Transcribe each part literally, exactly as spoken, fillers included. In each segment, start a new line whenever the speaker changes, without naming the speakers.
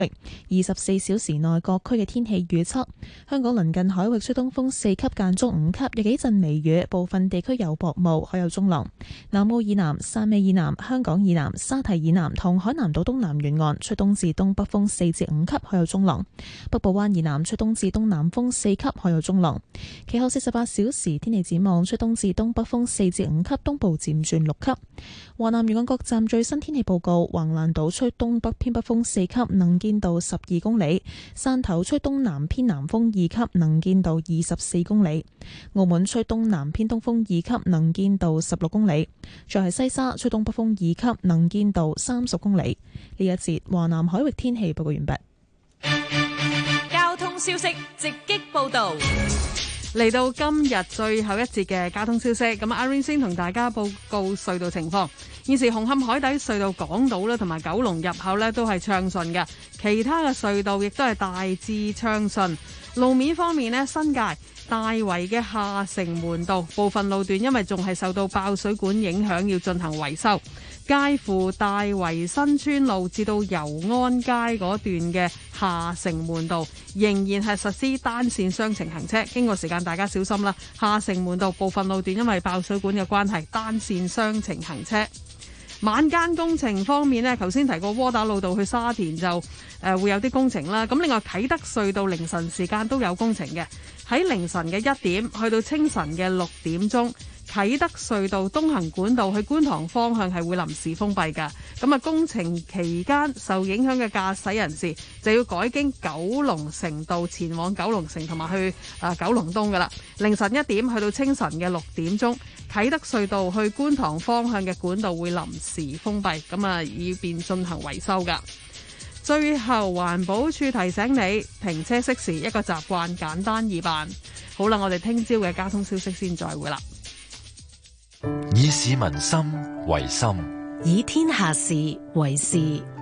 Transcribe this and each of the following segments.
二十四小時內各區嘅天氣預測：香港鄰近海域吹東風四級間中五級，有幾陣微雨，部分地區有薄霧，海有中浪。南澳以南、汕尾以南、香港以南、沙堤以南同海南島東南沿岸吹東至東北風四至五級，海有中浪。北部灣以南吹東至東南風四級，海有中浪。其後四十八小時天氣展望，吹東至東北風四至五級，東部漸轉六級。華南沿岸各站最新天氣報告：橫瀾島吹東北偏北風四級，能見度十二公里；汕頭吹東南偏南風二級，能見度二十四公里；澳門吹東南偏東風二級，能見度十六公里。再係西沙吹東北風二級，能見度三十公里。呢一節華南海域天氣報告完畢。
交通消息直擊報道。
嚟到今日最後一節嘅交通消息，咁阿 Rain 先同大家報告隧道情況。現時紅磡海底隧道港島咧同埋九龍入口咧都係暢順嘅，其他嘅隧道亦都係大致暢順。路面方面咧，新界大圍嘅下城門道部分路段因為仲係受到爆水管影響，要進行維修。介乎大圍新村路至到油安街嗰段嘅下城門道仍然係實施單線雙程行車，經過時間大家小心啦。下城門道部分路段因為爆水管嘅關係，單線雙程行車。晚間工程方面呢，頭先提過窩打老道去沙田就誒、呃、會有啲工程啦。咁另外啟德隧道凌晨時間都有工程嘅，喺凌晨嘅一點去到清晨嘅六點鐘。啟德隧道東行管道去觀塘方向係會臨時封閉㗎，咁啊工程期間受影響嘅駕駛人士就要改經九龍城道前往九龍城同埋去啊九龍東㗎啦。凌晨一點去到清晨嘅六點鐘，啟德隧道去觀塘方向嘅管道會臨時封閉，咁啊以便進行維修㗎。最後環保署提醒你，停車熄匙一個習慣，簡單易辦。好啦，我哋聽朝嘅交通消息先再會啦。
以市民心為心，
以天下事為事。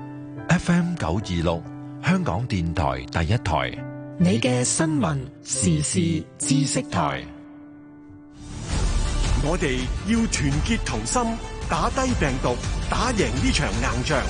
F M 九二六，香港電台第一台，
你嘅新聞時事知識台。
我哋要團結同心，打低病毒，打贏呢場硬仗。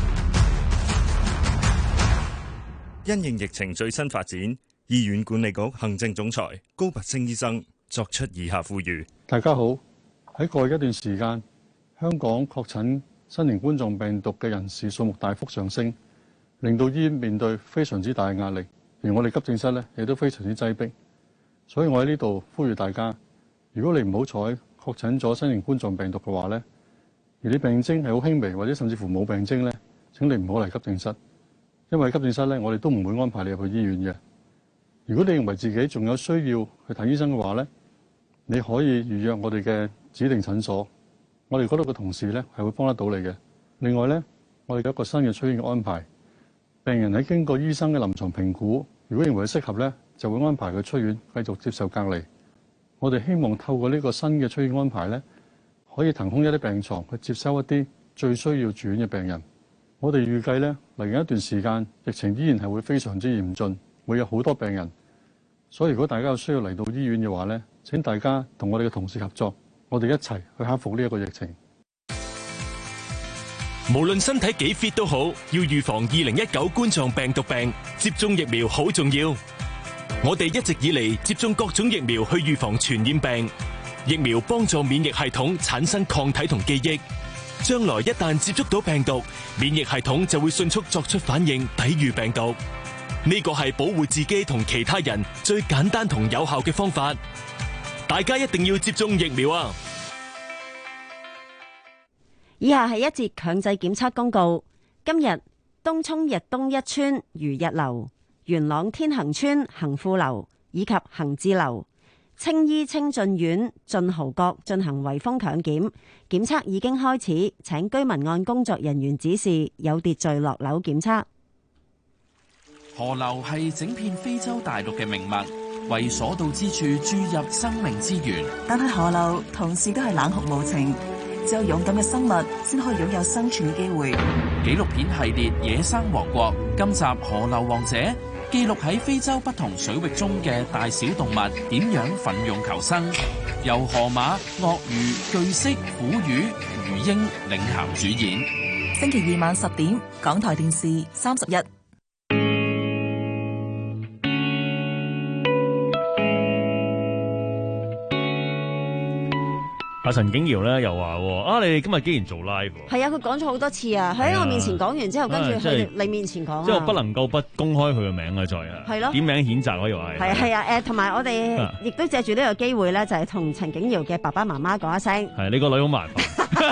因應疫情最新發展，醫院管理局行政總裁高拔陞醫生作出以下呼籲：
大家好。喺過去一段時間，香港確診新型冠狀病毒嘅人士數目大幅上升，令到醫院面對非常之大嘅壓力，而我哋急症室咧亦都非常之擠迫。所以我喺呢度呼籲大家，如果你唔好彩確診咗新型冠狀病毒嘅話咧，而你病徵係好輕微或者甚至乎冇病徵咧，請你唔好嚟急症室，因為急症室咧我哋都唔會安排你入去醫院嘅。如果你認為自己仲有需要去睇醫生嘅話咧，你可以預約我哋嘅指定診所，我哋嗰度嘅同事咧係會幫得到你嘅。另外咧，我哋有一個新嘅出院嘅安排，病人喺經過醫生嘅臨床評估，如果認為適合咧，就會安排佢出院繼續接受隔離。我哋希望透過呢個新嘅出院安排咧，可以騰空一啲病床去接收一啲最需要住院嘅病人。我哋預計咧嚟緊一段時間，疫情依然係會非常之嚴峻，會有好多病人。所以如果大家有需要嚟到醫院嘅話咧，請大家同我哋嘅同事合作，我哋一齊去克服呢一個疫情。
無論身體幾 fit 都好，要預防二零一九冠狀病毒病，接種疫苗好重要。我哋一直以嚟接種各種疫苗去預防傳染病，疫苗幫助免疫系統產生抗體同記憶，將來一旦接觸到病毒，免疫系統就會迅速作出反應，抵禦病毒。呢個係保護自己同其他人最簡單同有效嘅方法，大家一定要接種疫苗啊！
以下係一節強制檢測公告。今日東涌日東一村如日樓、元朗天恒村恒富樓以及恒智樓、青衣清俊苑俊豪閣進行圍封強檢，檢測已經開始，請居民按工作人員指示有秩序落樓檢測。
河流係整片非洲大陸嘅命脈，為所到之處注入生命之源。
但係河流同時都係冷酷無情，只有勇敢嘅生物先可以擁有生存嘅機會。
紀錄片系列《野生王國》今集《河流王者》記錄喺非洲不同水域中嘅大小動物點樣奮勇求生，由河馬、鱷魚、巨蜥、虎魚、魚鷹領銜主演。
星期二晚十點，港台電視三十一。
阿陳景堯咧又話啊，你哋今日竟然做 live 喎？
係啊，佢講咗好多次啊，喺我面前講完之後，跟住去你面前講。
即係我不能夠不公開佢嘅名啊，再啊，
係咯，
點名譴責可以話係。
係啊係啊，誒，同埋我哋亦都借住呢個機會咧，就係同陳景堯嘅爸爸媽媽講一聲。
係你個女好麻煩。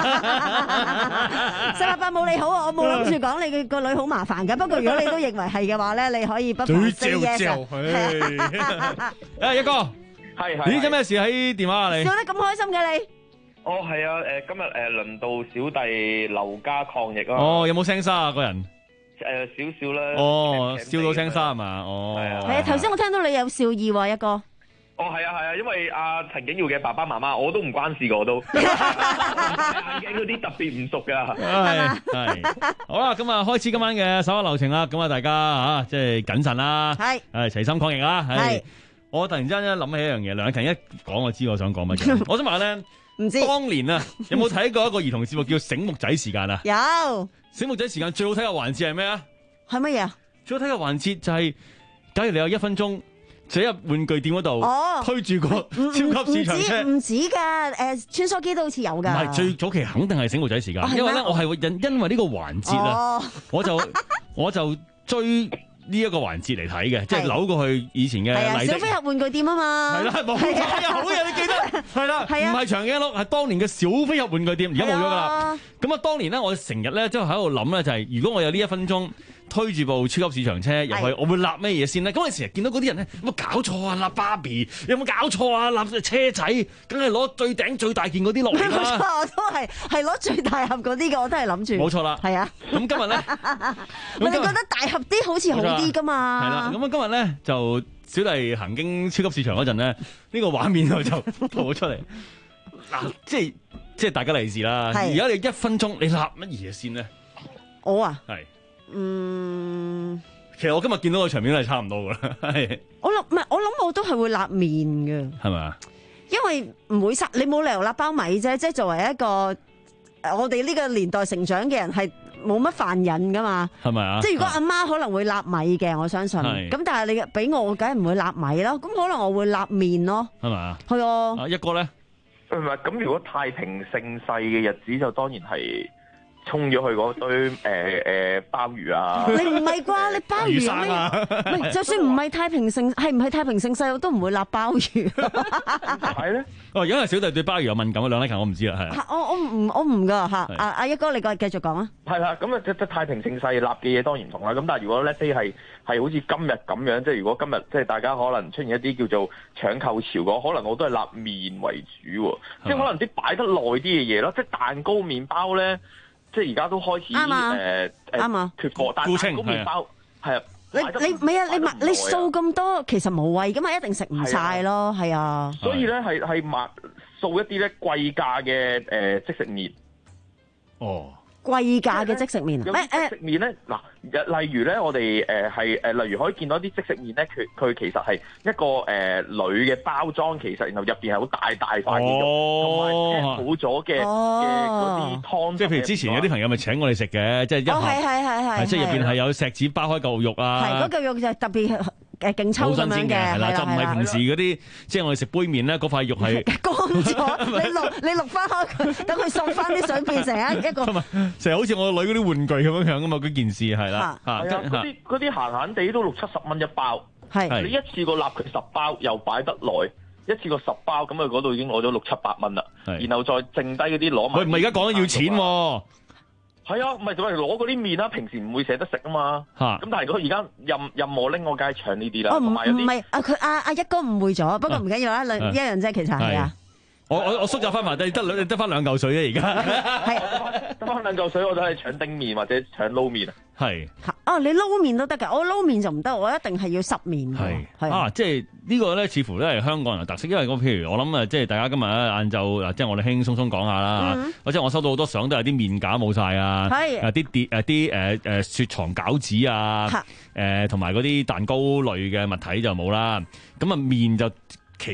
細爸爸冇你好啊，我冇諗住講你個女好麻煩㗎。不過如果你都認為係嘅話咧，你可以不妨 say yes。
誒，一哥，
係係。
咦，有咩事喺電話啊？你
笑得咁開心嘅你？
哦，係啊，誒，今日誒輪到小弟留家抗疫啊。
哦，有冇聲沙啊？個人？
誒，少少啦。
哦，笑到聲沙係嘛？哦。
係啊，頭先我聽到你有笑意喎，一哥。
哦，係啊，係啊，因為阿陳景堯嘅爸爸媽媽，我都唔關事㗎，我都眼鏡嗰啲特別唔熟㗎。
係係。好啦，咁啊，開始今晚嘅首個流程啦。咁啊，大家啊，即係謹慎啦。
係。
誒，齊心抗疫啦。係。我突然之間咧諗起一樣嘢，梁禮勤一講我知我想講乜嘢。我想話咧，
唔知
當年啊，有冇睇過一個兒童節目叫《醒目仔時間》啊？
有。醒
目仔時間最好睇嘅環節係咩啊？
係乜嘢啊？
最好睇嘅環節就係，假如你有一分鐘。就入玩具店嗰度，
哦、
推住個超級市場車，
唔止㗎，誒穿梭機都好似有㗎。
唔係最早期肯定係醒目仔時間，哦、因為咧我係因因為呢個環節啊，哦、我就我就追呢一個環節嚟睇嘅，即係扭過去以前嘅麗的
小飛俠玩具店啊嘛。
係啦，冇錯啊，好嘢你記得，係啦，唔係長頸鹿，係當年嘅小飛俠玩具店，而家冇咗㗎啦。咁啊，當年咧我成日咧即係喺度諗咧，就係如果我有呢一分鐘。推住部超級市場車入去，我會立咩嘢先咧？咁你成日見到嗰啲人咧，有冇搞錯啊？立芭比有冇搞錯啊？立車仔，梗係攞最頂最大件嗰啲落嚟啦。
冇錯，我都係係攞最大盒嗰啲嘅，我都係諗住。
冇錯啦，
係啊。
咁今日咧，
我哋覺得大盒啲好似好啲噶嘛。
係啦，咁啊今日咧就小弟行經超級市場嗰陣咧，呢、呢個畫面就就吐咗出嚟。嗱，即係即係大家利是啦。而家你一分鐘，你立乜嘢先咧？
我啊，
係。
嗯，
其實我今日見到個場面都係差唔多噶啦，係。
我諗唔係，我諗我都係會立麵嘅，
係咪？
因為唔會殺，你冇理由立包米啫。即係作為一個我哋呢個年代成長嘅人，係冇乜飯癮噶嘛，係咪啊？即係如果阿媽可能會立米嘅，我相信。咁但係你俾我，我梗係唔會立米咯。咁可能我會立麵咯，係咪啊？係啊。一個咧，
唔係咁。如果太平盛世嘅日子，就當然係。衝咗去嗰堆誒誒鮑魚啊！
你唔係啩？你鮑魚有咩？唔係，就算唔係太平盛，係唔係太平盛世，我都唔會立鮑魚。
係咧？
哦，因為小弟對鮑魚有敏感啊，梁禮勤我唔知啦，係。
我我唔我唔噶嚇，阿阿一哥你繼繼續講啊。
係啦，咁啊即即太平盛世立嘅嘢當然唔同啦。咁但係如果咧，即係係好似今日咁樣，即係如果今日即係大家可能出現一啲叫做搶購潮嘅，可能我都係立麵為主喎。即係可能啲擺得耐啲嘅嘢咯，即係蛋糕、麵包咧。即係而家都開始誒誒
啱啊
缺貨，但係嗰麵包係啊，
你你唔係啊，你買你掃咁多，其實無謂噶嘛，一定食唔晒咯，係啊。
所以咧係係買掃一啲咧貴價嘅誒即食麵。哦。
貴價嘅即食麵
啊！誒誒，食麵咧嗱，例如咧，我哋誒係誒，例如可以見到啲即食麵咧，佢佢其實係一個誒鋁嘅包裝，其實然後入邊係好大大塊嘅肉，同埋切好咗嘅嘅嗰啲湯。
即係譬如之前有啲朋友咪請我哋食嘅，即係一盒，
係係係係，
即係入邊係有錫紙包開嚿肉啊。
係嗰嚿肉就特別。誒勁抽咁樣嘅，
係啦，就唔係平時嗰啲，即係我哋食杯麵咧，嗰塊肉係
乾咗，你淥你淥翻開佢，等佢索翻啲水，變成一一個，
成日好似我個女嗰啲玩具咁樣樣噶嘛，嗰件事係啦，
係啊，嗰啲嗰啲閒閒地都六七十蚊一包，係你一次過立佢十包，又擺得耐，一次過十包，咁啊嗰度已經攞咗六七百蚊啦，然後再剩低嗰啲攞埋。
佢唔係而家講緊要錢喎。
係啊，唔係就係攞嗰啲麵啦，平時唔會捨得食啊嘛。嚇！咁但係如果而家任任我拎，我梗係搶呢啲啦。
哦，唔唔係，啊佢阿阿一哥誤會咗，不過唔緊要啦，兩一樣啫，其實係啊。
我我我縮窄翻埋，得得兩得翻兩嚿水啫，而家。
係得翻兩嚿水，我都係搶丁麵或者搶撈麵啊。
係。
哦，你撈麵都得㗎，我撈麵就唔得，我一定係要濕麵。
係。係啊，即係呢個咧，似乎咧係香港人嘅特色，因為我譬如我諗啊，即係大家今日晏晝嗱，即係我哋輕輕鬆鬆講下啦。或者我收到好多相，都係啲麵架冇晒啊，有啲碟誒啲誒誒雪藏餃子啊，誒同埋嗰啲蛋糕類嘅物體就冇啦。咁啊麵就其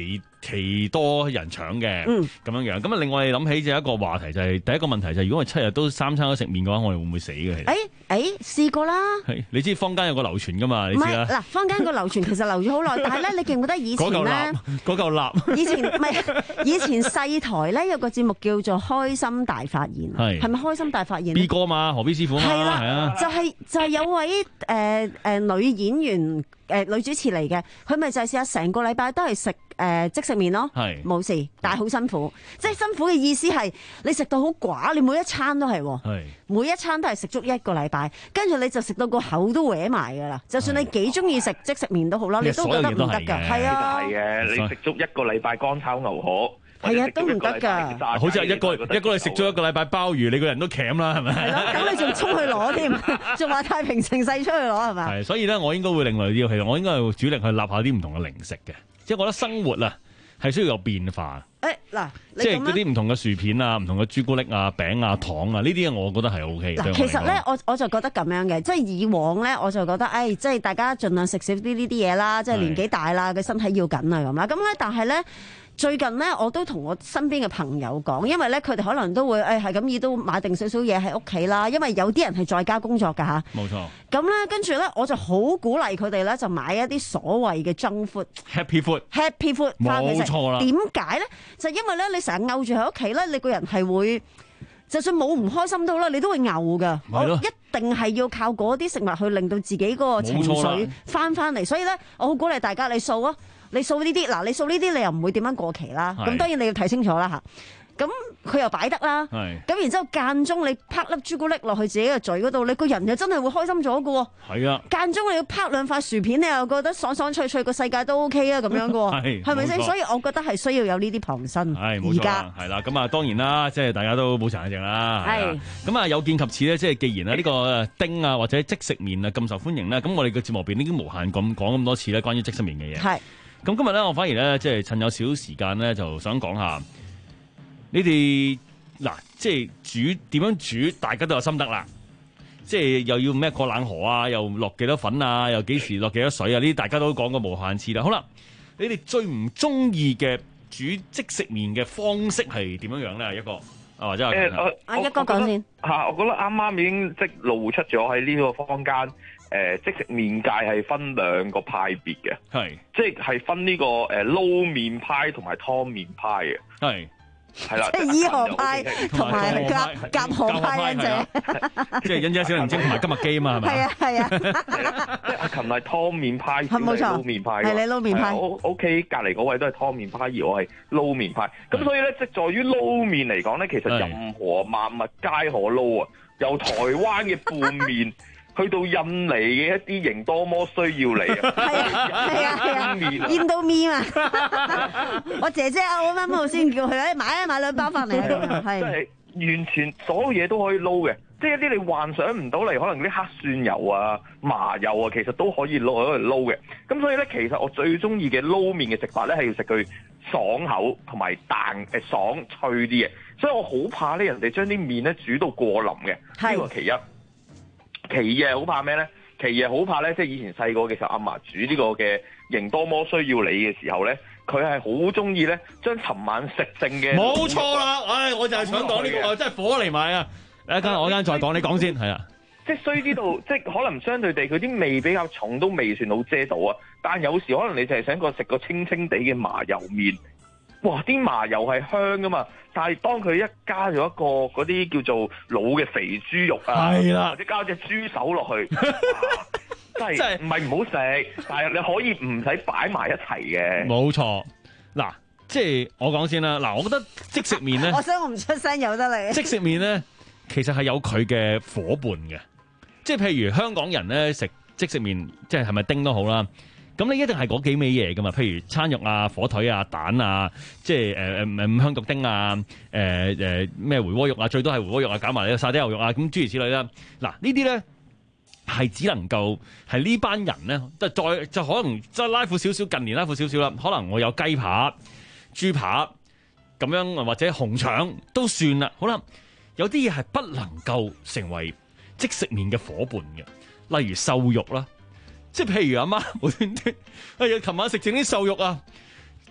奇多人搶嘅，咁、
嗯、
樣樣。咁啊，另外諗起就有一個話題就係、是、第一個問題就係、是，如果我七日都三餐都食麵嘅話，我哋會唔會死嘅？
誒誒，試過啦。係，
你知坊間有個流傳噶嘛？你知啦。
嗱，坊間個流傳其實流咗好耐，但係咧，你記唔記得以前咧？
嗰嚿蠟。
以前唔係，以前細台咧有個節目叫做《開心大發現》，係係咪開心大發現
？B 哥嘛，何 B 師傅嘛，係啦，係啊，
就係、是、就係、是、有位誒誒、呃呃、女演員。誒、呃、女主持嚟嘅，佢咪就係試下成個禮拜都係食誒即食麵咯，冇事，但係好辛苦。即係辛苦嘅意思係你食到好寡，你每一餐都係，每一餐都係食足一個禮拜，跟住你就食到個口都歪埋㗎啦。就算你幾中意食即食麵都好啦，你都覺得唔得㗎。係啊，
係嘅，你食足一個禮拜乾炒牛河。
係啊，都唔得㗎。
好似係一個一個你食咗一個禮拜鮑魚，你個人都鉗啦，係咪？
係咯，咁你仲衝去攞添，仲話太平盛世出去攞係咪？
係，所以咧，我應該會另類啲。其實我應該係主力去立下啲唔同嘅零食嘅，即係我覺得生活啊係需要有變化。
誒嗱，
即係嗰啲唔同嘅薯片啊、唔同嘅朱古力啊、餅啊、糖啊，呢啲我覺得係 O K 嘅。
嗱，其實咧，我我就覺得咁樣嘅，即係以往咧，我就覺得，誒、哎，即係大家盡量食少啲呢啲嘢啦，即係年紀大啦，嘅身體要緊啊咁啦。咁咧，但係咧。最近咧，我都同我身邊嘅朋友講，因為咧佢哋可能都會誒係咁意都買定少少嘢喺屋企啦，因為有啲人係在家工作㗎嚇。
冇錯。
咁咧，跟住咧，我就好鼓勵佢哋咧，就買一啲所謂嘅 junk food、happy
food、happy
food 翻去食。
冇錯啦。
點解咧？就因為咧，你成日漚住喺屋企咧，你個人係會，就算冇唔開心都好啦，你都會漚㗎。我一定係要靠嗰啲食物去令到自己嗰個情緒翻翻嚟，所以咧，我好鼓勵大家你掃啊！你掃呢啲嗱，你掃呢啲你又唔會點樣過期啦。咁當然你要睇清楚啦嚇。咁佢又擺得啦。咁然之後間中你拍粒朱古力落去自己嘅嘴嗰度，你個人又真係會開心咗嘅喎。係啊。間中你要拍兩塊薯片，你又覺得爽爽脆脆，個世界都 OK 啊咁樣嘅喎。係咪先？所以我覺得係需要有呢啲旁身。係冇錯。而家係啦，咁啊當然啦，即係大家都冇殘淨啦。係。咁啊有見及此咧，即係既然咧呢個丁啊或者即食麵啊咁受歡迎咧，咁我哋嘅節目入邊已經無限咁講咁多次咧關於即食麵嘅嘢。係。咁今日咧，我反而咧，即係趁有少少時間咧，就想講下你哋嗱，即係煮點樣煮，大家都有心得啦。即係又要咩過冷河啊，又落幾多粉啊，又幾時落幾多水啊？呢啲大家都講過無限次啦。好啦，你哋最唔中意嘅煮即食麵嘅方式係點樣樣咧？一個啊，或者
誒，
阿一哥講先
嚇，我覺得啱啱已經即露出咗喺呢個坊間。誒、呃、即食麵界係分兩個派別嘅，係即係分呢、這個誒撈麵派同埋湯麵派嘅，係係啦，即係伊河派同埋夾夾河派嘅啫，即係忍者小靈精同埋今日基啊嘛，係咪？係啊係啊，即係阿琴係湯麵派，冇錯，撈麵派係你撈麵派，我屋企隔離嗰位都係湯麵派，而我係撈麵派，咁所以咧，即係在於撈麵嚟講咧，其實任何萬物皆可撈啊，由台灣嘅拌麵。去到印尼嘅一啲型多麼需要你啊！係啊係啊係啊！印度麵啊！我姐姐啊，我啱啱先叫佢咧買啊買兩包翻嚟啊！係，即係完全所有嘢都可以撈嘅，即係一啲你幻想唔到嚟，可能啲黑蒜油啊、麻油啊，其實都可以攞嚟撈嘅。咁所以咧，其實我最中意嘅撈麵嘅食法咧，係要食佢爽口同埋彈誒爽脆啲嘅。所以我好怕咧，人哋將啲麵咧煮到過腍嘅，呢個其一。其二好怕咩咧？其二好怕咧，即係以前細個嘅時候，阿嫲煮呢個嘅型多麼需要你嘅時候咧，佢係好中意咧，將尋晚食剩嘅冇錯啦！唉，我就係想講呢個，真係火嚟埋啊！一間我間再講，你講先係啊！即係衰啲到，即係可能相對地，佢啲味比較重，都未算好遮到啊！但有時可能你就係想個食個清清地嘅麻油麵。哇！啲麻油係香噶嘛，但係當佢一加咗一個嗰啲叫做老嘅肥豬肉啊，係啦，或者加隻豬手落去，真係唔係唔好食，但係你可以唔使擺埋一齊嘅。冇錯，嗱，即係我講先啦。嗱，我覺得即食麵咧，我想我唔出聲由得你。即食麵咧，其實係有佢嘅伙伴嘅，即係譬如香港人咧食即食麵，即係係咪丁都好啦。咁你一定係嗰幾味嘢噶嘛？譬如餐肉啊、火腿啊、蛋啊，即係誒誒五香肉丁啊、誒誒咩回鍋肉啊，最多係回鍋肉啊，搞埋呢個沙爹牛肉啊，咁諸如此類啦。嗱，呢啲咧係只能夠係呢班人咧，即係再就可能即係拉闊少少，近年拉闊少少啦。可能我有雞扒、豬扒咁樣，或者紅腸都算啦。好啦，有啲嘢係不能夠成為即食麵嘅伙伴嘅，例如瘦肉啦。即係譬如阿媽無端端，哎呀，琴晚食剩啲瘦肉啊，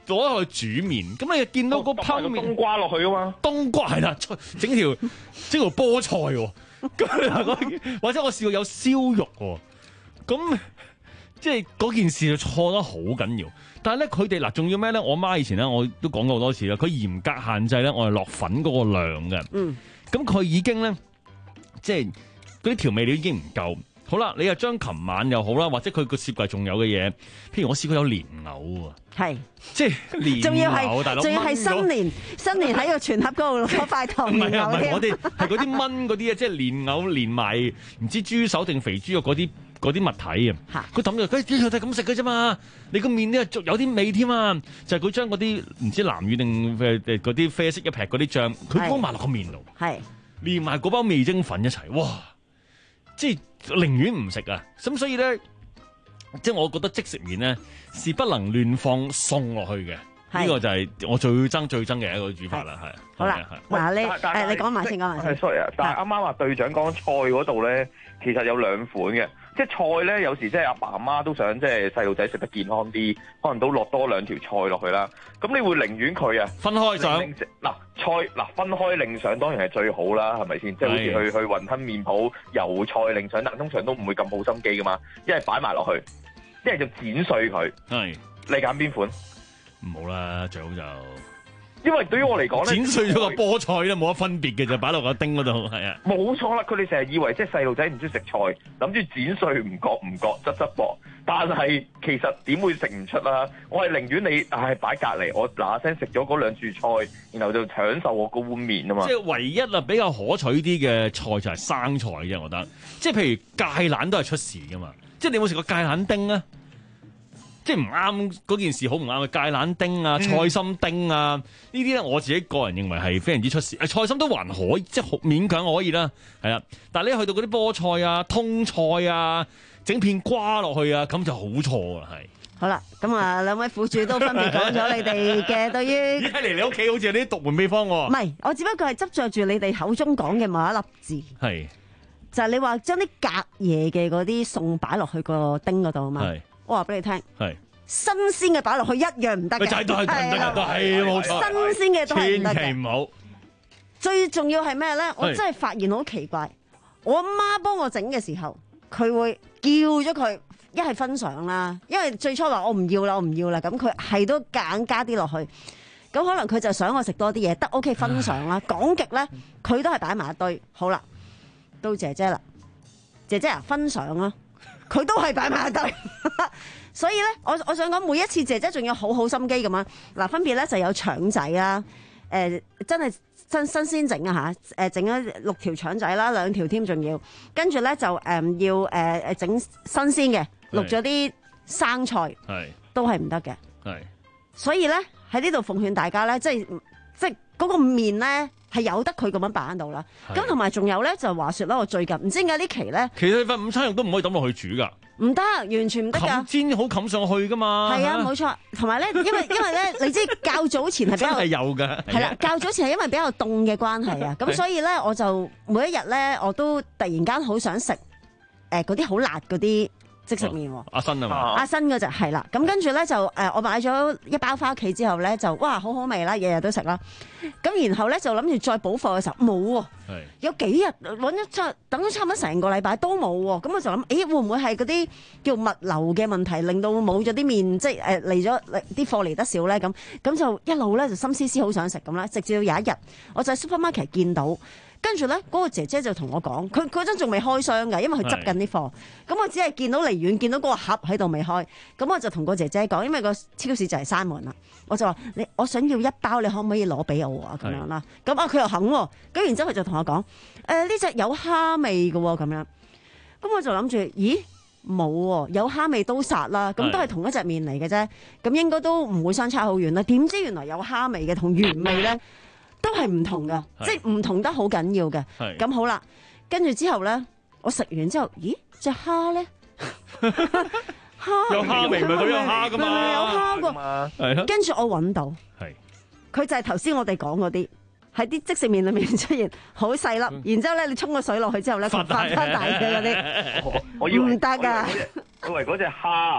攞去煮麵，咁你見到嗰泡麵
冬瓜落去啊嘛，
冬瓜係啦，整條整條菠菜喎，咁或者我試過有燒肉喎，咁即係嗰件事就錯得好緊要。但係咧，佢哋嗱仲要咩咧？我媽以前咧我都講過好多次啦，佢嚴格限制咧，我係落粉嗰個量嘅。嗯，咁佢已經咧，即係嗰啲調味料已經唔夠。好啦，你又將琴晚又好啦，或者佢個雪櫃仲有嘅嘢，譬如我試過有蓮藕啊，
係
即係蓮藕，大佬，
仲要係新年新年喺個全盒嗰度攞塊糖蓮藕添。
我哋係嗰啲炆嗰啲啊，即係蓮藕連埋唔知豬手定肥豬肉嗰啲嗰啲物體啊。佢抌咗，佢啲就係咁食嘅啫嘛。你個麵咧有啲味添啊，就係佢將嗰啲唔知南乳定誒誒嗰啲啡色一劈嗰啲醬，佢撈埋落個麵度，
係
連埋嗰包味精粉一齊，哇！即係寧願唔食啊！咁所以咧，即係我覺得即食麵咧是不能亂放餸落去嘅。呢個就係我最憎最憎嘅一個煮法啦。係
好啦，嗱你誒你講埋先，講埋先。
係 sorry 啊，但係啱啱話隊長講菜嗰度咧，其實有兩款嘅。即係菜咧，有時即係阿爸阿媽都想即係細路仔食得健康啲，可能都落多兩條菜落去啦。咁你會寧願佢啊
分開上
嗱菜嗱分開另上當然係最好啦，係咪先？即係好似去去雲吞麵鋪油菜另上，但通常都唔會咁好心機噶嘛。一係擺埋落去，一係就剪碎佢。
係
你揀邊款？
唔好啦，最好就。
因為對於我嚟講咧，
剪碎咗個菠菜咧冇乜分別嘅，就擺落個丁嗰度，係啊。
冇錯啦，佢哋成日以為即係細路仔唔中意食菜，諗住剪碎唔覺唔覺質質薄，但係其實點會食唔出啦？我係寧願你唉擺隔離，我嗱嗱聲食咗嗰兩柱菜，然後就享受我嗰碗麵啊嘛。
即係唯一啊比較可取啲嘅菜就係生菜啫，我覺得。即係譬如芥蘭都係出事噶嘛，即係你有冇食過芥蘭丁啊？即係唔啱嗰件事，好唔啱嘅芥蘭丁啊、菜心丁啊，呢啲咧我自己個人認為係非常之出事。誒菜心都還可以，即係好勉強可以啦，係啦。但係你去到嗰啲菠菜啊、通菜啊，整片瓜落去啊，咁就好錯啊，係。
好啦，咁啊兩位苦主都分別講咗你哋嘅對於。
依家嚟你屋企好似有啲獨門秘方喎。
唔係，我只不過係執着住你哋口中講嘅某一粒字。
係。
就係你話將啲隔夜嘅嗰啲餸擺落去個丁嗰度啊嘛。係。我話俾你聽，係新鮮嘅擺落去一樣唔得嘅，
就係都係唔得嘅，都係冇錯。
新鮮嘅都係唔得嘅，
千祈唔好。
最重要係咩咧？我真係發現好奇怪，我阿媽幫我整嘅時候，佢會叫咗佢一係分享啦，因為最初話我唔要啦，我唔要啦，咁佢係都夾硬加啲落去，咁可能佢就想我食多啲嘢，得 OK 分享啦。講極咧，佢都係擺埋一堆。好啦，到姐姐啦，姐姐啊分享啦。佢都係擺埋一堆，所以咧，我我想講每一次姐姐仲要好好心機咁樣，嗱分別咧就有腸仔啦，誒、呃、真係新新鮮整啊嚇，誒整咗六條腸仔啦，兩條添仲要，跟住咧就誒、呃、要誒誒整新鮮嘅，錄咗啲生菜，係都係唔得嘅，係，所以咧喺呢度奉勸大家咧，即係即係嗰個麵咧。係有得佢咁樣擺喺度啦，咁同埋仲有咧就話説啦，我最近唔知點解呢期咧，
其實你份午餐肉都唔可以抌落去煮噶，
唔得，完全唔得㗎，
冚煎好冚上去噶嘛，
係啊，冇錯，同埋咧，因為因為咧，你知較早前係比較
真係有㗎，
係啦，較早前係因為比較凍嘅關係啊，咁所以咧我就每一日咧我都突然間好想食誒嗰啲好辣嗰啲。即食麵喎，
阿新啊嘛，
阿新嗰隻係啦，咁跟住咧就誒，我買咗一包翻屋企之後咧，就哇好好味啦，日日都食啦。咁然後咧就諗住再補貨嘅時候冇喎，有幾日揾咗差等咗差唔多成個禮拜都冇喎，咁我就諗，誒會唔會係嗰啲叫物流嘅問題，令到冇咗啲麵，即係誒嚟咗啲貨嚟得少咧？咁咁就一路咧就心思思好想食咁啦，直至到有一日，我就喺 supermarket 見到。跟住咧，嗰、那個姐姐就同我講，佢嗰陣仲未開箱㗎，因為佢執緊啲貨。咁我只係見到離遠見到嗰個盒喺度未開，咁我就同個姐姐講，因為個超市就係閂門啦。我就話你，我想要一包，你可唔可以攞俾我啊？咁樣啦。咁啊，佢又肯喎。咁然之後佢就同我講，誒呢隻有蝦味嘅喎，咁樣。咁我就諗住，咦冇喎，有蝦味都殺啦。咁都係同一隻麵嚟嘅啫，咁應該都唔會相差好遠啦。點知原來有蝦味嘅同原味咧？都係唔同嘅，即係唔同得好緊要嘅。咁好啦，跟住之後咧，我食完之後，咦，隻蝦咧，蝦
有蝦味咪都有蝦噶嘛，
明明有蝦噶，係咯。跟住我揾到，係佢就係頭先我哋講嗰啲，喺啲即食麵裏面出現，好細粒，然之後咧你沖個水落去之後咧，佢發翻大嘅嗰啲，
我以為
唔得噶。
我以為嗰隻蝦。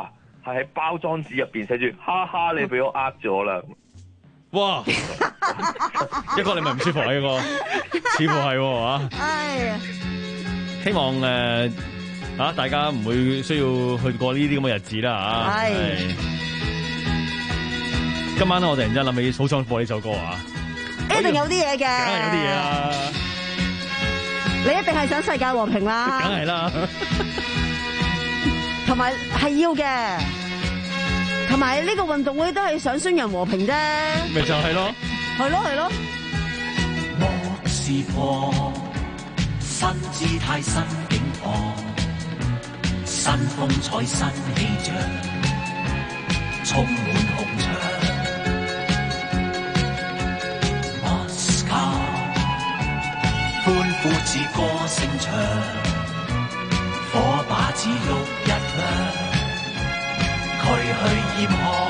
係喺包裝紙入邊寫住哈哈，你俾我呃咗啦。
哇！一哥你咪唔舒服啊？一個似乎係喎啊！
唉，
希望誒啊大家唔會需要去過呢啲咁嘅日子啦啊！係。今晚咧，我突然之間諗起好想播呢首歌啊！
一定有啲嘢嘅，梗
係有啲嘢啦。
你一定係想世界和平啦，
梗係啦。
同埋係要嘅。同埋呢個運動會都係想宣揚和平啫，
咪就係咯，
係咯係咯。
我是火，新姿態新境況，新風采新氣象，充滿紅牆。Moscow， 歡呼似歌聲唱，火把似綠日亮。去去嚴寒，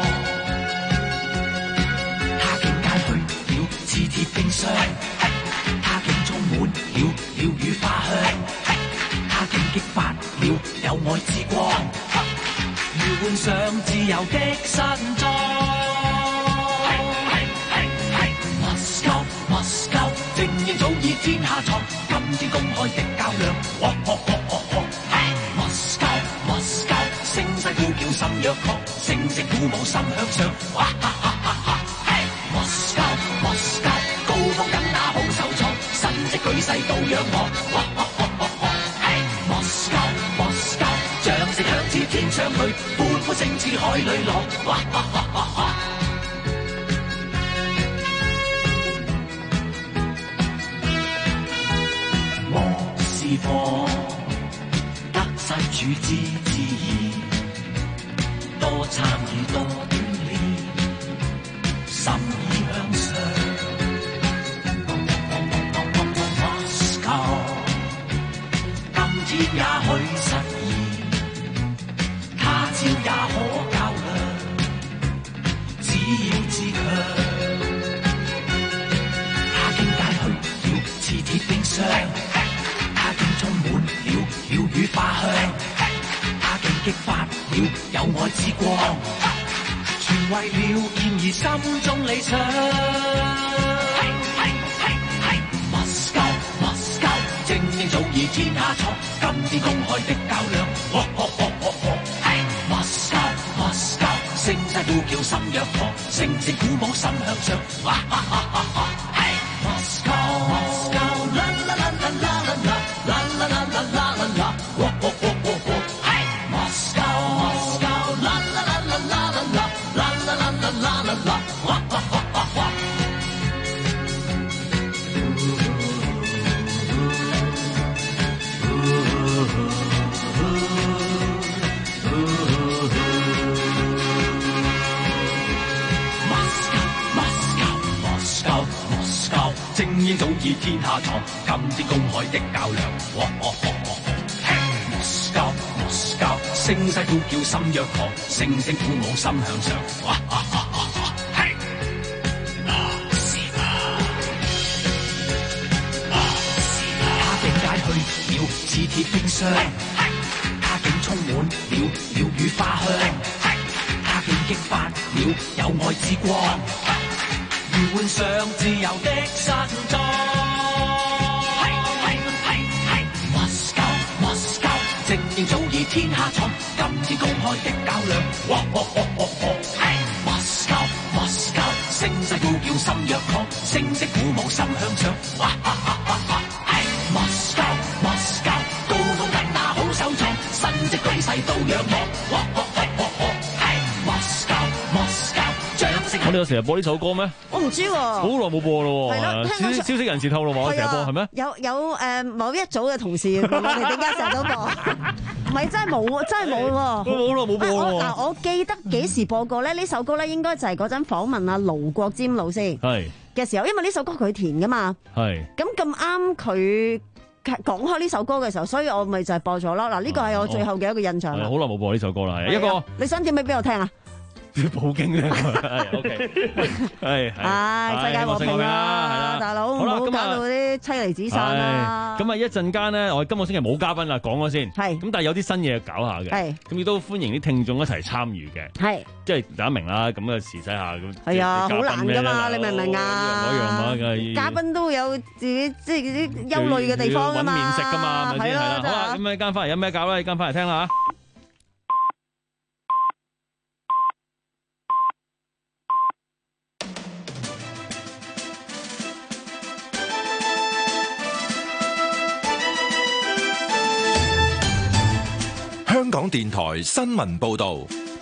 他境界去了似鐵冰箱，他境充滿了鳥語花香，他境激發了有愛之光，如換上自由的新裝。Moscow Moscow， 精英早已天下藏，今天公開的較量。Moscow Moscow， 聲勢呼叫心若狂，聲聲鼓舞心向上。Moscow Moscow， 高峰等那好手創，神跡舉世都仰望。Moscow Moscow， 掌聲響至天上去，歡呼聲似海裏浪。我是火，得勢處之自然，多參與多鍛鍊，心意向上。Moscow， 今天也許實現，他朝也可較量，只要自強。他境界去了似鐵冰箱，他境充滿了鳥語花香，他境激發了有愛之光，全為了健兒心中理想。Moscow Moscow， 精英早已天下闖，今天公開的較量。Moscow Moscow， 聲勢呼叫心若狂，聲聲鼓舞心向上。Moscow Moscow， 啦啦啦啦啦啦啦啦啦啦啦啦啦啦。Moscow Moscow， 啦啦啦啦啦啦啦啦啦啦啦啦啦。精英早已天下闖，今天公開的較量。Moscow Moscow， 聲勢呼叫心若狂，聲聲鼓舞心向上。他境界去了似鐵冰箱，他境充滿了鳥語花香，他境激發了有愛之光，如換上自由的新裝。Moscow Moscow， 精英早已天下闖，今天公開的較量。Moscow Moscow， 聲勢呼叫心若狂，聲聲鼓舞心向上。Moscow Moscow， 高峰等那好手創，神跡舉世都仰望。Moscow Moscow， 掌聲。
我哋有成日播呢首歌咩？
我唔知喎，好
耐冇播咯。
係咯，
消消息人士透露話我成日播係咩？
有有誒某一組嘅同事問我哋點解成日都播？唔係真係冇，真係冇喎。
好耐冇播咯。
嗱，我記得幾時播過咧？呢首歌咧應該就係嗰陣訪問阿盧國沾老師嘅時候，因為呢首歌佢填噶嘛。係。咁咁啱佢講開呢首歌嘅時候，所以我咪就係播咗咯。嗱，呢個係我最後嘅一個印象啦。好
耐冇播呢首歌啦，一個。
你想點俾俾我聽啊？
普京咧，係 OK，係係，
唉，世界和平啊，大佬唔好搞到啲妻離子散啦。
咁啊，一陣間咧，我哋今個星期冇嘉賓啦，講咗先。係。咁但係有啲新嘢搞下嘅。係。咁亦都歡迎啲聽眾一齊參與嘅。係。即係大家明啦，咁嘅時勢下咁。係啊，好難㗎嘛，你明唔明啊？嗰樣嘛，嘅。嘉賓都有自己即係啲憂慮嘅地方㗎嘛。揾面食㗎嘛，係咪先？係啦。好啦，咁一間翻嚟有咩搞咧？一間翻嚟聽啦嚇。
香港電台新聞報道，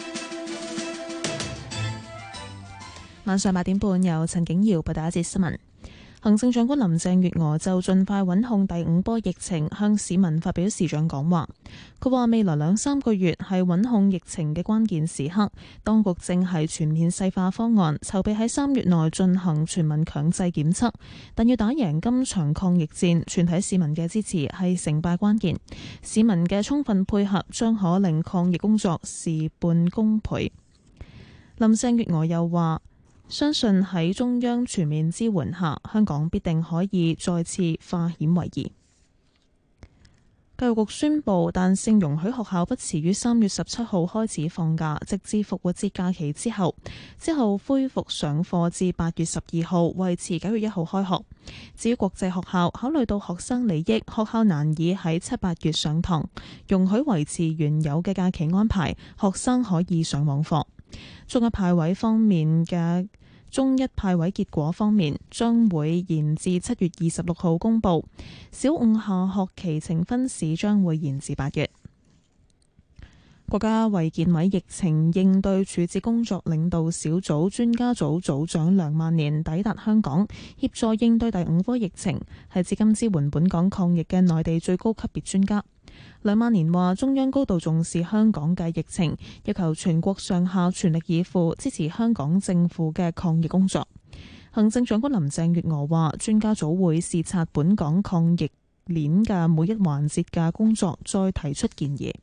晚上八點半由陳景瑤報道一節新聞。行政長官林鄭月娥就盡快穩控第五波疫情，向市民發表視像講話。佢話未來兩三個月係穩控疫情嘅關鍵時刻，當局正係全面細化方案，籌備喺三月內進行全民強制檢測。但要打贏今場抗疫戰，全體市民嘅支持係成敗關鍵。市民嘅充分配合將可令抗疫工作事半功倍。林鄭月娥又話，相信喺中央全面支援下，香港必定可以再次化險為夷。教育局宣布，彈性容許學校不遲於三月十七號開始放假，直至復活節假期之後，之後恢復上課至八月十二號，維持九月一號開學。至於國際學校，考慮到學生利益，學校難以喺七八月上堂，容許維持原有嘅假期安排，學生可以上網課。中一派位方面嘅中一派位結果方面，將會延至七月二十六號公佈。小五下學期呈分試將會延至八月。國家衛健委疫情應對處置工作領導小組專家組組長梁萬年抵達香港，協助應對第五波疫情，係至今支援本港抗疫嘅內地最高級別專家。梁萬年話：中央高度重視香港嘅疫情，要求全國上下全力以赴支持香港政府嘅抗疫工作。行政長官林鄭月娥話：專家組會視察本港抗疫鏈嘅每一環節嘅工作，再提出建議。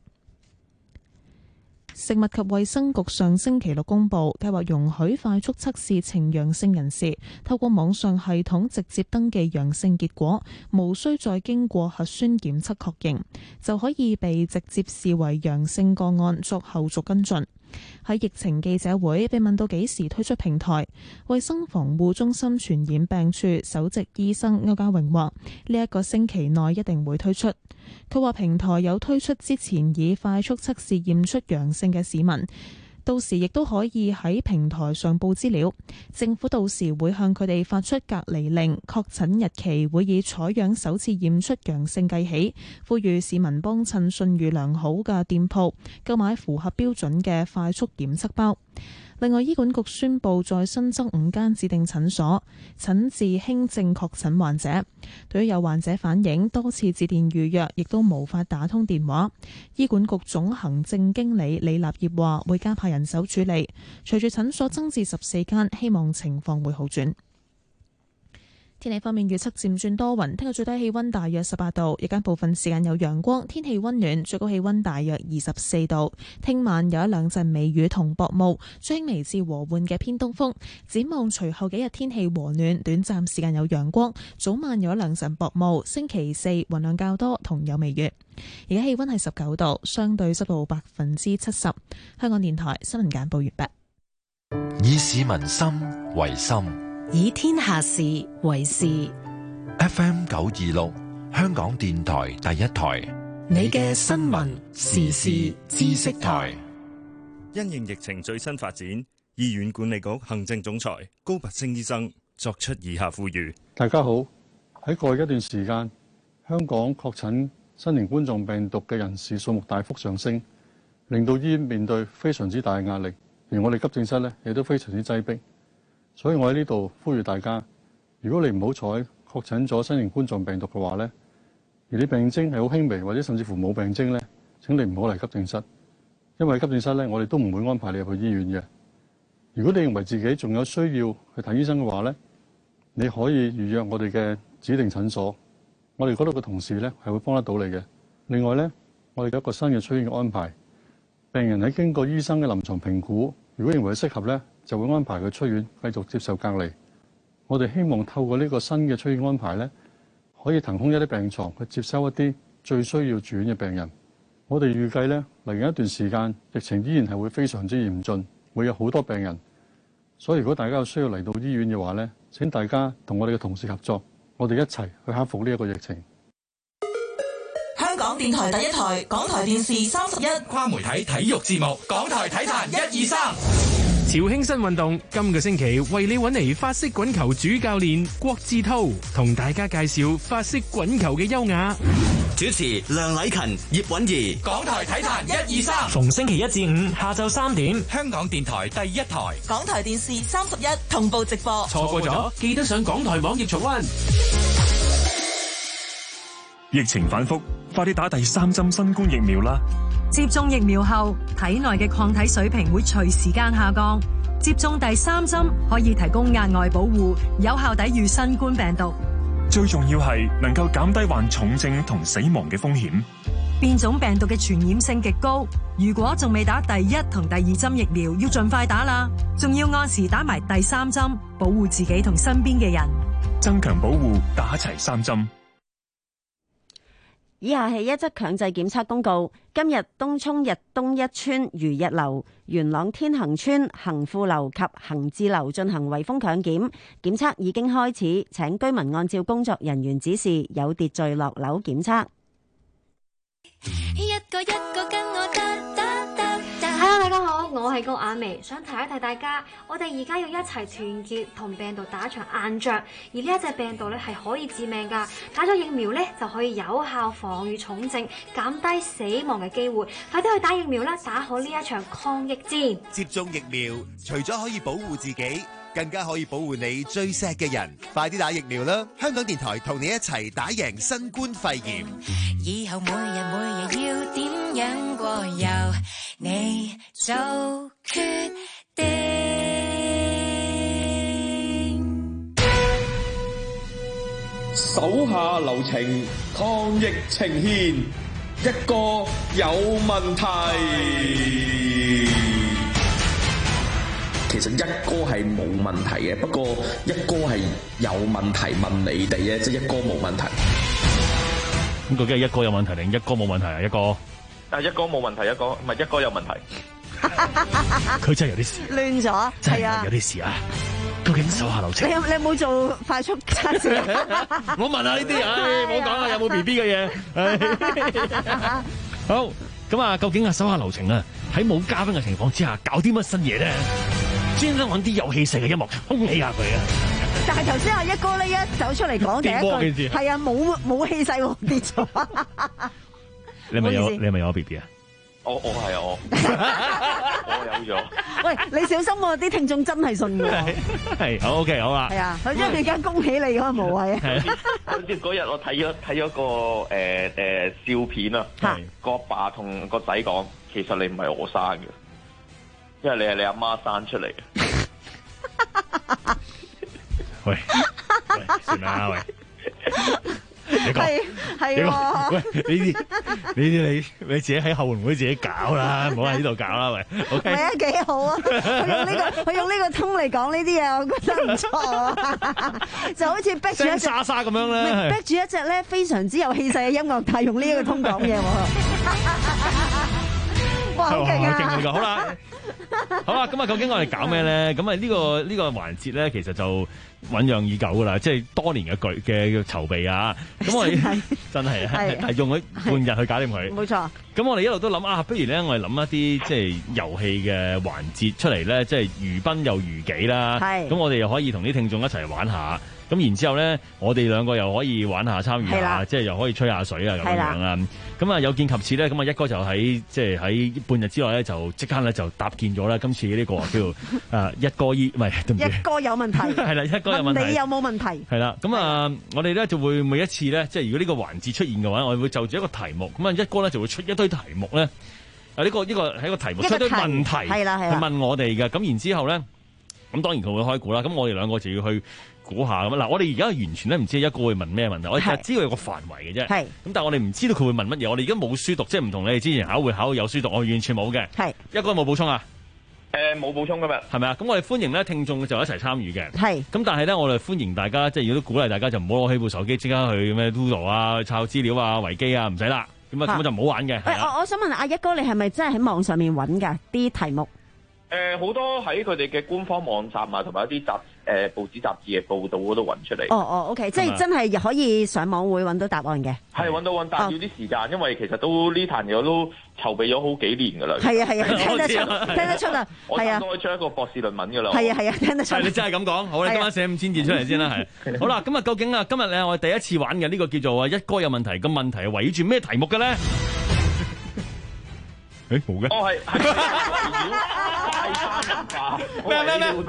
食物及衛生局上星期六公布，計劃容許快速測試呈陽性人士透過網上系統直接登記陽性結果，無需再經過核酸檢測確認，就可以被直接視為陽性個案作後續跟進。喺疫情記者會被問到幾時推出平台，衛生防護中心傳染病處首席醫生歐家榮話：呢一個星期內一定會推出。佢話平台有推出之前以快速測試驗出陽性嘅市民，到時亦都可以喺平台上報資料，政府到時會向佢哋發出隔離令，確診日期會以採樣首次驗出陽性計起。呼籲市民幫襯信譽良好嘅店鋪購買符合標準嘅快速檢測包。另外，醫管局宣布再新增五間指定診所，診治輕症確診患者。對於有患者反映多次致電預約，亦都無法打通電話，醫管局總行政經理李立業話會加派人手處理。隨住診所增至十四間，希望情況會好轉。天氣方面預測漸轉多雲，聽日最低氣溫大約十八度，日間部分時間有陽光，天氣溫暖，最高氣溫大約二十四度。聽晚有一兩陣微雨同薄霧，吹輕微至和緩嘅偏東風。展望隨後幾日天氣和暖，短暫時間有陽光，早晚有一兩陣薄霧。星期四雲量較多同有微雨。而家氣溫係十九度，相對濕度百分之七十。香港電台新聞簡報完畢。
以市民心為心，
以天下事為事。
F M 九二六，香港電台第一台，
你嘅新聞時事知識台。
因應疫情最新發展，醫院管理局行政總裁高拔陞醫生作出以下呼籲：
大家好，喺過去一段時間，香港確診新型冠狀病毒嘅人士數目大幅上升，令到醫院面對非常之大嘅壓力，而我哋急症室咧亦都非常之擠迫。所以我喺呢度呼籲大家，如果你唔好彩確診咗新型冠狀病毒嘅話咧，而你病徵係好輕微或者甚至乎冇病徵咧，請你唔好嚟急症室，因為急症室咧我哋都唔會安排你入去醫院嘅。如果你認為自己仲有需要去睇醫生嘅話咧，你可以預約我哋嘅指定診所，我哋嗰度嘅同事咧係會幫得到你嘅。另外咧，我哋有一個新嘅出院嘅安排，病人喺經過醫生嘅臨床評估如果認為適合呢，就會安排佢出院繼續接受隔離。我哋希望透過呢個新嘅出院安排呢，可以騰空一啲病床去接收一啲最需要住院嘅病人。我哋預計呢，嚟緊一段時間疫情依然係會非常之嚴峻，會有好多病人。所以如果大家有需要嚟到醫院嘅話呢，請大家同我哋嘅同事合作，我哋一齊去克服呢一個疫情。
香港電台第一台，港台電視三十一，
跨媒體體育節目，港台體壇一二三。
潮興新運動今個星期為你揾嚟法式滾球主教練郭志濤，同大家介紹法式滾球嘅優雅。
主持梁禮勤、葉韻儀，
港台體壇一二三。
逢星期一至五下晝三點，
香港電台第一台，
港台電視三十一同步直播。
錯過咗記得上港台網頁重溫。
疫情反覆，快啲打第三針新冠疫苗啦！
接種疫苗後，體內嘅抗體水平會隨時間下降。接種第三針可以提供額外保護，有效抵禦新冠病毒。
最重要係能夠減低患重症同死亡嘅風險。
變種病毒嘅傳染性極高，如果仲未打第一同第二針疫苗，要盡快打啦。仲要按時打埋第三針，保護自己同身邊嘅人。
增強保護，打齊三針。
以下係一則強制檢測公告。今日東涌日東一村如日樓、元朗天恒村恒富樓及恒智樓進行圍封強檢，檢測已經開始，請居民按照工作人員指示有秩序落樓檢測。
一個一個跟我得得得得。Hello， 大家好，我係高雅薇，想提一提大家，我哋而家要一齊團結同病毒打場硬仗，而呢一隻病毒咧係可以致命噶，打咗疫苗咧就可以有效防禦重症，減低死亡嘅機會，快啲去打疫苗啦，打好呢一場抗疫戰。
接種疫苗，除咗可以保護自己，更加可以保護你最錫嘅人，快啲打疫苗啦！香港電台同你一齊打贏新冠肺炎。
以後每日每日要點樣過，由你做決定。
手下留情，抗疫呈現，一個有問題。其實一哥係冇問題嘅，不過一哥係有問題問你哋啫，即係一哥冇問題。
咁究竟係一哥有問題定一哥冇問題啊？一哥，
但係一哥冇問題，一哥唔係一哥有問題。
佢真係有啲事，
亂咗，
真係有啲事啊！究竟手下留情？
你有你有冇做快速測試？
我問下呢啲，唉，唔好講啦，有冇 B B 嘅嘢？好，咁啊，究竟啊手下留情啊？喺冇嘉賓嘅情況之下，搞啲乜新嘢咧？專登揾啲有氣勢嘅音樂，轟起下佢啊！
但係頭先阿一哥呢一走出嚟講第一句，係啊，冇冇氣勢喎，跌咗。
你咪有你係咪有 B B 啊？
我我係我，我有咗。
喂，你小心喎，啲聽眾真係信㗎。
係好 OK 好啦。
係啊，佢將佢而家恭喜你嗰個無謂啊！
跟住嗰日我睇咗睇咗個誒誒笑片啊，個阿爸同個仔講，其實你唔係我生嘅，因為你係你阿媽生出嚟嘅。
喂，喂，算啦，喂，你講，
係係，
喂，呢啲呢啲你你自己喺後援會自己搞啦，唔好喺呢度搞啦，喂 ，OK，
係啊，幾好啊，佢用呢個佢用呢個通嚟講呢啲嘢，我覺得唔錯啊，就好似逼住一隻
沙沙咁樣咧，
逼住一隻咧非常之有氣勢嘅音樂，但係用呢一個通講嘢喎，哇，好勁啊，
勁好啦。好啦，咁啊，究竟我哋搞咩咧？咁啊，呢個呢個環節咧，其實就醞釀已久噶啦，即係多年嘅具嘅籌備啊。咁我哋真係係用咗半日去搞掂佢。
冇錯。
咁我哋一路都諗啊，不如咧我哋諗一啲即係遊戲嘅環節出嚟咧，即係娛賓又娛己啦。係。咁我哋又可以同啲聽眾一齊玩下。咁然之後咧，我哋兩個又可以玩下參與下，即係又可以吹下水啊咁樣啊。咁啊有見及此咧，咁啊一哥就喺即係喺半日之內咧，就即刻咧就搭建咗啦。今次呢個叫誒一哥醫唔係對唔住，
一哥有問題
係啦，一哥有問題，
你有冇問題？
係啦。咁啊，我哋咧就會每一次咧，即係如果呢個環節出現嘅話，我哋會就住一個題目，咁啊一哥咧就會出一堆題目咧。啊呢個呢個係一個題目，出一堆問題係啦係啦，去問我哋嘅。咁然之後咧，咁當然佢會開估啦。咁我哋兩個就要去估下咁。嗱，我哋而家完全咧唔知一哥會問咩問題，我哋就知道有個範圍嘅啫。係。咁但係我哋唔知道佢會問乜嘢。我哋而家冇書讀，即係唔同你哋之前考會考有書讀，我完全冇嘅。係。一哥有冇補充啊？
誒冇補充㗎嘛，
係咪啊？咁我哋歡迎咧聽眾就一齊參與嘅。
係。
咁但係咧，我哋歡迎大家，即係如果都鼓勵大家就唔好攞起部手機即刻去咩 Doodle 啊、去抄資料啊、維基啊，唔使啦。咁啊，咁就唔好玩嘅。
誒，我我想問阿一哥，你係咪真係喺網上面揾㗎啲題目？
誒好、呃、多喺佢哋嘅官方網站啊，同埋一啲雜誒、呃、報紙雜誌嘅報導嗰度揾出嚟。
哦哦，OK，即係真係可以上網會揾到答案嘅。
係揾到揾，但係要啲時間，因為其實都呢壇嘢都籌備咗好幾年㗎啦。
係啊係啊，聽得出聽得出啊，
我差唔多出一個博士論文㗎啦。
係啊係啊，聽得出。
你真係咁講，好，你今晚寫五千字出嚟先啦，係。好啦，咁啊，究竟啊，今日咧我哋第一次玩嘅呢個叫做啊一哥有問題，個問題係圍住咩題目嘅咧？誒冇嘅。
哦係係快餐文化。咩咩咩？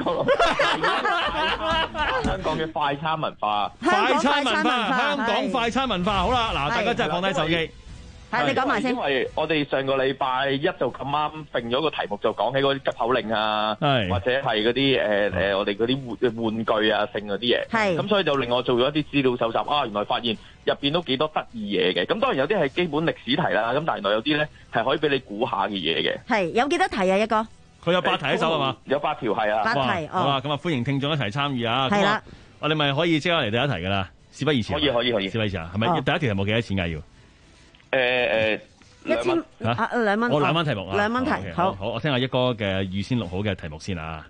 香港嘅快餐文化。
快餐文化，香港快餐文化。好啦，嗱，大家真係放低手機。
係，你講埋先。
因為我哋上個禮拜一就咁啱定咗個題目，就講起嗰啲急口令啊，或者係嗰啲誒誒我哋嗰啲玩玩具啊，性嗰啲嘢。係。咁所以就令我做咗一啲資料搜集啊，原來發現入邊都幾多得意嘢嘅。咁當然有啲係基本歷史題啦，咁但係原來有啲咧係可以俾你估下嘅嘢嘅。係，
有幾多題啊？一個？
佢有八題喺手係嘛？
有八條係啊。
八題。
好啦，咁啊歡迎聽眾一齊參與啊。
係啦。
我哋咪可以即刻嚟第一題㗎啦。事不宜遲。
可以可以可以。
事不宜遲啊？係咪第一條題目幾多錢㗎要？
誒誒。
一千啊兩蚊，
我兩蚊題目啊，
兩蚊題，好
好，我聽下一哥嘅預先錄好嘅題目先啊。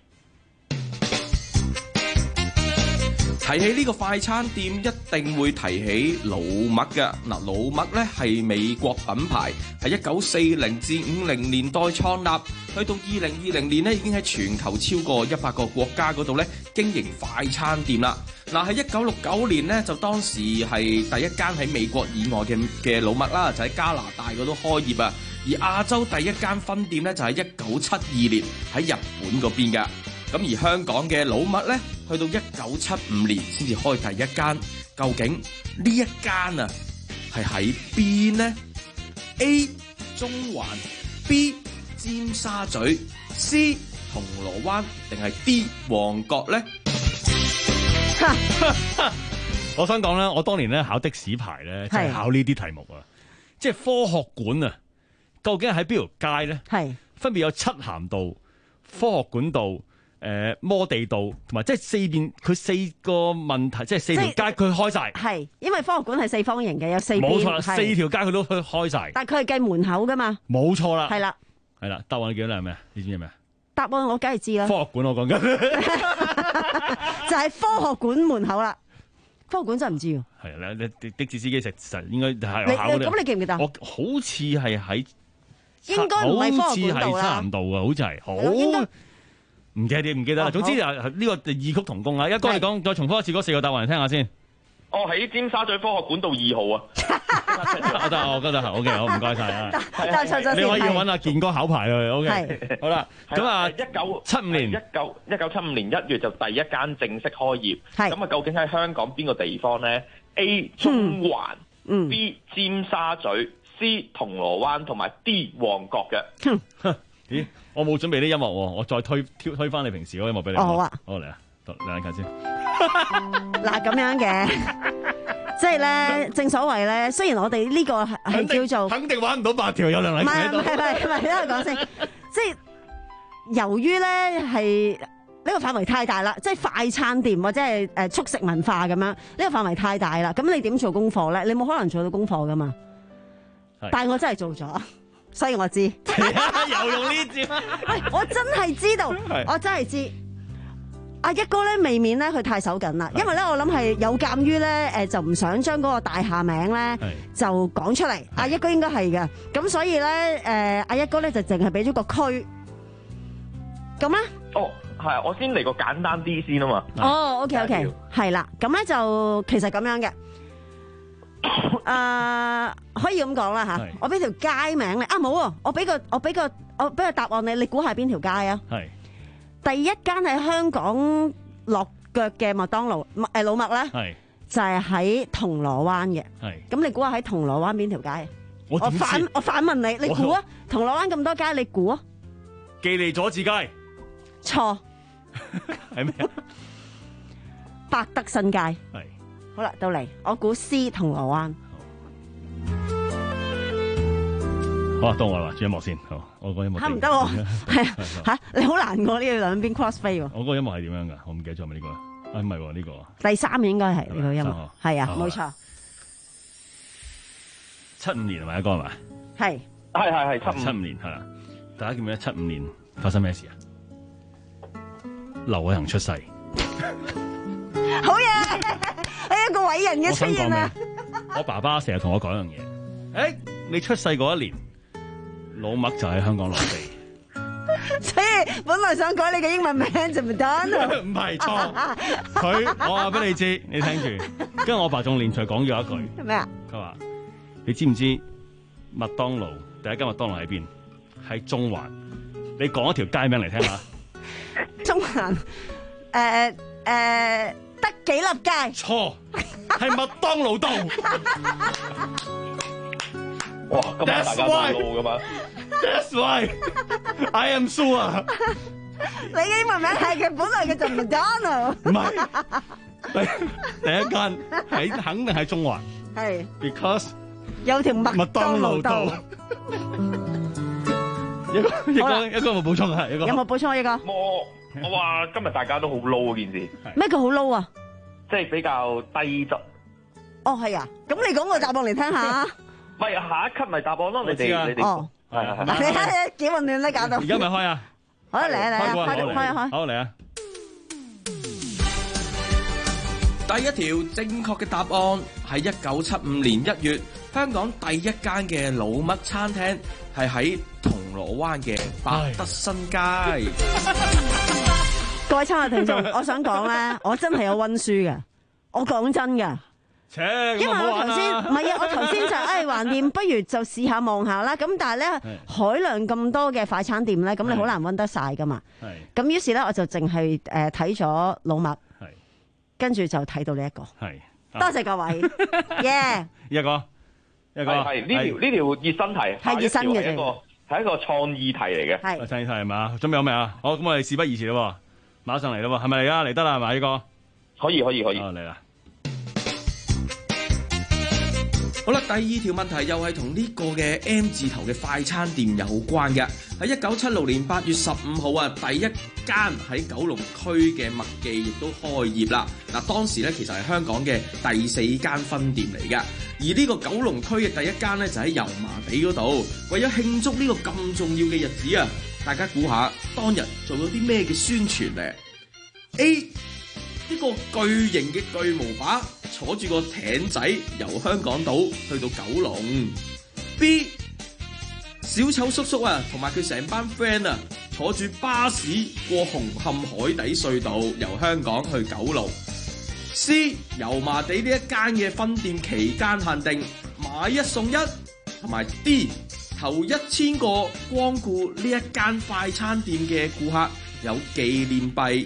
提起呢個快餐店，一定會提起老麥嘅。嗱，老麥咧係美國品牌，係一九四零至五零年代創立，去到二零二零年咧已經喺全球超過一百個國家嗰度咧經營快餐店啦。嗱，喺一九六九年咧，就當時係第一間喺美國以外嘅嘅老麥啦，就喺加拿大嗰度開業啊。而亞洲第一間分店咧就喺一九七二年喺日本嗰邊嘅。咁而香港嘅老麥咧，去到一九七五年先至開第一間。究竟呢一間啊係喺邊呢？ A. 中環 B. 尖沙咀 C. 銅鑼灣定係 D. 旺角咧？
我想講咧，我當年咧考的士牌咧，就係考呢啲題目啊，即係科學館啊，究竟係喺邊條街咧？係分別有漆咸道、科學館道、誒、呃、摩地道，同埋即係四邊佢四個問題，即係四條街佢開晒。係因為科學館係四方形嘅，有四邊。冇錯啦，四條街佢都開開晒。但係佢係計門口噶嘛？冇錯啦。係啦，係啦。答案你記得係咩？你知唔知咩？答案我梗係知啦。科學館我講緊，就係科學館門口啦。科學館真係唔知喎。係啦，你的士司機實實應該係考你。咁你記唔記得？我好似係喺，應該唔係科學館道啦。好似係差唔多啊，好似係好。唔記得啲唔記得啦。總之就係呢個異曲同工啊！一哥嚟講，再重複一次嗰四個答案嚟聽下先。哦，喺尖沙咀科學館道二號啊！我得，我覺得好 OK，好唔該晒啊！你可以揾阿健哥考牌啊 ，OK。好啦，咁啊，一九七五年，一九一九七五年一月就第一間正式開業。咁啊，究竟喺香港邊個地方咧 ？A 中環、嗯、B 尖沙咀、C 銅鑼灣同埋 D 旺角嘅。咦？我冇準備啲音樂喎，我再推推推翻你平時嗰個音樂俾你。哦，好啊，好嚟啊，兩眼先。嗱，咁樣嘅，即係咧，正所謂咧，雖然我哋呢個係叫做肯定玩唔到八條，有兩眼喺度。唔係唔係唔係，等我講先。即係由於咧係呢個範圍太大啦，即係快餐店或者係誒速食文化咁樣，呢個範圍太大啦。咁你點做功課咧？你冇可能做到功課噶嘛。但係我真係做咗。所以我知，又用呢招。喂，我真係知道，我真係知。阿一哥咧，未免咧佢太手緊啦，因為咧我諗係有鑑於咧誒，就唔想將嗰個大廈名咧就講出嚟。阿一哥應該係嘅，咁所以咧誒，阿一哥咧就淨係俾咗個區。咁咧？哦，係，我先嚟個簡單啲先啊嘛。哦 ，OK OK，係啦，咁咧就其實咁樣嘅。誒、uh, 可以咁講啦吓，我俾條街名你啊冇啊，我俾個我俾個我俾個答案你，你估下邊條街啊？係第一間喺香港落腳嘅麥當勞誒老麥咧，係就係喺銅鑼灣嘅。係咁你估下喺銅鑼灣邊條街？我我反我反問你，你估啊？銅鑼灣咁多街，你估啊？記利佐治街錯係咩？百德新街係。好啦，到嚟，我估 C 銅鑼灣。 好啊，當我話轉音樂先，好，我個音樂
嚇唔得喎，係啊嚇，你好難過呢個兩邊 cross 飛喎。
我個音樂係點樣㗎？我唔記得咗係咪呢個？啊唔係喎，呢個
第三應該係呢個音樂，係啊，冇錯。
七五年係咪一個係嘛？
係
係係係七五
七五年係啦。大家記唔記得七五年發生咩事啊？劉偉恒出世。
好嘢！係一個偉人嘅出現啊！
我爸爸成日同我講一樣嘢，誒、欸，你出世嗰一年，老麥就喺香港落地。
所以本來想改你嘅英文名就唔得啦。
唔係錯，佢我話俾你知，你聽住。跟住我爸仲連隨講咗一句
咩啊？
佢話：你知唔知麥當勞第一間麥當勞喺邊？喺中環。你講一條街名嚟聽下。
中環誒誒德己立街。
錯，係麥當勞道。
哇！咁大家都路噶嘛
？That's why I am sure。
你嘅英文名係嘅，本來嘅就麥當勞。唔
係，第一間喺肯定喺中環。
係。
Because
有條麥當勞道。
一個一個一個有冇補充啊？一個
有冇補充啊？一個
我我話今日大家都好 low 嗰件事。
咩叫好 low 啊？
即係比較低質。
哦，係啊，咁你講個答案嚟聽下。
唔係下一級咪答案咯，你哋你哋。哦，係係係。
你睇幾混亂咧，搞到。
而家咪開啊！
好嚟啊嚟啊，開開開開。
好嚟啊！
第一條正確嘅答案係一九七五年一月，香港第一間嘅老麥餐廳係喺銅鑼灣嘅百德新街。
各位親愛聽眾，我想講咧，我真係有溫書嘅，我講真嘅。因為我頭先唔係啊，我頭先就誒橫掂，不如就試下望下啦。咁但係咧，海量咁多嘅快餐店咧，咁你好難溫得晒噶嘛。咁於是咧，我就淨係誒睇咗老麥，跟住就睇到呢一個。係，多謝各位，耶！
一個，一個
係呢條呢條熱身題，
係熱身嘅啫，
係一個係一個創意題嚟嘅。
係
創意題係嘛？準備好未啊？好，咁我哋事不宜遲咯，馬上嚟咯，係咪嚟啊？嚟得啦，係咪呢個？
可以可以可以。
嚟啦！
好啦，第二條問題又係同呢個嘅 M 字頭嘅快餐店有關嘅。喺一九七六年八月十五號啊，第一間喺九龍區嘅麥記亦都開業啦。嗱，當時咧其實係香港嘅第四間分店嚟嘅。而呢個九龍區嘅第一間咧就喺油麻地嗰度。為咗慶祝呢個咁重要嘅日子啊，大家估下當日做咗啲咩嘅宣傳咧 ？A 一個巨型嘅巨無霸坐住個艇仔由香港島去到九龍。B 小丑叔叔啊，同埋佢成班 friend 啊，坐住巴士過紅磡海底隧道由香港去九龍。C 油麻地呢一間嘅分店期間限定買一送一，同埋 D 頭一千個光顧呢一間快餐店嘅顧客有紀念幣。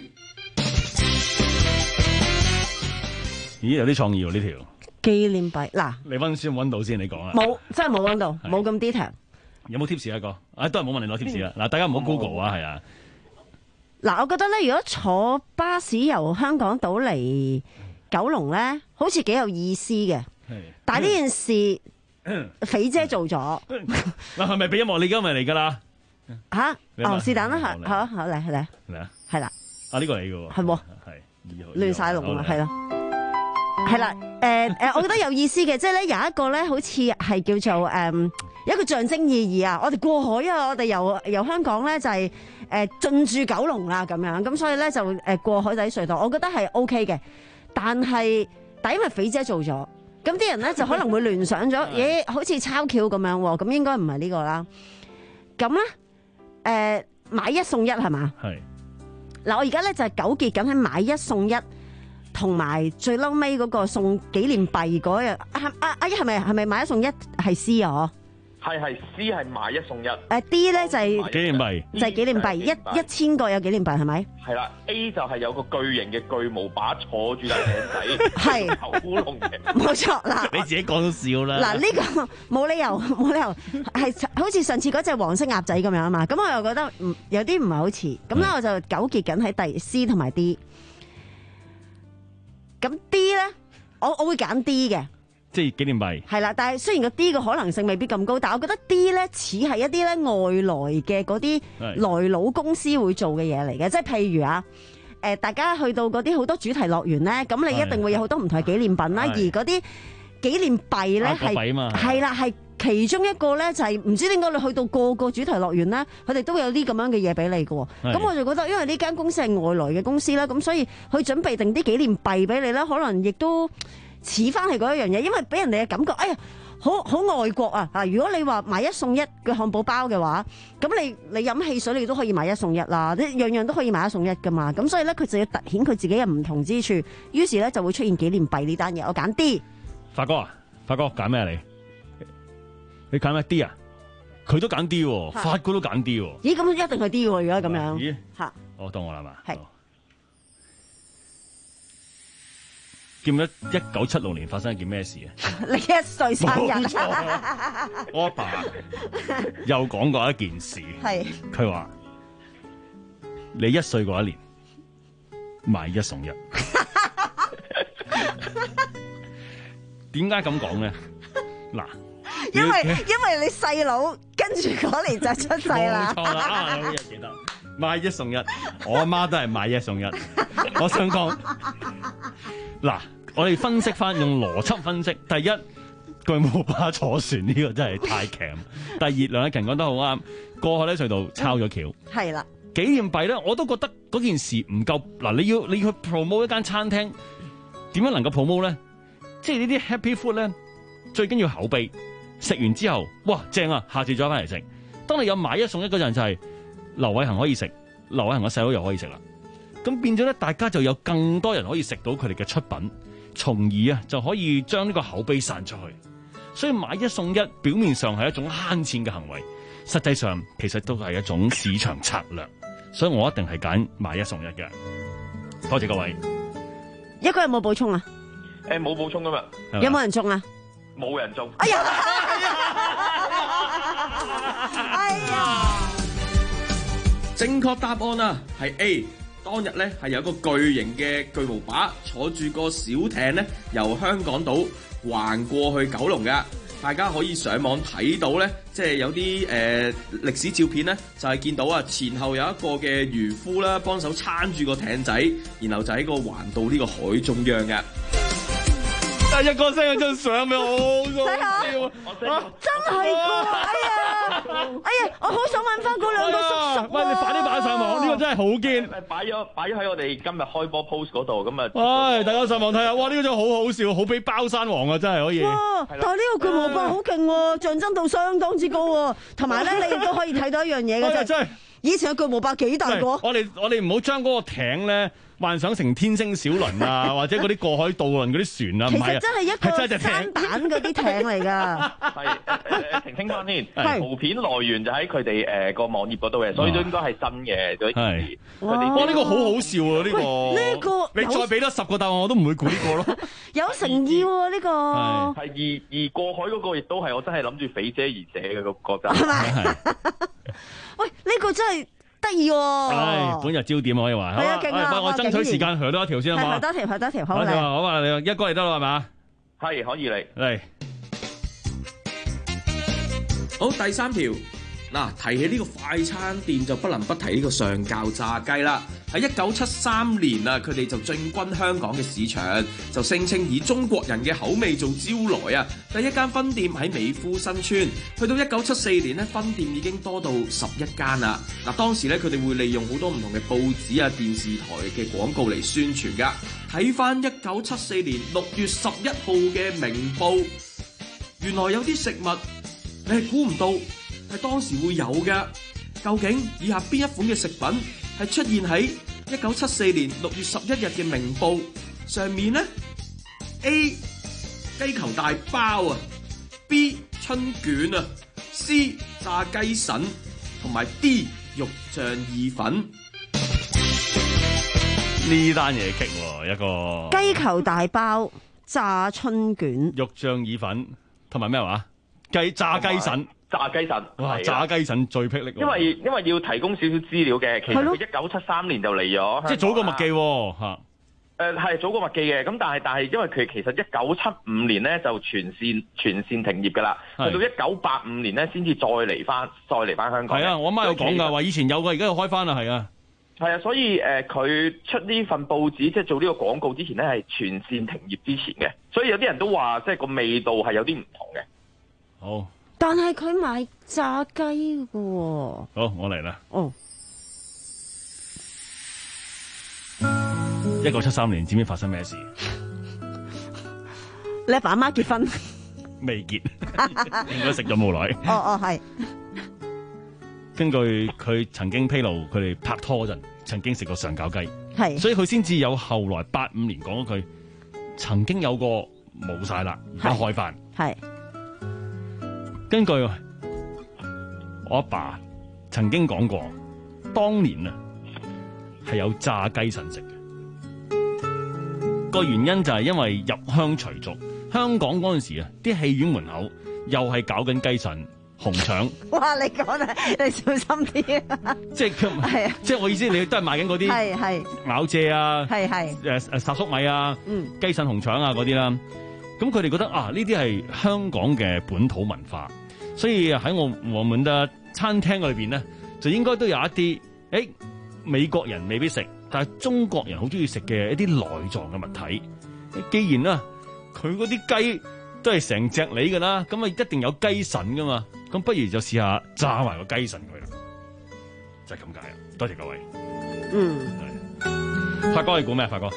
咦，有啲創意喎呢條
紀念幣嗱，
你温書温到先，你講啊。
冇，真係冇温到，冇咁 detail。
有冇 tips 啊？一個，啊都係冇問你攞 tips 啦。嗱，大家唔好 Google 啊，係啊。
嗱，我覺得咧，如果坐巴士由香港島嚟九龍咧，好似幾有意思嘅。但係呢件事，肥姐做咗。
嗱，係咪俾音樂你而家咪嚟㗎啦？
嚇！哦，是但啦，係好，好嚟嚟
嚟啊！
係啦。
啊，呢個嚟嘅喎。
係喎。係。亂晒龍啦，係咯。係啦，誒誒，我覺得有意思嘅，即係咧有一個咧，好似係叫做誒有一個象徵意義啊！我哋過海啊，我哋由由香港咧就係誒進駐九龍啦咁樣，咁所以咧就誒過海底隧道，我覺得係 O K 嘅。但係但因為肥姐做咗，咁啲人咧就可能會聯想咗，咦，好似抄橋咁樣喎，咁應該唔係呢個啦。咁咧誒買一送一係嘛？係。嗱，我而家咧就係糾結緊喺買一送一。同埋最嬲尾嗰個送紀念幣嗰日，阿阿阿姨係咪係咪買一送一係 C 啊？
係係 C 係買一送一。誒
D 咧就係
紀念幣，
就係紀念幣，一一千個有紀念幣係咪？係
啦 ，A 就係有個巨型嘅巨無霸坐住架艇仔，係九龍嘅。冇
錯嗱，
你自己講都笑啦。
嗱呢個冇理由冇理由係好似上次嗰隻黃色鴨仔咁樣啊嘛，咁我又覺得唔有啲唔係好似，咁咧我就糾結緊喺第 C 同埋 D。咁 D 咧，我我會揀 D 嘅，
即係紀念幣。
係啦，但係雖然個 D 嘅可能性未必咁高，但係我覺得 D 咧似係一啲咧外來嘅嗰啲來佬公司會做嘅嘢嚟嘅，即係譬如啊。誒，大家去到嗰啲好多主題樂園咧，咁你一定會有好多唔同嘅紀念品啦。而嗰啲紀念幣咧係係啦，係其中一個咧就係唔知點解你去到個個主題樂園咧，佢哋都有啲咁樣嘅嘢俾你嘅。咁我就覺得，因為呢間公司係外來嘅公司啦，咁所以佢準備定啲紀念幣俾你咧，可能亦都似翻係嗰一樣嘢，因為俾人哋嘅感覺，哎呀〜好好外國啊！啊，如果你話買一送一嘅漢堡包嘅話，咁你你飲汽水你都可以買一送一啦，啲樣樣都可以買一送一噶嘛。咁所以咧，佢就要突顯佢自己嘅唔同之處，於是咧就會出現紀念幣呢單嘢。我揀 D。發哥啊，
發哥揀咩啊你？你揀咩 D 啊？佢都揀 D 喎，發哥都揀 D 喎。
咦？咁一定係 D 喎，如果咁樣。
咦？
嚇！
我當我啦嘛。
係。
記唔記得一九七六年發生一件咩事啊？
你一歲生日，
我阿爸，爸又講過一件事，係佢話你一歲嗰一年買一送一，點解咁講咧？嗱，
因為因為你細佬跟住嗰年就出世啦，
冇錯啦，啊，好嘢記得買一送一，我阿媽都係買一送一，我想講嗱。我哋分析翻，用邏輯分析。第一，巨無霸坐船呢個真係太強。第二，梁禮勤講得好啱，過海呢隧道抄咗橋。係啦，紀念幣咧，我都覺得嗰件事唔夠。嗱，你要你要去 promote 一間餐廳，點樣能夠 promote 咧？即係呢啲 happy food 咧，最緊要口碑。食完之後，哇，正啊！下次再翻嚟食。當你有買一送一嗰陣，就係劉偉恒可以食，劉偉恒嘅細佬又可以食啦。咁變咗咧，大家就有更多人可以食到佢哋嘅出品。從而啊，就可以將呢個口碑散出去。所以買一送一，表面上係一種慳錢嘅行為，實際上其實都係一種市場策略。所以我一定係揀買一送一嘅。多謝各位。
一個有冇補充啊？
誒，冇補充噶嘛。
有冇人中啊？
冇人中。
哎呀！哎呀！
正確答案啊，係 A。當日咧係有一個巨型嘅巨無霸坐住個小艇咧，由香港島橫過去九龍嘅。大家可以上網睇到咧，即係有啲誒歷史照片咧，就係、是、見到啊前後有一個嘅漁夫啦，幫手撐住個艇仔，然後就喺個環島呢個海中央嘅。
一個聲嘅張相咪好搞笑啊！
真係㗎！哎呀，哎呀，我好想問翻嗰兩個叔叔、啊。
喂，你快啲擺上網，呢、這個真係好堅。
擺咗擺咗喺我哋今日開波 post 嗰度，咁啊。
唉，大家上網睇下，哇！呢、這個真係好好笑，好比包山王啊，真係可以。
哇！但係呢個巨無霸好勁喎，象徵度相當之高喎。同埋咧，你亦都可以睇到一樣嘢嘅啫。真係。以前嘅巨無霸幾大個？
我哋我哋唔好將嗰個艇咧幻想成天星小輪啊，或者嗰啲過海渡輪嗰啲船啊，唔係啊，
其實真係一個山板嗰啲艇嚟㗎。
係誒澄清翻先，圖片來源就喺佢哋誒個網頁嗰度嘅，所以都應該係真嘅。係，
哇！呢個好好笑啊！呢個
呢個
你再俾多十個答案，我都唔會估呢個咯。
有誠意喎呢個。
係而而過海嗰個亦都係我真係諗住肥姐而寫嘅個個真。係咪？
喂，呢個真係得意喎！
唉，本日焦點可以話係啊，勁啊！我爭取時間，去多一條先啊嘛。
係多條，係多條，好嚟。
好啊，你一個嚟得啦，係嘛？
係可以嚟
嚟。
好，第三條嗱，提起呢個快餐店就不能不提呢個上校炸雞啦。喺一九七三年啊，佢哋就進軍香港嘅市場，就聲稱以中國人嘅口味做招來啊。第一間分店喺美孚新村，去到一九七四年咧，分店已經多到十一間啦。嗱，當時咧佢哋會利用好多唔同嘅報紙啊、電視台嘅廣告嚟宣傳噶。睇翻一九七四年六月十一號嘅明報，原來有啲食物你係估唔到係當時會有嘅。究竟以下邊一款嘅食品係出現喺一九七四年六月十一日嘅明報上面呢？ A 雞球大包啊， B 春卷啊， C 炸雞腎，同埋 D 肉醬意粉。
呢單嘢激喎，一個
雞球大包、炸春卷、
肉醬意粉，同埋咩話？雞炸雞腎。
炸雞腎，
哇！炸雞腎最霹靂，
因為因為要提供少少資料嘅，其實佢一九七三年就嚟咗，
即係早過麥記嚇。
誒係早過麥記嘅，咁但係但係因為佢其實一九七五年咧就全線全線停業㗎啦，去到一九八五年咧先至再嚟翻再嚟翻香港。
係啊，我阿媽有講㗎，話以前有嘅，而家又開翻啦，係啊。
係啊，所以誒佢、呃、出呢份報紙即係做呢個廣告之前咧係全線停業之前嘅，所以有啲人都話即係個味道係有啲唔同嘅。
好，
但係佢賣炸雞嘅喎。
好，我嚟啦。
哦。
一九七三年，知唔知發生咩事？
你阿爸阿媽結婚？
未結，應該食咗冇耐。
哦哦，係。
根據佢曾經披露，佢哋拍拖嗰陣曾經食過上餃雞，
係，
所以佢先至有後來八五年講咗佢曾經有個冇晒啦，而家開飯。
係。
根據我阿爸曾經講過，當年啊係有炸雞神食嘅。個原因就係因為入鄉隨俗，香港嗰陣時啊，啲戲院門口又係搞緊雞腎、紅腸。
哇！你講啊，你小心啲啊！
即係佢，係啊，即係我意思，你都係賣緊嗰啲
係係
咬蔗啊，
係係
誒誒殺粟米啊，
嗯，
雞腎紅腸啊嗰啲啦。咁佢哋覺得啊，呢啲係香港嘅本土文化，所以喺我我們嘅餐廳裏邊咧，就應該都有一啲誒美國人未必食，但係中國人好中意食嘅一啲內臟嘅物體。既然啦，佢嗰啲雞都係成隻嚟㗎啦，咁啊一定有雞腎㗎嘛，咁不如就試下炸埋個雞腎佢啦，就係咁解啊！多謝各位。
嗯，
發哥你估咩？發哥，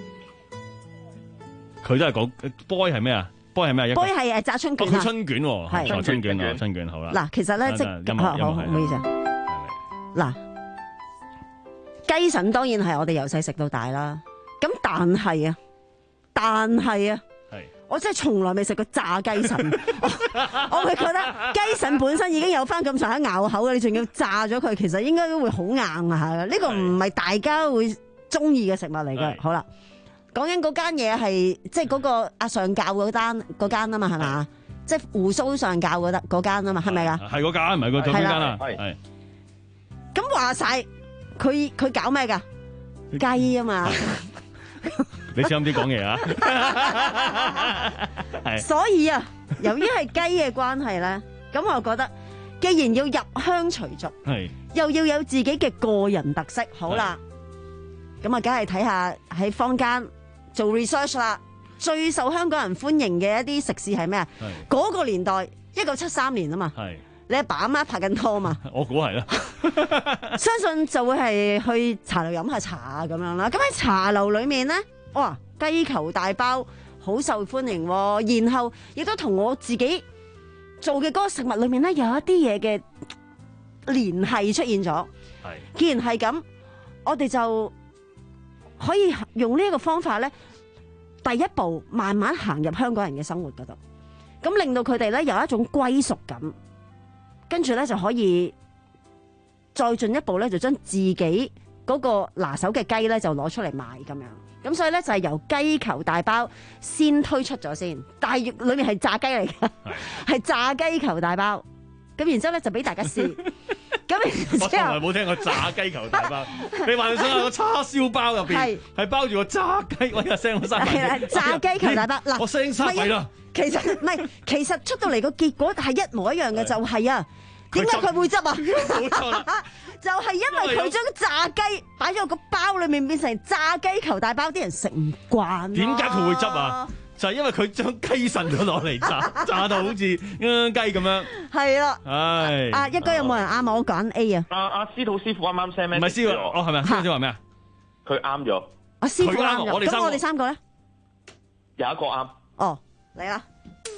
佢都係講 boy 係咩啊 ？boy 係咩啊
？boy 係誒炸春卷啊！
佢春卷喎，係春卷啊，春卷好啦。
嗱，其實咧即係好好唔好意思啊。嗱。雞腎當然係我哋由細食到大啦，咁但係啊，但係啊，我真係從來未食過炸雞腎，我會覺得雞腎本身已經有翻咁上下咬口嘅，你仲要炸咗佢，其實應該都會好硬啊！呢個唔係大家會中意嘅食物嚟嘅。好啦，講緊嗰間嘢係即係嗰個阿上教嗰單嗰間啊嘛，係嘛？即係鬍鬚上教嗰得嗰間啊嘛，係咪啊？
係嗰間，唔係個嗰間啊。係。
咁話晒。佢佢搞咩噶？雞啊嘛！
你小心啲講嘢啊！係。
所以啊，由於係雞嘅關係咧，咁我覺得，既然要入鄉隨俗，係又要有自己嘅個人特色，好啦，咁啊，梗係睇下喺坊間做 research 啦。最受香港人歡迎嘅一啲食肆係咩啊？嗰個年代，一九七三年啊嘛。係。你阿爸阿媽拍緊拖嘛？
我估係啦，
相信就會係去茶樓飲下茶啊咁樣啦。咁喺茶樓裏面咧，哇，雞球大包好受歡迎，然後亦都同我自己做嘅嗰個食物裏面咧有一啲嘢嘅聯繫出現咗。係，既然係咁，我哋就可以用呢一個方法咧，第一步慢慢行入香港人嘅生活嗰度，咁令到佢哋咧有一種歸屬感。跟住咧就可以再進一步咧，就將自己嗰個拿手嘅雞咧就攞出嚟賣咁樣。咁所以咧就係由雞球大包先推出咗先，但係裏面係炸雞嚟嘅，係炸雞球大包。咁然之後咧就俾大家試。咁然之後我從來冇聽過炸雞球大包。你話你想有個叉燒包入邊係包住個炸雞，我有聲我生埋。炸雞球大包嗱，我聲生埋啦。其實唔係，其實出到嚟個結果係一模一樣嘅，就係啊，點解佢會執啊？冇錯啦，就係因為佢將炸雞擺咗個包裏面變成炸雞球大包，啲人食唔慣。點解佢會執啊？就係因為佢將雞腎咗落嚟炸，炸到好似雞咁樣。係啦，唉，啊一哥有冇人啱我揀 A 啊？阿阿司徒師傅啱啱 send 咩？唔係師傅，哦係咪？師傅話咩啊？佢啱咗。阿師傅啱咗，咁我哋三個咧？有一個啱。哦。嚟啦！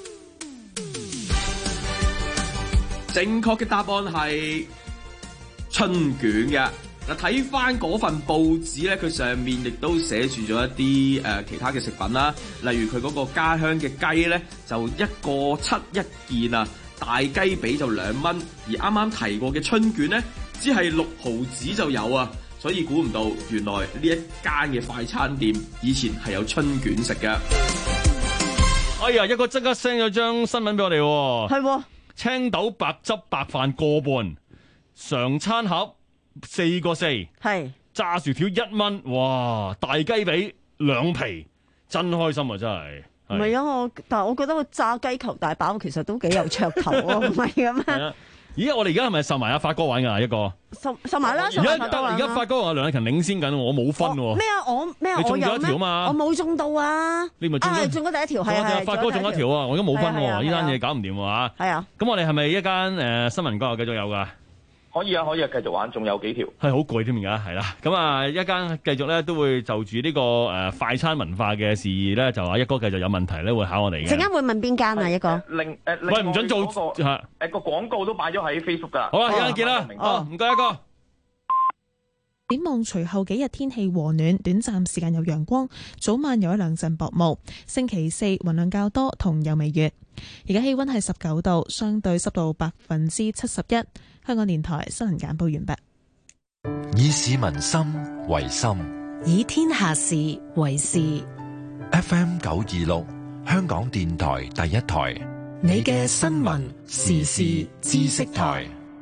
正確嘅答案係春卷嘅。嗱，睇翻嗰份報紙咧，佢上面亦都寫住咗一啲誒、呃、其他嘅食品啦，例如佢嗰個家鄉嘅雞咧，就一個七一件啊，大雞髀就兩蚊，而啱啱提過嘅春卷咧，只係六毫子就有啊，所以估唔到原來呢一間嘅快餐店以前係有春卷食嘅。
哎呀，一個即刻 send 咗張新聞俾我哋，係、哦、青豆白汁白飯個半，常餐盒四個四，係炸薯條一蚊，哇！大雞髀兩皮，真開心啊！真係。
唔係啊，我但係我覺得個炸雞球大飽其實都幾有噱頭啊，唔係嘅咩？
咦，我哋而家係咪受埋阿發哥玩㗎一個？
受受埋啦！
而家而家發哥話梁禮勤領先緊，我冇分喎。
咩啊？我咩啊？
你中咗一條嘛？
我冇中到啊！
你咪中咗？
中咗第一條係係。
發哥中咗一條啊！我而家冇分喎，呢單嘢搞唔掂喎嚇。
係啊。咁
我哋係咪一間誒新聞角繼續有㗎？
可以啊，可以啊，繼續玩，仲有幾條。
係好攰添而家，係啦。咁啊，一間繼續咧都會就住呢個誒快餐文化嘅事宜咧，就話一哥繼續有問題咧，會考我哋嘅。
陣間會問邊間啊？一個。
另誒，
喂，唔準做嚇。
誒個廣告都擺咗喺 Facebook 㗎。
好啦，一陣見啦。好，唔該一哥。
展望隨後幾日天氣和暖，短暫時間有陽光，早晚有一兩陣薄霧。星期四雲量較多同有微雨。而家氣溫係十九度，相對濕度百分之七十一。香港電台新聞簡報完畢。
以市民心為心，
以天下事為事。
F M 九二六，香港電台第一台，
你嘅新聞時事知識台。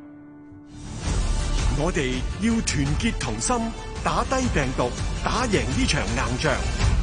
我哋要團結同心，打低病毒，打贏呢場硬仗。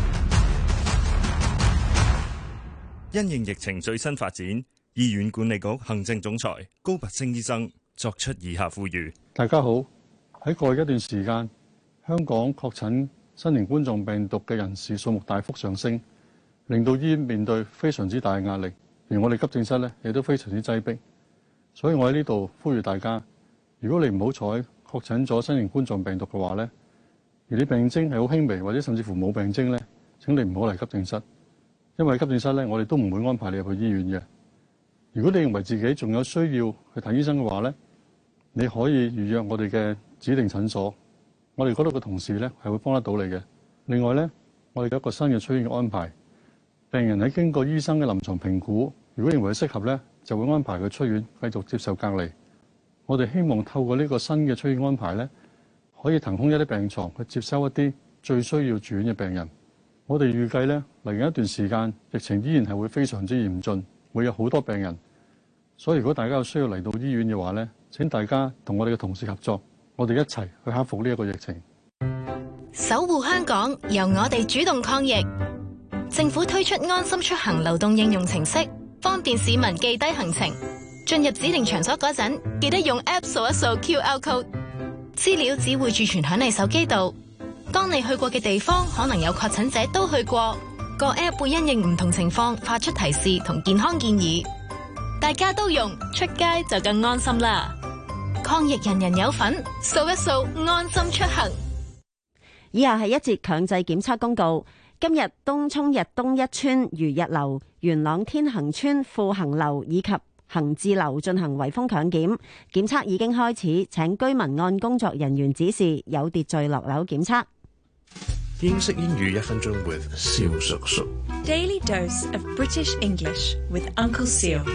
因應疫情最新發展，醫院管理局行政總裁高拔陞醫生作出以下呼籲：
大家好，喺過去一段時間，香港確診新型冠狀病毒嘅人士數目大幅上升，令到醫院面對非常之大嘅壓力，而我哋急症室咧亦都非常之擠迫。所以我喺呢度呼籲大家，如果你唔好彩確診咗新型冠狀病毒嘅話咧，而你病徵係好輕微或者甚至乎冇病徵咧，請你唔好嚟急症室，因為急症室咧我哋都唔會安排你入去醫院嘅。如果你認為自己仲有需要去睇醫生嘅話咧，你可以預約我哋嘅指定診所，我哋嗰度嘅同事咧係會幫得到你嘅。另外咧，我哋有一個新嘅出院嘅安排，病人喺經過醫生嘅臨床評估，如果認為適合咧，就會安排佢出院繼續接受隔離。我哋希望透過呢個新嘅出院安排咧，可以騰空一啲病床去接收一啲最需要住院嘅病人。我哋預計咧嚟緊一段時間，疫情依然係會非常之嚴峻，會有好多病人。所以如果大家有需要嚟到醫院嘅話咧，請大家同我哋嘅同事合作，我哋一齊去克服呢一個疫情。
守護香港，由我哋主動抗疫。政府推出安心出行流動應用程式，方便市民記低行程。進入指定場所嗰陣，記得用 App 掃一掃 Q R code， 資料只會儲存響你手機度。當你去過嘅地方可能有確診者都去過，個 App 會因應唔同情況發出提示同健康建議。大家都用，出街就更安心啦！抗疫人人有份，掃一掃安心出行。
以下係一節強制檢測公告。今日東涌日東一村如日樓、元朗天恒村富恒樓以及恒智樓進行圍封強檢，檢測已經開始，請居民按工作人員指示有秩序落樓檢測。
英式英語一分鐘 with 蕭叔叔。
Daily dose of British English with Uncle Seal。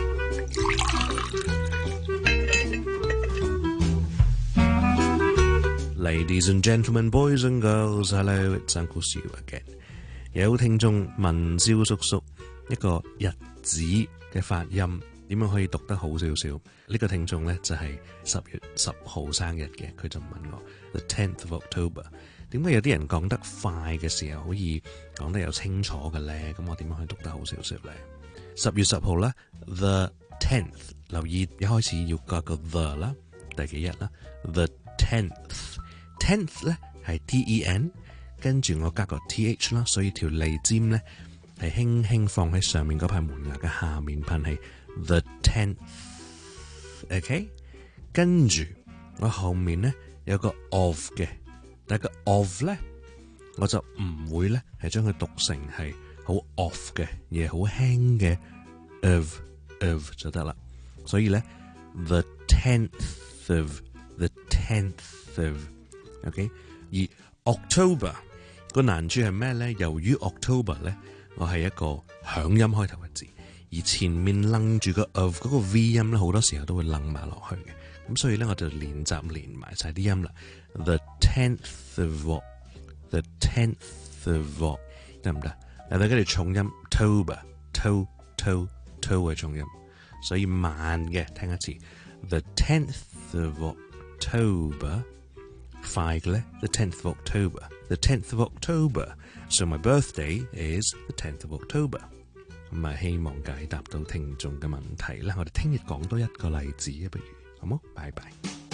Ladies and gentlemen, boys and girls, hello, it's Uncle Seal again。有聽眾問蕭叔叔一個日子嘅發音點樣可以讀得好少少？呢、這個聽眾咧就係十月十號生日嘅，佢就問我 The tenth of October。點解有啲人講得快嘅時候可以講得又清楚嘅咧？咁我點樣可以讀得好少少咧？十月十號咧 ，the tenth， 留意一開始要加個 the 啦，第幾日啦 ？the tenth，tenth 咧係 T E N， 跟住我加個 T H 啦，所以條脷尖咧係輕輕放喺上面嗰排門牙嘅下面噴氣 the tenth，OK， 跟住我後面咧有個 of 嘅。但係個 of 咧，我就唔會咧係將佢讀成係好 off 嘅，而係好輕嘅 of of 就得啦。所以咧 the tenth of the tenth of，OK， 而 October 個難處係咩咧？由於 October 咧，我係一個響音開頭嘅字，而前面楞住個 of 嗰個 v 音咧，好多時候都會楞埋落去嘅。咁所以咧，我就練習連埋晒啲音啦。The tenth of what? The tenth of what? 得唔得？嗱，大家哋重音 tober to to to 係重音，所以慢嘅聽一次。The tenth of October， 快嘅咧 ？The tenth of October. The tenth of October. So my birthday is the tenth of October. 咁啊，希望解答到聽眾嘅問題啦。我哋聽日講多一個例子啊，不如好冇？拜拜。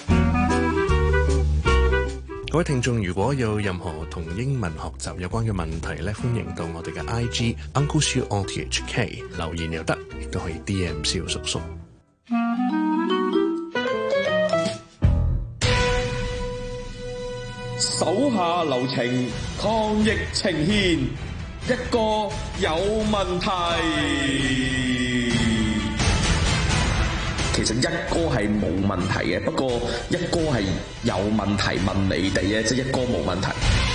各位聽眾，如果有任何同英文學習有關嘅問題咧，歡迎到我哋嘅 I G Uncle Siu R T H K 留言又得，亦都可以 D M 蕭叔叔。
手下留情，抗疫呈獻，一個有問題。其實一哥係冇問題嘅，不過一哥係有問題問你哋嘅，即係一哥冇問題。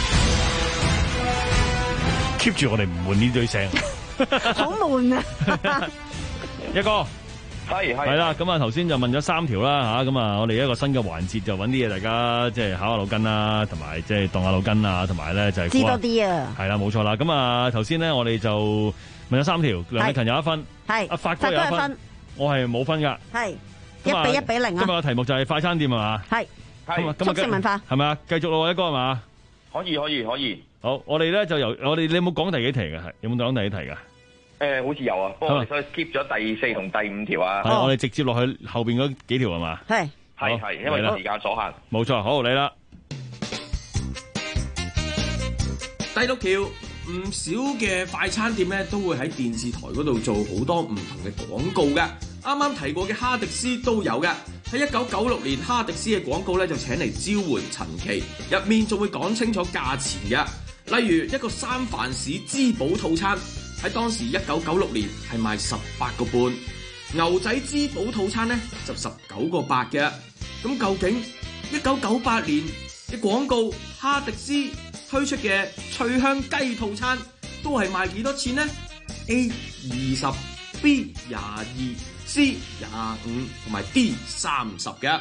keep 住我哋唔悶呢堆聲，
好悶啊！
一哥。
係係
係啦，咁啊頭先就問咗三條啦吓，咁啊我哋一個新嘅環節就揾啲嘢大家即係考下腦筋啦，同埋即係動下腦筋啊，同埋咧就係
知多啲啊。係
啦，冇錯啦。咁啊頭先咧我哋就問咗三條，梁禮勤有一分，
係
阿發哥有一分，我係冇分噶。係
一比一比零啊。
今日嘅題目就係快餐店係嘛？
係
係
中式文化係
咪啊？繼續咯，一哥係嘛？
可以可以可以。
好，我哋咧就由我哋你有冇講第幾題嘅？係有冇講第幾題噶？
誒、呃，好似有啊，不過我哋所以 skip 咗第四同第五條啊。
係、哦，我哋直接落去後邊嗰幾條係嘛？
係
係係，因為時間所限。
冇錯，好嚟啦。
第六條，唔少嘅快餐店咧都會喺電視台嗰度做好多唔同嘅廣告嘅。啱啱提過嘅哈迪斯都有嘅。喺一九九六年，哈迪斯嘅廣告咧就請嚟招喚陳奇，入面仲會講清楚價錢嘅。例如一個三藩市滋寶套餐。喺當時一九九六年係賣十八個半，牛仔滋寶套餐呢就十九個八嘅。咁究竟一九九八年嘅廣告哈迪斯推出嘅脆香雞套餐都係賣幾多錢呢？ A 二十 B 廿二 C 廿五同埋 D 三十嘅。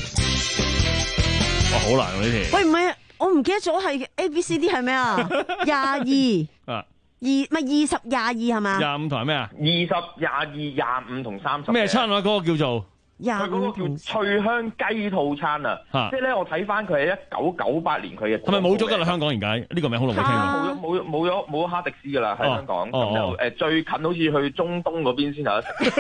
哇，好難喎呢條。
喂，唔係，我唔記得咗係 A B C D 係咩啊？廿二
啊。
二咪二十廿二係嘛？
廿五同係咩啊？
二十廿二廿五同三十。
咩餐啊？嗰個叫做
佢嗰個叫脆香雞套餐啊！即係咧，我睇翻佢係一九九八年佢嘅。
係咪冇咗㗎啦？香港而家呢個名好耐冇聽過。
冇咗冇冇咗冇咗哈迪斯㗎啦！喺香港咁就誒最近好似去中東嗰邊先有得食。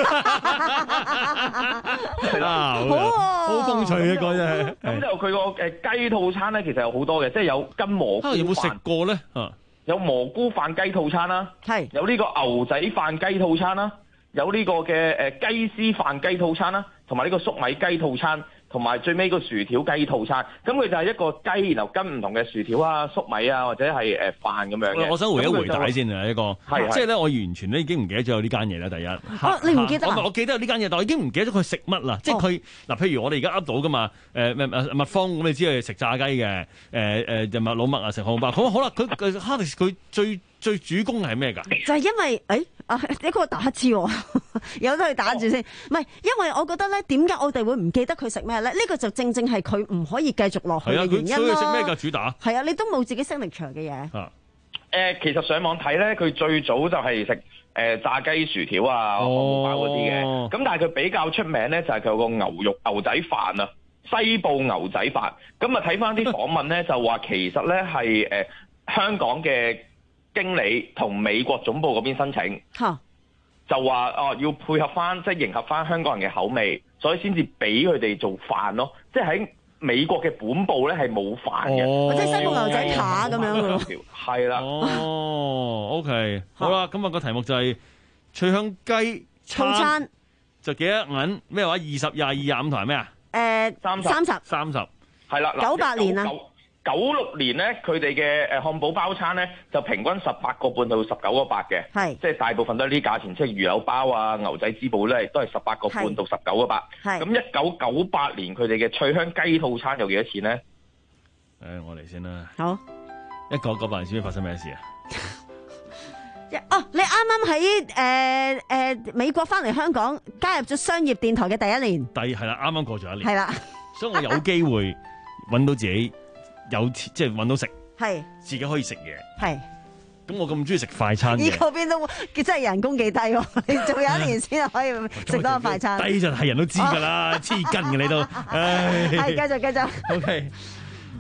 係啦，
好好風趣嘅個真係。
咁就佢個誒雞套餐咧，其實有好多嘅，即係有跟蘑菇飯。
有冇食過咧？啊！
有蘑菇飯雞套餐啦，
係
有呢個牛仔飯雞套餐啦，有呢個嘅誒雞絲飯雞套餐啦，同埋呢個粟米雞套餐，同埋最尾個薯條雞套餐。咁佢就係一個雞，然後跟唔同嘅薯條啊、粟米啊，或者係誒飯咁樣嘅。
我想回一回帶先啊，一個
係
即係咧，我完全咧已經唔記得咗有呢間嘢啦。第一，
啊，你唔記得
我我記得有呢間嘢，但我已經唔記得咗佢食乜啦。即係佢嗱，譬如我哋而家噏到噶嘛，誒咩麥芳咁，你知佢食炸雞嘅，誒誒就麥老麥啊食漢堡。咁好啦，佢佢哈迪斯佢最最主攻係咩㗎？
就係因為誒啊一個打字喎，有得去打住先。唔係，因為我覺得咧，點解我哋會唔記得佢食咩咧？呢個就正正係佢唔可以繼續落去嘅原因咯。
係啊，佢
食咩㗎主打？
係啊，你都冇自己 signature 嘅嘢。
啊誒，其實上網睇咧，佢最早就係食誒炸雞、薯條啊、漢堡包嗰啲嘅。咁但係佢比較出名咧，就係佢有個牛肉牛仔飯啊，西部牛仔飯。咁啊睇翻啲訪問咧，就話其實咧係誒香港嘅經理同美國總部嗰邊申請，就話哦要配合翻，即係迎合翻香港人嘅口味，所以先至俾佢哋做飯咯。即係喺美國嘅本部咧係冇飯嘅，
即係西部牛仔扒咁樣咯。
係啦。
哦，OK，好啦，咁啊個題目就係脆香雞
套餐，
就幾多銀？咩話？二十、廿二、廿五同係咩啊？
誒，
三十，
三十，
三十，
係啦。
九八年啊。
九六年咧，佢哋嘅誒漢堡包餐咧就平均十八個半到十九個八嘅，係即係大部分都係呢啲價錢，即係魚柳包啊、牛仔滋補咧都係十八個半到十九個八。係咁一九九八年佢哋嘅脆香雞套餐有幾多錢咧？
誒，我嚟先啦。
好，
一九九八年知唔知發生咩事啊？
哦，你啱啱喺誒誒美國翻嚟香港，加入咗商業電台嘅第一年。
第係啦，啱啱過咗一年。
係啦，
所以我有機會揾到自己。有即係揾到食，
係
自己可以食嘢，
係。
咁我咁中意食快餐嘅，
呢個邊都真係人工幾低喎！你做有一年先可以食到個快餐，
低就係人都知㗎啦，黐筋嘅你都。唉，
係繼續繼續。
OK，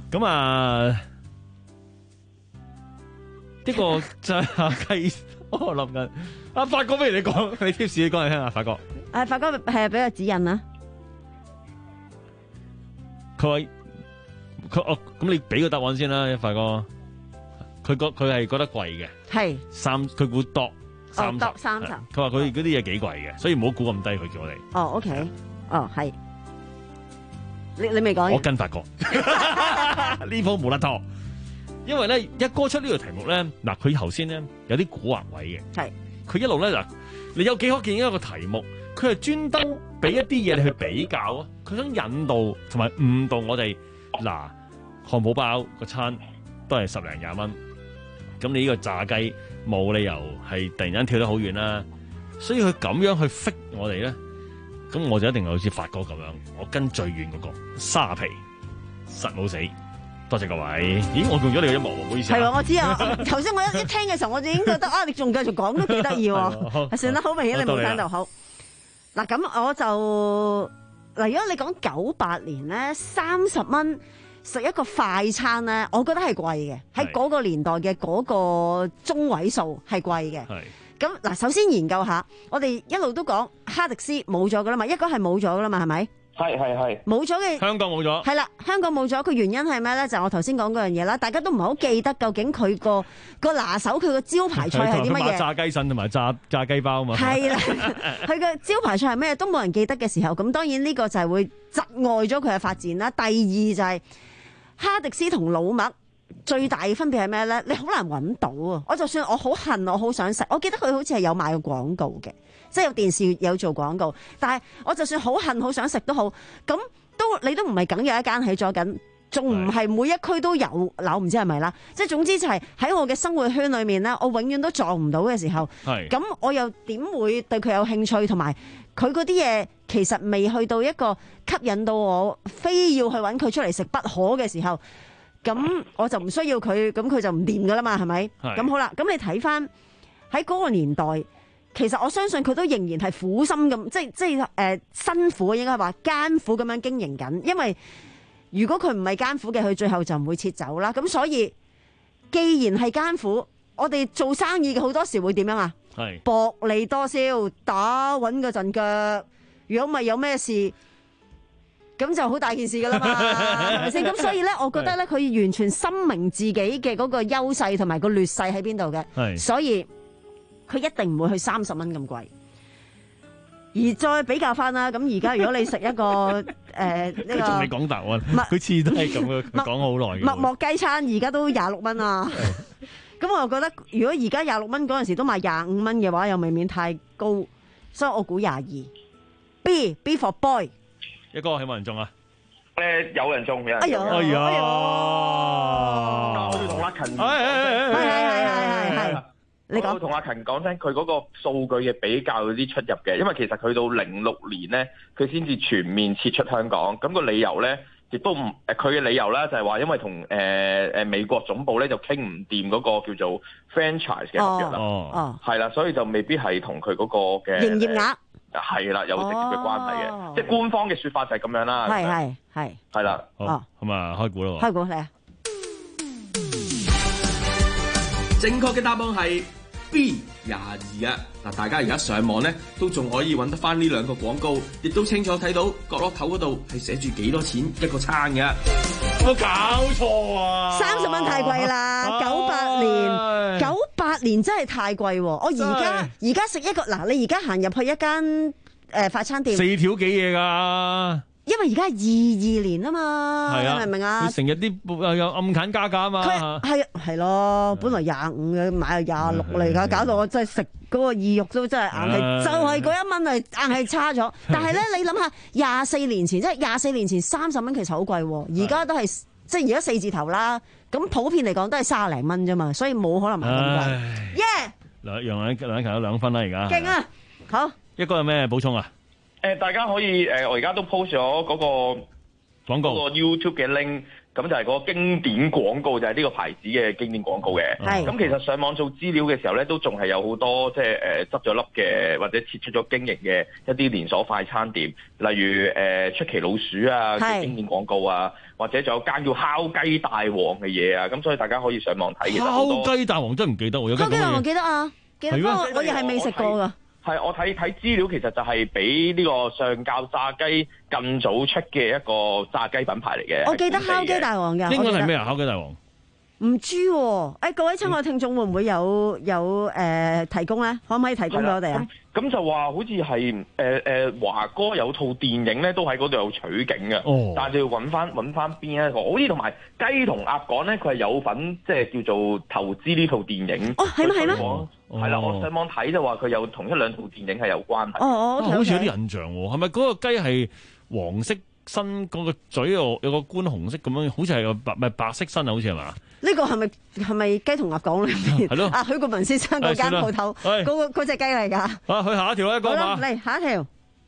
咁啊，呢個就係下雞，我諗緊。阿發哥，不如你講，你 tips 你講嚟聽下，發哥。
誒，發哥係俾個指引啦。
佢話佢哦，咁你俾個答案先啦，發哥。佢覺佢係覺得貴嘅，
係
三，佢估多三十，
三十。
佢話佢嗰啲嘢幾貴嘅，所以唔好估咁低，佢叫我哋。
哦 ，OK，哦係。你你未講？
我跟發哥，呢鋪冇得拖。因為咧，一哥出呢個題目咧，嗱佢頭先咧有啲古惑位嘅，
係
佢一路咧嗱，你有幾可見一個題目，佢係專登俾一啲嘢你去比較啊，佢想引導同埋誤導我哋。嗱，漢堡包個餐都係十零廿蚊，咁你呢個炸雞冇理由係突然間跳得好遠啦，所以佢咁樣去 fit 我哋咧，咁我就一定係好似發哥咁樣，我跟最遠嗰個沙皮實冇死。多謝各位。咦，我用咗你嘅音樂喎，唔好意思。
係喎，我知啊。頭先我一一聽嘅時候，我就已經覺得啊，你仲繼續講都幾得意喎。算啦，好明顯你冇聽到好。嗱，咁我就嗱，如果你講九八年咧，三十蚊食一個快餐咧，我覺得係貴嘅。喺嗰個年代嘅嗰個中位數係貴嘅。係。咁嗱，首先研究下，我哋一路都講哈迪斯冇咗噶啦嘛，一個係冇咗噶啦嘛，係咪？
係係係
冇咗嘅，
香港冇咗，
係啦，香港冇咗，佢原因係咩咧？就係、我頭先講嗰樣嘢啦，大家都唔係好記得究竟佢個個拿手佢個招牌菜係啲乜嘢？
炸雞腎同埋炸炸雞包啊嘛。係
啦，佢嘅招牌菜係咩？都冇人記得嘅時候，咁當然呢個就係會窒礙咗佢嘅發展啦。第二就係、是、哈迪斯同老麥最大嘅分別係咩咧？你好難揾到啊！我就算我好恨，我好想食，我記得佢好似係有賣過廣告嘅。即係有電視有做廣告，但係我就算好恨好想食都好，咁都你都唔係梗有一間喺咗緊，仲唔係每一區都有，嗱我唔知係咪啦。即係總之就係喺我嘅生活圈裏面咧，我永遠都撞唔到嘅時候，咁我又點會對佢有興趣？同埋佢嗰啲嘢其實未去到一個吸引到我，非要去揾佢出嚟食不可嘅時候，咁我就唔需要佢，咁佢就唔掂噶啦嘛，係咪？咁好啦，咁你睇翻喺嗰個年代。其實我相信佢都仍然係苦心咁，即係即係誒、呃、辛苦，應該話艱苦咁樣經營緊。因為如果佢唔係艱苦嘅，佢最後就唔會撤走啦。咁所以既然係艱苦，我哋做生意嘅好多時會點樣啊？係薄利多銷，打穩個陣腳。如果唔係有咩事，咁就好大件事噶啦嘛，係咪先？咁所以咧，我覺得咧，佢完全深明自己嘅嗰個優勢同埋個劣勢喺邊度嘅。係所以。佢一定唔會去三十蚊咁貴，而再比較翻啦。咁而家如果你食一個誒呢、呃這個，佢仲未講答案，佢次都係咁嘅，佢講好耐嘅。麥麥雞餐而家都廿六蚊啊！咁我又覺得，如果而家廿六蚊嗰陣時都賣廿五蚊嘅話，又未免太高，所以我估廿二。B B for boy，
一個有冇人中啊？
誒、呃，有人中，有人中。
哎呀，哎呀，
我要同阿勤，
係係係係係。
你講同阿勤講聲，佢嗰個數據嘅比較有啲出入嘅，因為其實去到零六年咧，佢先至全面撤出香港。咁、那個理由咧，亦都唔誒，佢嘅理由咧就係話，因為同誒誒美國總部咧就傾唔掂嗰個叫做 franchise 嘅合約啦。哦，係啦，所以就未必係同佢嗰個嘅營業額係啦有直接嘅關係嘅、哦，即係官方嘅説法就係咁樣啦。係係係係啦。
好，咁啊開估咯。
開估嚟啊！
正確嘅答案係 B 廿二啊！嗱，大家而家上網咧都仲可以揾得翻呢兩個廣告，亦都清楚睇到角落頭嗰度係寫住幾多錢一個餐嘅。
有冇搞錯啊？
三十蚊太貴啦！九八年，九八年真係太貴喎！我而家而家食一個嗱，你而家行入去一間誒、呃、快餐店，
四條幾嘢㗎。
因為而家係二二年啊嘛，你明唔明啊？
佢成日啲有暗近加價啊嘛，
係係咯，本來廿五嘅買到廿六嚟㗎，搞到我真係食嗰個意欲都真係硬係，就係嗰一蚊係硬係差咗。但係咧，你諗下廿四年前，即係廿四年前三十蚊其實好貴喎，而家都係即係而家四字頭啦。咁普遍嚟講都係卅零蚊啫嘛，所以冇可能買咁貴。耶！
兩楊兩兩球有兩分啦，而家。
勁啊！好，
一個有咩補充啊？
誒、呃，大家可以誒、呃，我而家都 post 咗嗰個
廣告，
嗰個 YouTube 嘅 link， 咁就係嗰個經典廣告，就係、是、呢個牌子嘅經典廣告嘅。咁其實上網做資料嘅時候咧，都仲係有好多即係誒執咗粒嘅，或者撤出咗經營嘅一啲連鎖快餐店，例如誒、呃、出奇老鼠啊嘅經典廣告啊，或者仲有間叫烤雞大王嘅嘢啊。咁所以大家可以上網睇。
烤雞大王真係唔記得喎，有間
烤雞大王記得啊，記得不過我又係未食過㗎。
係，我睇睇資料，其實就係比呢個上校炸雞更早出嘅一個炸雞品牌嚟嘅。
我記得烤雞大王嘅，
應該係咩啊？烤雞大王
唔知喎、誒，各位親愛聽眾會唔會有有誒、呃、提供咧？可唔可以提供俾我哋啊？
咁就話好似係誒誒華哥有套電影咧，都喺嗰度有取景嘅。哦，但係就要揾翻揾翻邊一個？好似同埋雞同鴨講咧，佢係有份即係叫做投資呢套電影。
哦，係咩係咩？
係啦，我上網睇就話佢有同一兩套電影係有關係。
哦哦，
好似有啲印象喎，係咪嗰個雞係黃色身，嗰個嘴有有個冠紅色咁樣，好似係個白咪白色身啊，好似係嘛？
呢個係咪係咪雞同鴨講裏邊？
係咯。
啊，許國文先生嗰間鋪頭，嗰個嗰隻雞嚟㗎。
啊，去下一條啦，講嘛。
嚟下一條。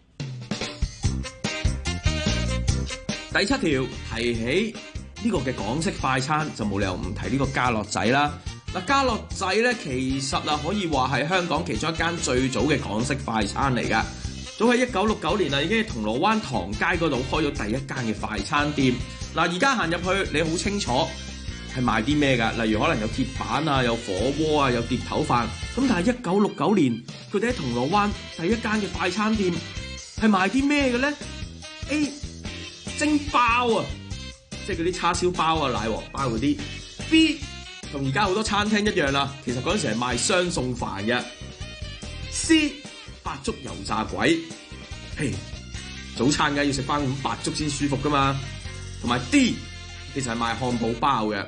第七條提起呢個嘅港式快餐，就冇理由唔提呢個家樂仔啦。嗱，家樂仔咧，其實啊可以話係香港其中一間最早嘅港式快餐嚟噶。早喺一九六九年啊，已經喺銅鑼灣唐街嗰度開咗第一間嘅快餐店。嗱，而家行入去，你好清楚係賣啲咩㗎？例如可能有鐵板啊，有火鍋啊，有碟頭飯。咁但係一九六九年，佢哋喺銅鑼灣第一間嘅快餐店係賣啲咩嘅咧 ？A 蒸包啊，即係嗰啲叉燒包啊、奶黃包嗰啲。B 同而家好多餐廳一樣啦，其實嗰陣時係賣雙餸飯嘅。C 白粥油炸鬼，嘿，早餐梗係要食翻碗白粥先舒服噶嘛。同埋 D 其實係賣漢堡包嘅。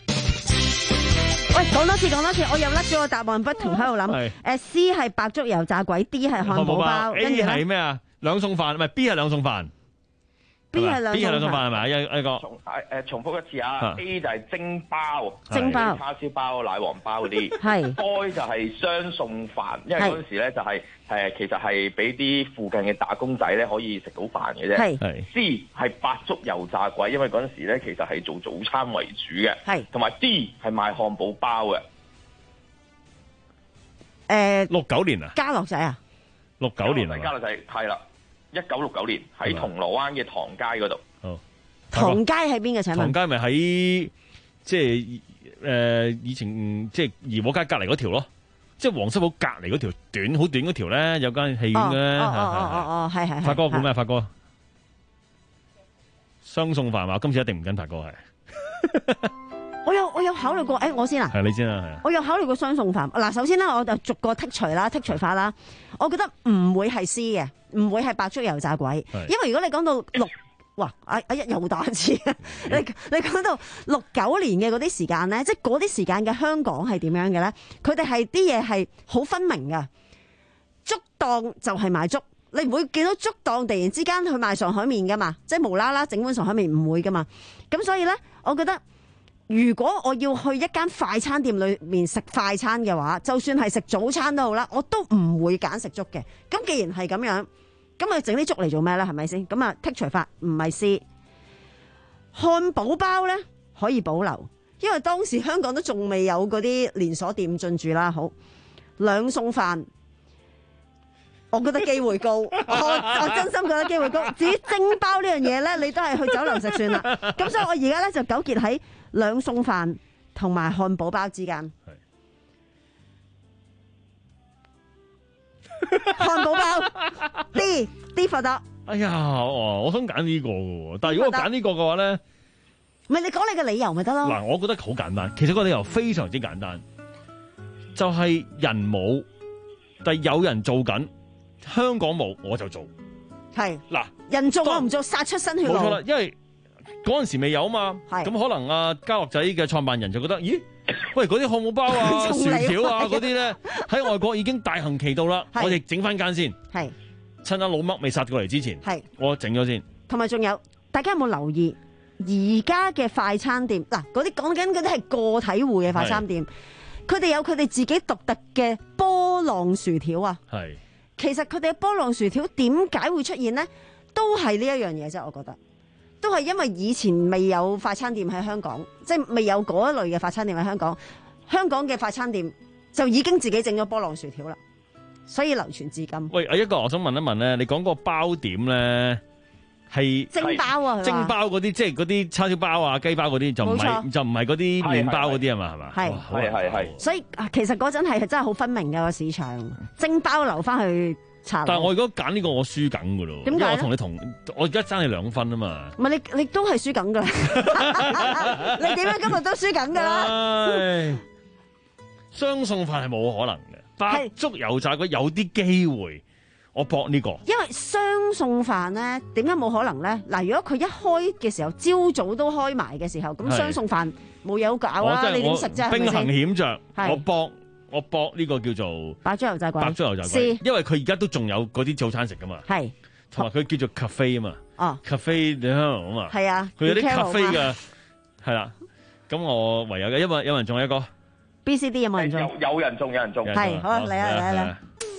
喂，講多次，講多次，我又甩咗個答案，不停喺度諗。誒 C 係白粥油炸鬼 ，D 係漢堡包，跟住
A 係咩啊？兩餸飯，唔係 B 係兩餸飯。
B 係兩
B 係兩餸飯係咪？一一個
重誒重複一次啊 ！A 就係蒸包，
蒸包
叉燒包、奶黃包嗰啲。
係。
I 就係雙餸飯，因為嗰陣時咧就係誒其實係俾啲附近嘅打工仔咧可以食到飯嘅啫。
係。
C 係白粥油炸鬼，因為嗰陣時咧其實係做早餐為主嘅。
係。同
埋 D 係賣漢堡包嘅。
誒。
六九年啊？
家樂仔啊？
六九年啊？
家樂仔係啦。一九六九年喺銅鑼灣嘅唐街嗰度。
哦，
唐街喺邊嘅？請問
唐街咪喺即係誒以前即係怡和街隔離嗰條咯，即係黃室堡隔離嗰條短好短嗰條咧，有間戲院嘅。
哦哦哦哦哦，係係係。
發哥估咩？發哥雙餸飯嘛，今次一定唔跟發哥係。
我有我有考慮過，誒我先啊，
係你先啊，係。
我有考慮過雙餸飯。嗱，首先咧，我就逐個剔除啦，剔除法啦。我覺得唔會係 C 嘅，唔會係白粥油炸鬼，因為如果你講到六，哇，啊啊一又打一次，你你講到六九年嘅嗰啲時間咧，即係嗰啲時間嘅香港係點樣嘅咧？佢哋係啲嘢係好分明嘅，粥檔就係賣粥，你唔會見到粥檔突然之間去賣上海麵噶嘛，即係無啦啦整碗上海麵唔會噶嘛。咁所以咧，我覺得。如果我要去一間快餐店裏面食快餐嘅話，就算係食早餐都好啦，我都唔會揀食粥嘅。咁既然係咁樣，咁咪整啲粥嚟做咩咧？係咪先？咁啊剔除法唔係 C。漢堡包咧可以保留，因為當時香港都仲未有嗰啲連鎖店進駐啦。好，兩餸飯，我覺得機會高，我我真心覺得機會高。至於蒸包呢樣嘢咧，你都係去酒樓食算啦。咁所以我而家咧就糾結喺兩餸飯同埋漢堡包之間。漢堡包 D D 發達。
哎呀，我想揀呢個嘅，但係如果我揀呢個嘅話咧，
唔係你講你嘅理由咪得咯？
嗱，我覺得好簡單，其實個理由非常之簡單，就係、是、人冇，但係有人做緊，香港冇我就做。係嗱，
人做我唔做，殺出新血路。
冇錯啦，因為嗰陣時未有啊嘛，咁可能啊家樂仔嘅創辦人就覺得，咦，喂，嗰啲漢堡包啊、薯條啊嗰啲咧，喺外國已經大行其道啦，我哋整翻間先。係趁阿老麥未殺過嚟之前，係我整咗先。同埋仲有，大家有冇留意而家嘅快餐店？嗱，嗰啲講緊嗰啲係個體戶嘅快餐店，佢哋有佢哋自己獨特嘅波浪薯條啊。係，其實佢哋嘅波浪薯條點解會出現呢？都係呢一樣嘢啫，我覺得。
都係因為以前未有快餐店喺香港，即係未有嗰一類嘅快餐店喺香港。香港嘅快餐店就已經自己整咗波浪薯條啦，所以流傳至今。
喂，一個我想問一問咧，你講個包點咧係
蒸包啊？
蒸包嗰啲即係嗰啲叉燒包啊、雞包嗰啲就唔係就唔係嗰啲麵包嗰啲啊嘛，係嘛？
係
係係係。
所以其實嗰陣係真係好分明嘅個市場，蒸包留翻去茶樓。
但係我如果揀呢個，我輸緊噶咯。
點解？
我同你同我而家爭你兩分啊嘛。
唔係你你都係輸緊噶，你點樣今日都輸緊噶啦？
雙餸飯係冇可能嘅，白粥油炸鬼有啲機會，我搏呢個。
因為雙餸飯咧，點解冇可能咧？嗱，如果佢一開嘅時候，朝早都開埋嘅時候，咁雙餸飯冇嘢好搞啦，你點食啫？
兵行險着，
係
我搏我搏呢個叫做
白粥油炸鬼，
白粥油炸鬼，因為佢而家都仲有嗰啲早餐食噶嘛，
係，
同埋佢叫做 cafe 啊嘛，
哦
cafe 你香港啊嘛，
係啊，
佢有啲 cafe 嘅，係啦，咁我唯有嘅，因為有人仲有一個。
B、C、D 有冇人中？
有有人中，有人中。
係，好嚟啊嚟啊嚟！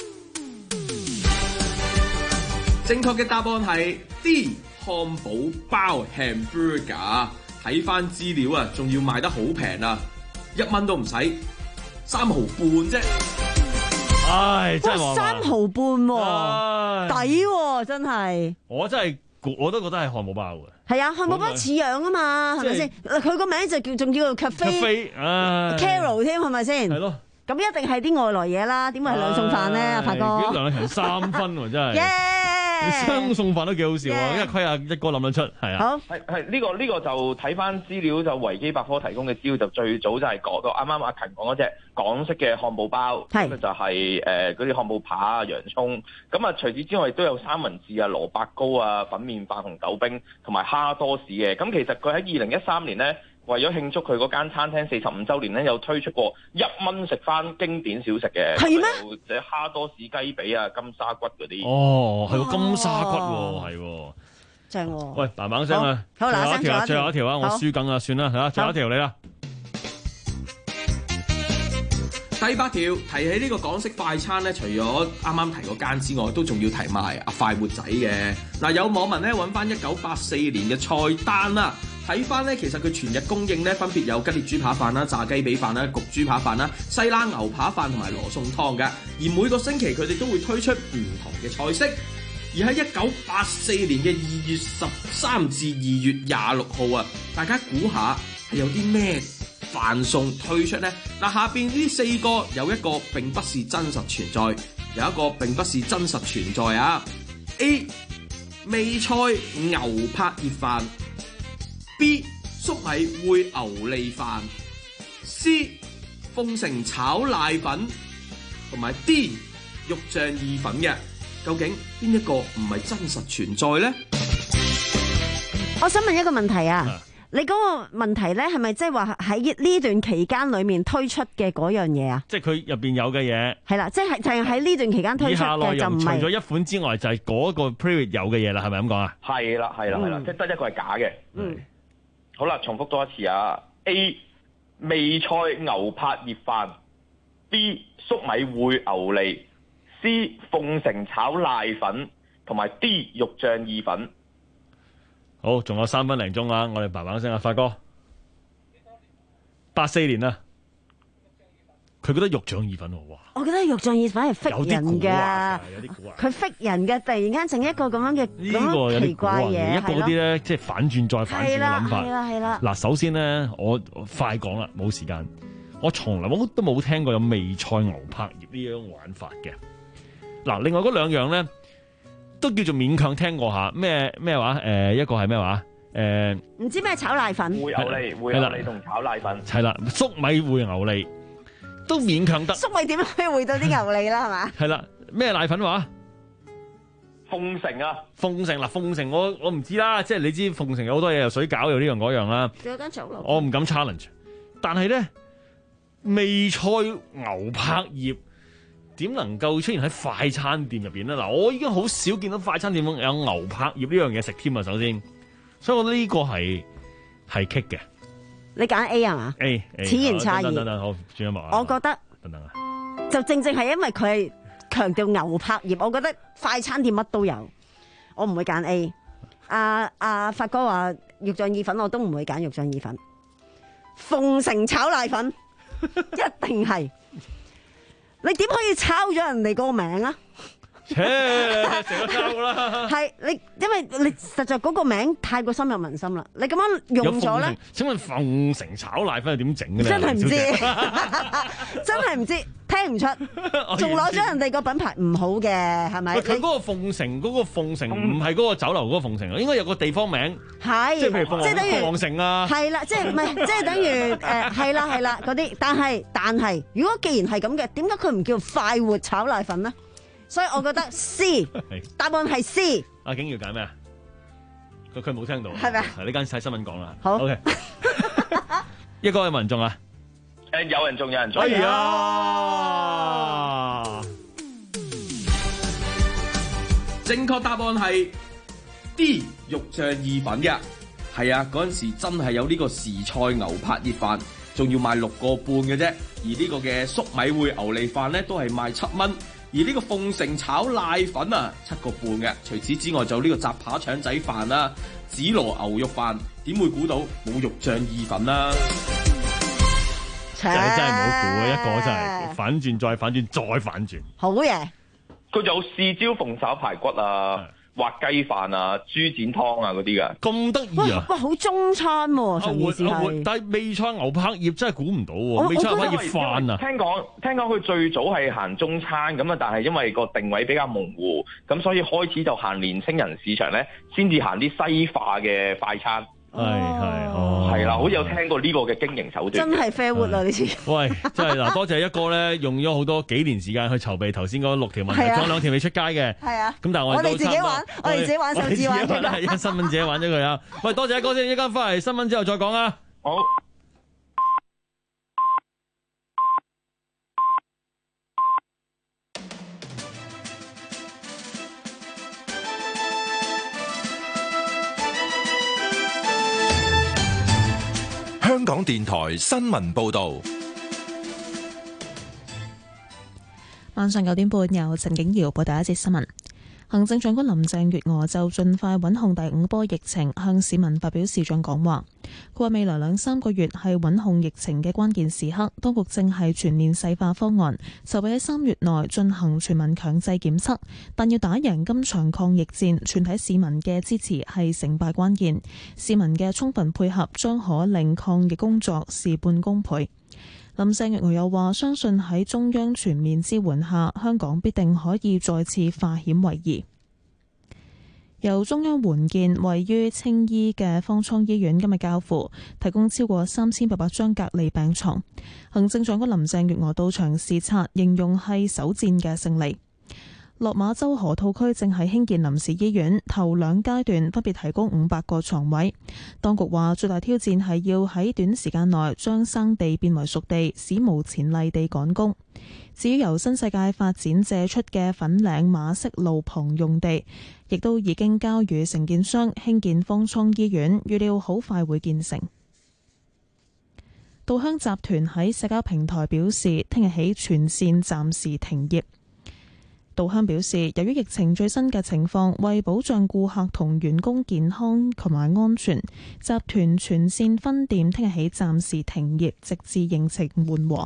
正確嘅答案係 D 漢堡包 hamburger。睇翻資料啊，仲要賣得好平啊，一蚊都唔使，三毫半啫。
唉，真係
哇，三毫半喎，抵喎，真係。
我真係我都覺得係漢堡包嘅。
係啊，漢堡包似樣啊嘛，係咪先？佢個名就叫仲叫做 cafe，Carol 添，係咪先？
係咯。
咁一定係啲外來嘢啦，點會係兩餸飯咧？阿發哥，
兩人三分喎，真係。雙餸飯都幾好笑啊！因為虧阿一哥諗得出，係啊。
好，
係係呢個呢個就睇翻資料，就維基百科提供嘅資料就最早就係講到啱啱阿勤講嗰隻港式嘅漢堡包，咁就係誒嗰啲漢堡扒啊、洋葱。咁啊，除此之外亦都有三文治啊、蘿蔔糕啊、粉麵飯、紅豆冰同埋蝦多士嘅。咁其實佢喺二零一三年咧，為咗慶祝佢嗰間餐廳四十五週年咧，有推出過一蚊食翻經典小食嘅。
係咩？
即係蝦多士、雞髀啊、金沙骨嗰啲。
哦，係個金沙骨喎，係喎。
正喎。
喂，嘭嘭聲啊！
好，
最後一條，
嗱，
最後一條啊！我輸緊啊，算啦嚇，最後一條你啦。
第八條提起呢個港式快餐咧，除咗啱啱提嗰間之外，都仲要提埋阿快活仔嘅。嗱，有網民咧揾翻一九八四年嘅菜單啦，睇翻咧其實佢全日供應咧分別有吉列豬扒飯啦、炸雞髀飯啦、焗豬扒飯啦、西冷牛扒飯同埋羅宋湯嘅。而每個星期佢哋都會推出唔同嘅菜式。而喺一九八四年嘅二月十三至二月廿六號啊，大家估下係有啲咩飯餸推出呢？嗱，下邊呢四個有一個並不是真實存在，有一個並不是真實存在啊。A 味菜牛柏葉飯 ，B 粟米燴牛脷飯 ，C 鳳城炒瀨粉，同埋 D 肉醬意粉嘅。究竟邊一個唔係真實存在呢？
我想問一個問題啊，啊你嗰個問題咧係咪即係話喺呢段期間裏面推出嘅嗰樣嘢啊？
即係佢入邊有嘅嘢係
啦，即係就係喺呢段期間推出嘅就唔係。
除咗一款之外，就係嗰個 period 有嘅嘢啦，係咪咁講啊？
係啦，係啦，係啦，即係得一個係假嘅。嗯，好啦，重複多一次啊。A 味菜牛柏葉飯 ，B 粟米燴牛脷。C 鳳城炒瀨粉同埋 D 肉醬意粉。
好，仲有三分零鐘啊！我哋嘭嘭聲啊，發哥，八四年啊，佢覺得肉醬意粉喎，哇！
我覺得肉醬意粉係逼人㗎，
有啲古怪，
佢逼人嘅，突然間整一個咁樣嘅咁樣奇怪嘢，
一個嗰啲咧即係反轉再反轉嘅諗法。
係啦，係啦。
嗱，首先咧，我快講啦，冇時間。我從來我都冇聽過有味菜牛柏葉呢樣玩法嘅。嗱，另外嗰兩樣咧，都叫做勉強聽過下，咩咩話？誒、呃，一個係咩話？誒、呃，
唔知咩炒瀨粉，
燴牛脷，燴牛脷同炒瀨粉，
係啦，粟米燴牛脷都勉強得。
粟米點樣可以燴到啲牛脷啦？係嘛？
係啦，咩瀨粉話？
鳳城啊，
鳳城嗱，鳳城我我唔知啦，即係你知鳳城有好多嘢，有水餃，有呢樣嗰樣啦。
仲有間酒樓，
我唔敢 challenge， 但係咧，味菜牛柏葉。點能夠出現喺快餐店入邊咧？嗱，我已經好少見到快餐店有牛柏葉呢樣嘢食添啊！首先，所以我覺得呢個係係棘嘅。
你揀 A 係嘛
？A，
此言差異。
等等等，好轉一幕啊！
我覺得
等等啊，
就正正係因為佢係強調牛柏葉，我覺得快餐店乜都有，我唔會揀 A。 阿阿發哥話肉醬意粉，我都唔會揀肉醬意粉。鳳城炒瀨粉一定係，你點可以抄咗人哋個名啊？
切，成個抄啦！
係你，因為你實在嗰個名太過深入民心啦。你咁樣用咗咧？
請問鳳城炒瀨粉係點整嘅咧？
真係唔知，真係唔知，聽唔出，仲攞咗人哋個品牌唔好嘅，係咪？
佢嗰個鳳城嗰個鳳城唔係嗰個酒樓嗰個鳳城啊，應該有個地方名。
係，
即係譬如鳳
即係等於
鳳凰城啊。
係啦，即係唔係？即係等於誒係啦係啦嗰啲。但係但係，如果既然係咁嘅，點解佢唔叫快活炒瀨粉咧？所以我覺得 C 答案係 C。
阿景要揀咩啊？佢佢冇聽到，
係咪啊？
呢間睇新聞講啦。
好
，OK。一個係民眾啊？
誒，有人中，有人中。
哎呀！
正確答案係 D 肉醬意粉嘅。係啊，嗰陣時真係有呢個時菜牛柏葉飯，仲要賣六個半嘅啫。而呢個嘅粟米燴牛脷飯咧，都係賣七蚊。而呢個鳳城炒瀨粉啊，七個半嘅。除此之外，就呢個雜扒腸仔飯啦、紫羅牛肉飯，點會估到冇肉醬意粉啦？
真係真係唔好估啊！一個真係反轉再反轉再反轉。
好嘢！
佢仲有豉椒鳳炒排骨啊、滑雞飯啊、豬展湯啊嗰啲噶，
咁得意啊！
哇，好中餐喎，成件事係。
但係味菜牛柏葉真係估唔到喎，味菜牛柏葉飯啊！
聽講聽講佢最早係行中餐咁啊，但係因為個定位比較模糊，咁所以開始就行年青人市場咧，先至行啲西化嘅快餐。
係係哦，
係啦，好似有聽過呢個嘅經營手段。
真係 fair wood 啊！呢次。
喂，真係嗱，多謝一哥咧，用咗好多幾年時間去籌備頭先嗰六條問題，仲有兩條未出街嘅。
係啊。
咁但係我
我哋自己玩，我哋自己玩手指玩出
啦。一新聞自己玩咗佢啊！喂，多謝一哥先，一間翻嚟新聞之後再講啊。
好。
香港電台新聞報道，
晚上九點半由陳景瑤報第一節新聞。行政長官林鄭月娥就盡快穩控第五波疫情，向市民發表視像講話。佢話未來兩三個月係穩控疫情嘅關鍵時刻，當局正係全面細化方案，籌備喺三月內進行全民強制檢測。但要打贏今場抗疫戰，全體市民嘅支持係成敗關鍵。市民嘅充分配合將可令抗疫工作事半功倍。林鄭月娥又話：相信喺中央全面支援下，香港必定可以再次化險為夷。由中央援建位於青衣嘅方艙醫院今日交付，提供超過三千八百張隔離病床。行政長官林鄭月娥到場視察，形容係首戰嘅勝利。落馬洲河套區正係興建臨時醫院，頭兩階段分別提供五百個床位。當局話最大挑戰係要喺短時間內將生地變為熟地，史無前例地趕工。至於由新世界發展借出嘅粉嶺馬適路旁用地，亦都已經交予承建商興建方艙醫院，預料好快會建成。稻香集團喺社交平台表示，聽日起全線暫時停業。稻香表示，由於疫情最新嘅情況，為保障顧客同員工健康同埋安全，集團全線分店聽日起暫時停業，直至疫情緩和。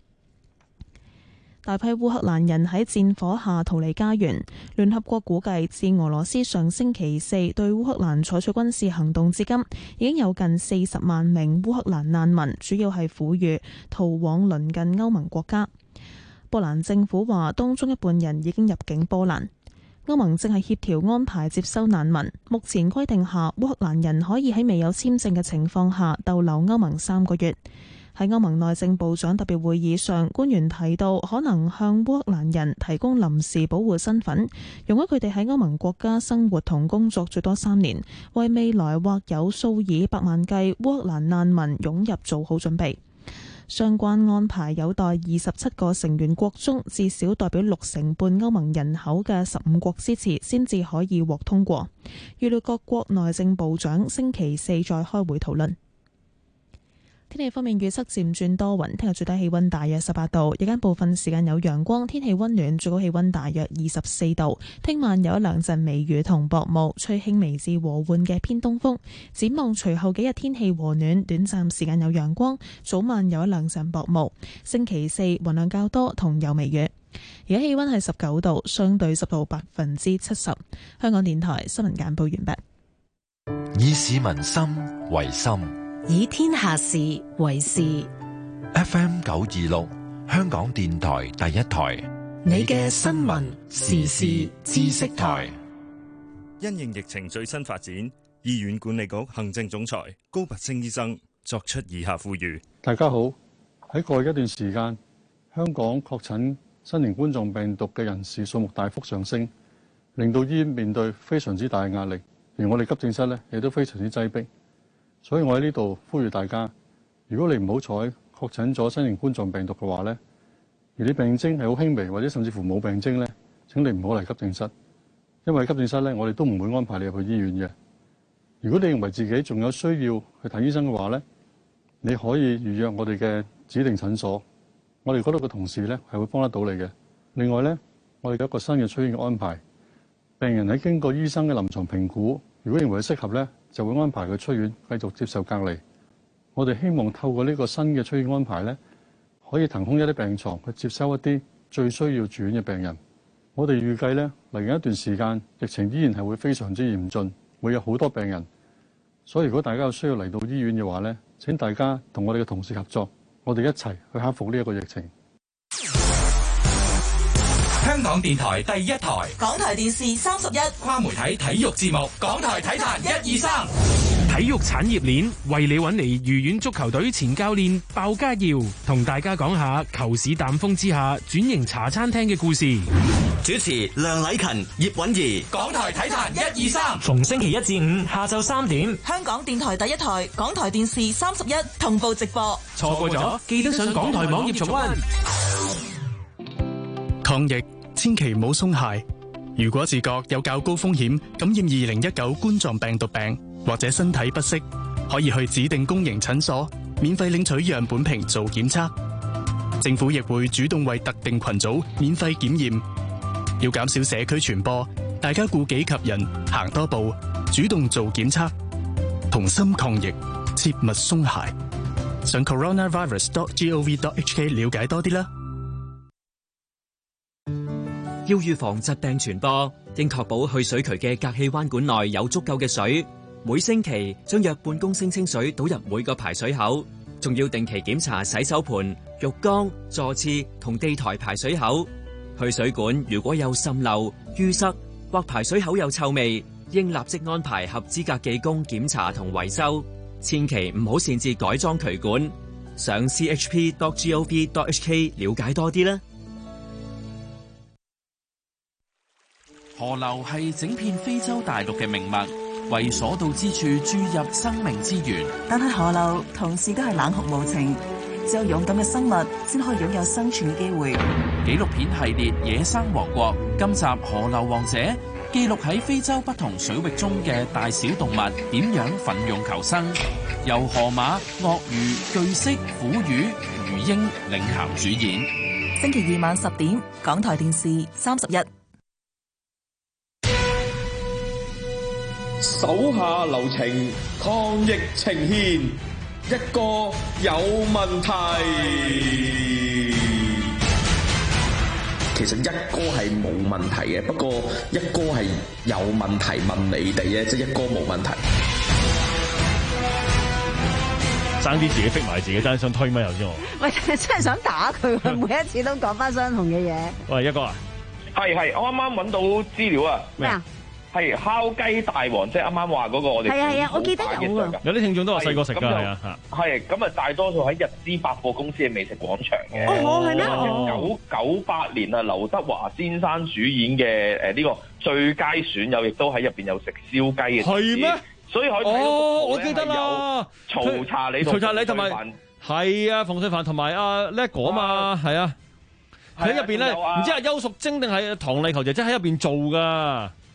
大批烏克蘭人喺戰火下逃離家園。聯合國估計，自俄羅斯上星期四對烏克蘭採取軍事行動至今，已經有近四十萬名烏克蘭難民，主要係婦孺，逃往鄰近歐盟國家。波蘭政府話，當中一半人已經入境波蘭。歐盟正係協調安排接收難民。目前規定下，烏克蘭人可以喺未有簽證嘅情況下逗留歐盟三個月。喺歐盟內政部長特別會議上，官員提到可能向烏克蘭人提供臨時保護身份，容許佢哋喺歐盟國家生活同工作最多三年，為未來或有數以百萬計烏克蘭難民湧入做好準備。相關安排有待二十七個成員國中至少代表六成半歐盟人口嘅十五國支持，先至可以獲通過。預料各國內政部長星期四再開會討論。 天氣方面預測漸轉多雲，聽日最低氣溫大約十八度，日間部分時間有陽光，天氣溫暖，最高氣溫大約二十四度。聽晚有一兩陣微雨同薄霧，吹輕微至和緩嘅偏東風。展望隨後幾日天氣和暖，短暫時間有陽光，早晚有一兩陣薄霧。星期四雲量較多同有微雨。而家氣溫係十九度，相對濕度百分之七十。香港電台新聞簡報完畢。
以市民心為心，
以天下事為事。
F M 九二六，香港電台第一台，
你嘅新聞時事知識台。
因應疫情最新發展，醫院管理局行政總裁高拔陞醫生作出以下呼籲：
大家好，喺過去一段時間，香港確診新型冠狀病毒嘅人士數目大幅上升，令到醫院面對非常之大嘅壓力，而我哋急症室咧亦都非常之擠迫。所以我喺呢度呼籲大家，如果你唔好彩確診咗新型冠狀病毒嘅話咧，而你病徵係好輕微或者甚至乎冇病徵咧，請你唔好嚟急症室，因為急症室咧我哋都唔會安排你入去醫院嘅。如果你認為自己仲有需要去睇醫生嘅話咧，你可以預約我哋嘅指定診所，我哋嗰度嘅同事咧係會幫得到你嘅。另外咧，我哋有一個新嘅出院嘅安排，病人喺經過醫生嘅臨床評估，如果認為適合咧，就會安排佢出院繼續接受隔離。我哋希望透過呢個新嘅出院安排咧，可以騰空一啲病床去接收一啲最需要住院嘅病人。我哋預計咧嚟緊一段時間，疫情依然係會非常之嚴峻，會有好多病人。所以如果大家有需要嚟到醫院嘅話咧，請大家同我哋嘅同事合作，我哋一齊去克服呢一個疫情。
香港電台第一台，
港台電視三十一，
跨媒體體育節目，港台體壇一二三。
體育產業鏈為你揾嚟愉園足球隊前教練鮑家耀，同大家講下球市淡風之下轉型茶餐廳嘅故事。
主持梁禮勤、葉韻儀，
港台體壇一二三。
逢星期一至五下晝三點，
香港電台第一台，港台電視三十一同步直播。
錯過咗，記得上港台網頁重溫。
抗疫千祈唔好鬆懈。如果自覺有較高風險感染二零一九冠狀病毒病，或者身體不適，可以去指定公營診所免費領取樣本瓶做檢測。政府亦會主動為特定群組免費檢驗。要減少社區傳播，大家顧己及人，行多步，主動做檢測，同心抗疫，切勿鬆懈。上 coronavirus dot gov dot hk 了解多啲啦。
要預防疾病傳播，應確保去水渠嘅隔氣彎管內有足夠嘅水。每星期將約半公升清水倒入每個排水口，仲要定期檢查洗手盆、浴缸、座廁同地台排水口。去水管如果有滲漏、淤塞或排水口有臭味，應立即安排合資格技工檢查同維修。千祈唔好擅自改裝渠管。上 c h p dot gov dot h k 了解多啲啦。
河流係整片非洲大陸嘅命脈，為所到之處注入生命之源。
但係河流同時都係冷酷無情，只有勇敢嘅生物先可以擁有生存嘅機會。
紀錄片系列《野生王國》，今集《河流王者》記錄喺非洲不同水域中嘅大小動物點樣奮勇求生，由河馬、鱷魚、巨蜥、虎魚、魚鷹領銜主演。
星期二晚十點，港台電視三十一。
手下留情，抗疫呈獻，一個有問題。其實一哥係冇問題嘅，不過一哥係有問題問你哋啫，即係一哥冇問題。
爭啲自己逼埋自己，爭想推咪頭先我。
喂，真係想打佢，每一次都講翻相同嘅嘢。
喂，一哥啊，
係係，我啱啱揾到資料啊。
咩啊？
係烤雞大王，即係啱啱話嗰個我哋
係啊係啊，我記得有啊。
有啲聽眾都話細個食㗎，係啊
係咁啊，大多數喺日資百貨公司嘅美食廣場嘅。
哦，係咩？
九九八年啊，劉德華先生主演嘅誒呢個最佳損友，亦都喺入邊有食燒雞嘅。
係咩？
所以可以睇到
哦，我記得啦，
曹查理、
曹查理同埋係啊，馮淬帆同埋阿叻哥嘛，係啊。喺入邊咧，唔知係邱淑貞定係唐麗球姐姐喺入邊做㗎。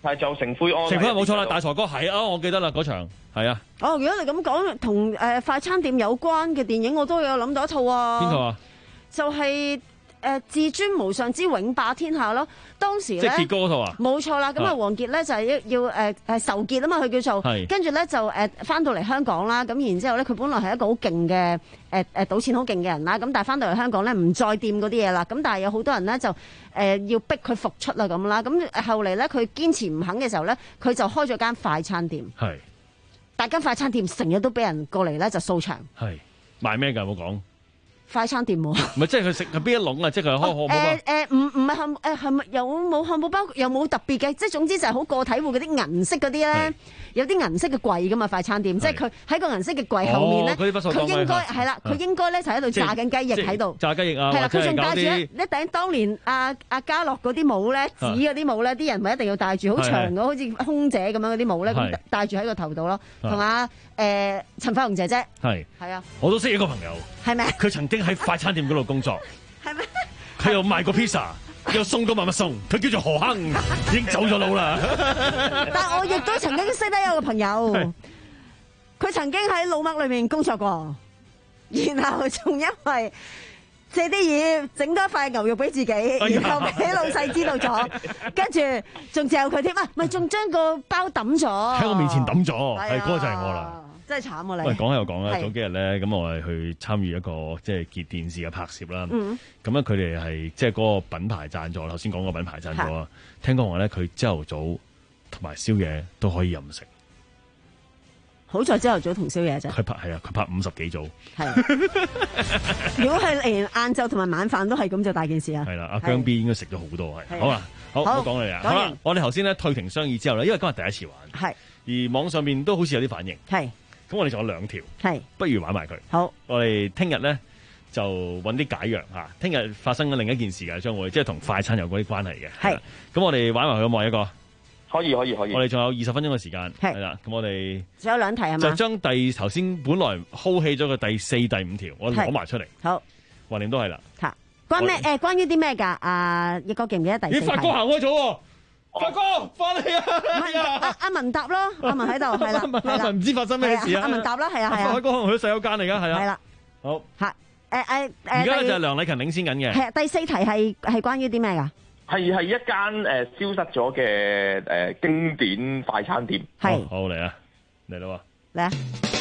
係就成灰安。
成灰安冇錯啦，大財哥係啊，我記得啦嗰場係啊。
哦，如果你咁講同誒快餐店有關嘅電影，我都有諗到一套啊。
邊套啊？就
係、是。誒至尊無上之永霸天下咯，當時咧，
即係傑哥嗰套啊，
冇錯啦。咁啊，王傑咧就係要誒誒仇傑啊嘛，佢叫做，跟住咧就誒翻到嚟香港啦。咁然之後咧，佢本來係一個好勁嘅誒誒賭錢好勁嘅人啦。咁但係翻到嚟香港咧，唔再掂嗰啲嘢啦。咁但係有好多人咧就誒要逼佢復出啦咁啦。咁後嚟咧，佢堅持唔肯嘅時候咧，佢就開咗間快餐店。
係，
但間快餐店成日都俾人過嚟咧就掃場。
係賣咩㗎？有冇講？
快餐店喎，
唔係即係佢食係邊一籠啊？即係佢開漢堡包。
誒誒，唔唔係漢誒係咪有冇漢堡包？又冇特別嘅，即係總之就係好個體戶嗰啲銀色嗰啲咧，有啲銀色嘅櫃噶嘛快餐店，即係佢喺個銀色嘅櫃後面咧，佢應該係啦，佢應該咧就喺度炸緊雞翼喺度。
炸雞翼啊！
係啦，佢仲戴住一一頂當年阿阿家樂嗰啲帽咧，紙嗰啲帽咧，啲人咪一定要戴住好長嘅，好似空姐咁樣嗰啲帽咧，咁戴住喺個頭度咯，同阿誒陳法蓉姐姐係係啊，
我都識一個朋友，
係咪？
佢曾經喺快餐店嗰度工作，
係咩？
佢又賣過 pizza，又送過乜乜送，佢叫做何亨，已經走咗佬啦。
但係我亦都曾經識得有個朋友，佢曾經喺老麥裏面工作過，然後仲因為借啲嘢整多塊牛肉俾自己，然後俾老細知道咗，跟住仲嚼佢添啊！咪仲將個包抌咗
喺我面前抌咗，係嗰個就係我啦。
真係慘啊！你
喂，講又講啦，早幾日咧，咁我係去參與一個即係電電視嘅拍攝啦。咁咧佢哋係即係嗰個品牌贊助，頭先講個品牌贊助啊。聽講話咧，佢朝頭早同埋宵夜都可以任食。
好在朝頭早同宵夜啫。
佢拍係啊，佢拍五十幾組。
係。如果係連晏晝同埋晚飯都係咁，就大件事啊。
係啦，阿姜 B 應該食咗好多係。好啦，好，唔好講你啊。好啦，我哋頭先咧退庭商議之後咧，因為今日第一次玩，係而網上面都好似有啲反應，係。咁我哋仲有兩條，係不如玩埋佢。好，我哋聽日咧就揾啲解藥嚇。聽日發生緊另一件事嘅，將會即係同快餐有嗰啲關係嘅。係，咁我哋玩埋佢咁，一個
可以可以可以。
我哋仲有二十分鐘嘅時間，係啦。咁我哋
仲有兩題係嘛？
就將第頭先本來 hold 起咗嘅第四、第五條，我攞埋出嚟。好，橫掂都係啦。嚇，關咩？誒，關於啲咩㗎？阿奕哥記唔記得第四題？ 咦，發哥行開咗喎！發哥，翻嚟啊！
阿阿文答咯，阿文喺度，係啦，
阿文唔知發生咩事啊？
阿文答啦，係啊，係啊。
發哥可能去咗洗手間嚟㗎，係啊。
係啦，
好。
係誒誒誒。
而家就係梁禮勤領先緊嘅。
係第四題係係關於啲咩㗎？
係係一間誒消失咗嘅誒經典快餐店。
係。
好嚟啊！嚟啦喎。
嚟啊！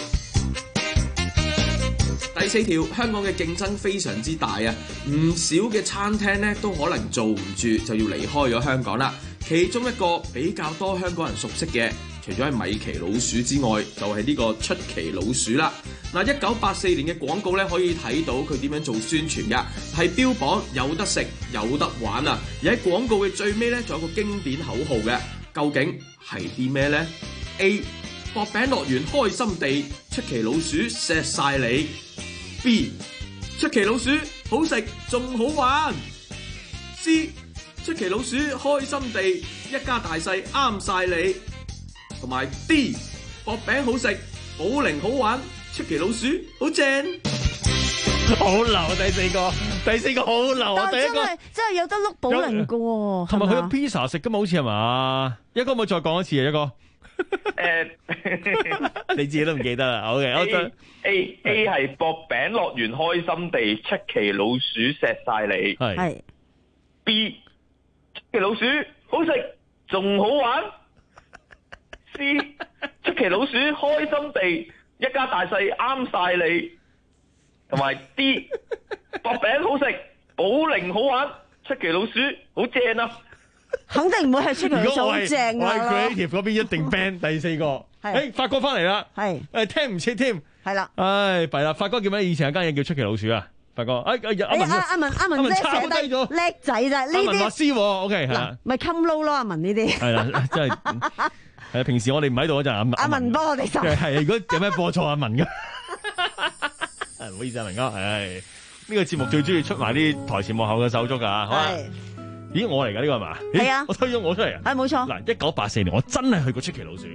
第四條，香港嘅競爭非常之大啊，唔少嘅餐廳咧都可能做唔住，就要離開咗香港啦。其中一個比較多香港人熟悉嘅，除咗係米奇老鼠之外，就係呢個出奇老鼠啦。嗱，一九八四年嘅廣告咧，可以睇到佢點樣做宣傳噶，係標榜有得食有得玩啊。而喺廣告嘅最尾咧，仲有個經典口號嘅，究竟係啲咩呢？ A 薄餅樂園開心地，出奇老鼠錫晒你。B 出奇老鼠好食仲好玩。C 出奇老鼠開心地，一家大細啱晒你。同埋 D 薄餅好食保齡好玩，出奇老鼠好正。
好流第四個，第四個好流啊！第一個
真係真係有得碌保齡噶喎，
同埋佢有 pizza 食噶嘛？好似係嘛？一哥可唔可以再講一次啊？一哥。
誒，
你自己都唔記得啦。好嘅，我就
A A 係薄餅樂園開心地，出奇老鼠錫晒你。
係
B 出奇老鼠好食仲好玩。C 出奇老鼠開心地，一家大細啱晒你。同埋 D 薄餅好食保齡好玩，出奇老鼠好正啊！
肯定唔會係出奇老鼠好正噶啦。
我係 creative 嗰邊一定 ban 第四個。誒，發哥翻嚟啦。
係
誒，聽唔切添。
係啦。
唉，弊啦。發哥叫咩？以前有間嘢叫出奇老鼠啊。發哥，誒，阿文，
阿文，阿文寫低咗，叻仔咋？呢啲。阿文話
C，OK 係啦。
咪 come low 咯，阿文呢啲。
係啦，真係。係啊，平時我哋唔喺度嗰陣，阿
阿文幫我哋手。
係，如果有咩播錯阿文噶。唔好意思啊，明哥，係呢個節目最中意出埋啲台前幕後嘅手足噶，好啊。咦，我嚟噶呢個係嘛？係啊，我推咗我出嚟啊。
係冇錯。
嗱，一九八四年我真係去過出奇老鼠。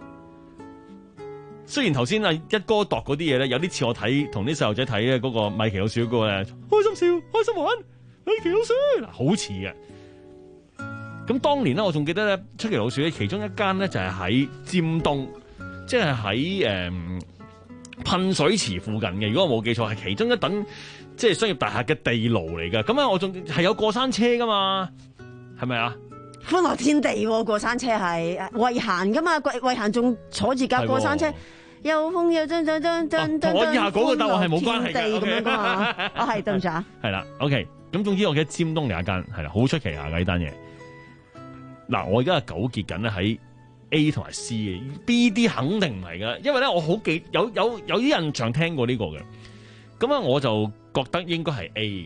雖然頭先啊一哥度嗰啲嘢咧，有啲似我睇同啲細路仔睇咧嗰個米奇老鼠嗰個咧，開心笑，開心玩，米奇老鼠嗱，好似嘅。 咁當年咧，我仲記得咧，出奇老鼠咧，其中一間咧就係喺尖東，即係喺誒噴水池附近嘅。如果我冇記錯，係其中一等即係商業大廈嘅地牢嚟㗎。咁啊，我仲係有過山車㗎嘛，係咪啊？
歡樂天地喎，過山車係慧嫻噶嘛，慧嫻仲坐住架過山車，又風又震震震震震。
我以下嗰個答案係冇關係嘅，
咁樣噶嘛？啊係對唔住啊。
係啦 ，OK， 咁總之我記得尖東有一間係啦，好出奇下嘅呢單嘢。嗱，我而家係糾結緊咧喺 A 同埋 C 嘅 ，B、D 肯定唔係噶，因為咧我好記有有有啲印象聽過呢個嘅，咁啊我就覺得應該係 A 嘅，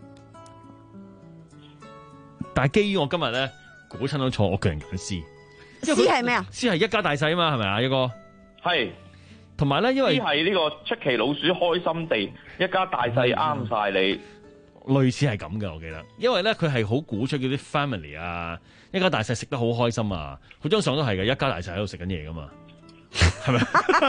但係基於我今日咧。估親都錯，我個人揀 C。
C 係咩啊
？C 係一家大細啊嘛，係咪啊？一個
係，
同埋咧，因為
C 係呢個出奇老鼠開心地，一家大細啱晒你。
類似係咁嘅，我記得，因為咧佢係好鼓出嗰啲 family 啊，一家大細食得好開心啊，佢張相都係嘅，一家大細喺度食緊嘢噶嘛，係咪？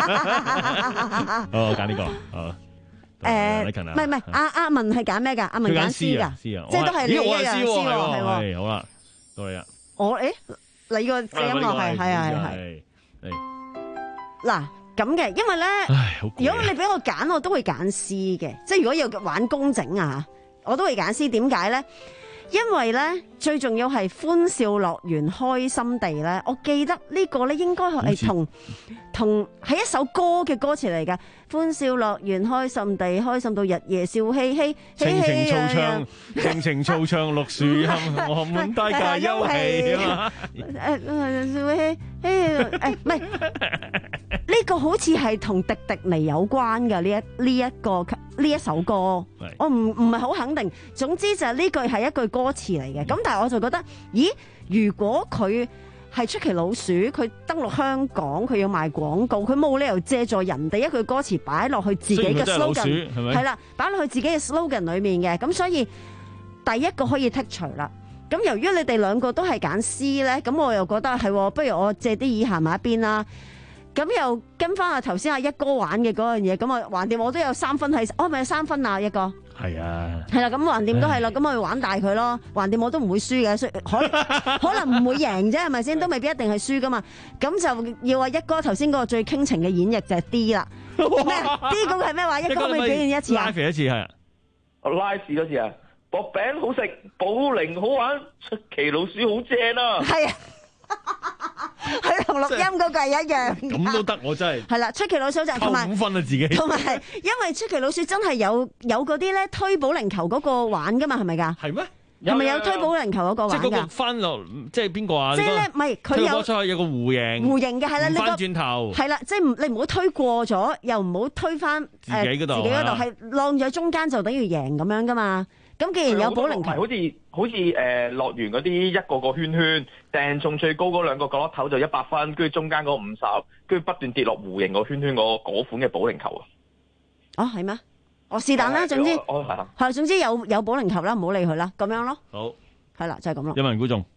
好，我揀呢個，好。
誒，唔係唔係，阿阿文係揀咩㗎？阿文揀 C 㗎，
即
係都係你一樣 C 喎，係
喎。好啦，到你啦。
我誒，你個聲音樂係係係係。嗱咁嘅，因為咧，如果你俾我揀，我都會揀 C 嘅。即係如果要玩工整啊，我都會揀 C。點解咧？因為咧最重要係歡笑樂園開心地咧。我記得呢個咧應該係同同係一首歌嘅歌詞嚟㗎。歡笑樂園開心地，開心到日夜笑嘻嘻，
情情操唱，情情操唱綠樹蔭，我們大家休憩啊！
誒誒笑嘻嘻誒唔係呢個好似係同迪迪尼有關㗎呢一呢一個呢一首歌，我唔唔係好肯定。總之就係呢句係一句歌詞嚟嘅。咁但係我就覺得，咦？如果佢係出奇老鼠，佢登陸香港，佢要賣廣告，佢冇理由借助人哋一句歌詞擺落去自己嘅 slogan， 係啦，擺落去自己嘅 slogan 裏面嘅。咁所以第一個可以剔除啦。咁由於你哋兩個都係揀 C 咧，咁我又覺得係，不如我借啲意行埋一邊啦。咁又跟翻阿頭先阿一哥玩嘅嗰樣嘢，咁啊橫掂我都有三分係，哦咪有三分啊一哥。係啊，係啦，咁橫掂都係咯，咁我玩大佢咯，橫掂我都唔會輸嘅，所以可可能唔會贏啫，係咪先？都未必一定係輸噶嘛。咁就要話一哥頭先嗰個最傾情嘅演繹就係 D 啦。咩 D 嗰個係咩話？一哥可唔可以表現一次啊？
拉肥一次係，
我拉屎嗰次啊！薄餅好食，保齡好玩，出奇老鼠好正啊！係啊。佢同錄音嗰個係一樣，
咁都得，我真係
係啦。出奇老鼠就同埋
五分啊，自己
同埋，因為出奇老鼠真係有有嗰啲咧推保齡球嗰個玩噶嘛，係咪噶？
係咩？
係咪有推保齡球嗰個玩噶？
即係嗰個翻落，即係邊個啊？
即係咧，唔係佢有
出去有個弧形，
弧形嘅係啦，你
翻轉頭
係啦，即係你唔好推過咗，又唔好推翻
自己嗰度，
自己嗰度係晾咗中間就等於贏咁樣噶嘛。咁既然有保齡球，
好似好似誒樂園嗰啲一個個圈圈掟中最高嗰兩個角落頭就一百分，跟住中間嗰五十，跟住不斷跌落弧形個圈圈嗰嗰款嘅保齡球啊！
哦，係咩？哦，是但啦，總之係總之有有保齡球啦，唔好理佢啦，咁樣咯。
好，
係啦，就係咁咯。
有冇人估中？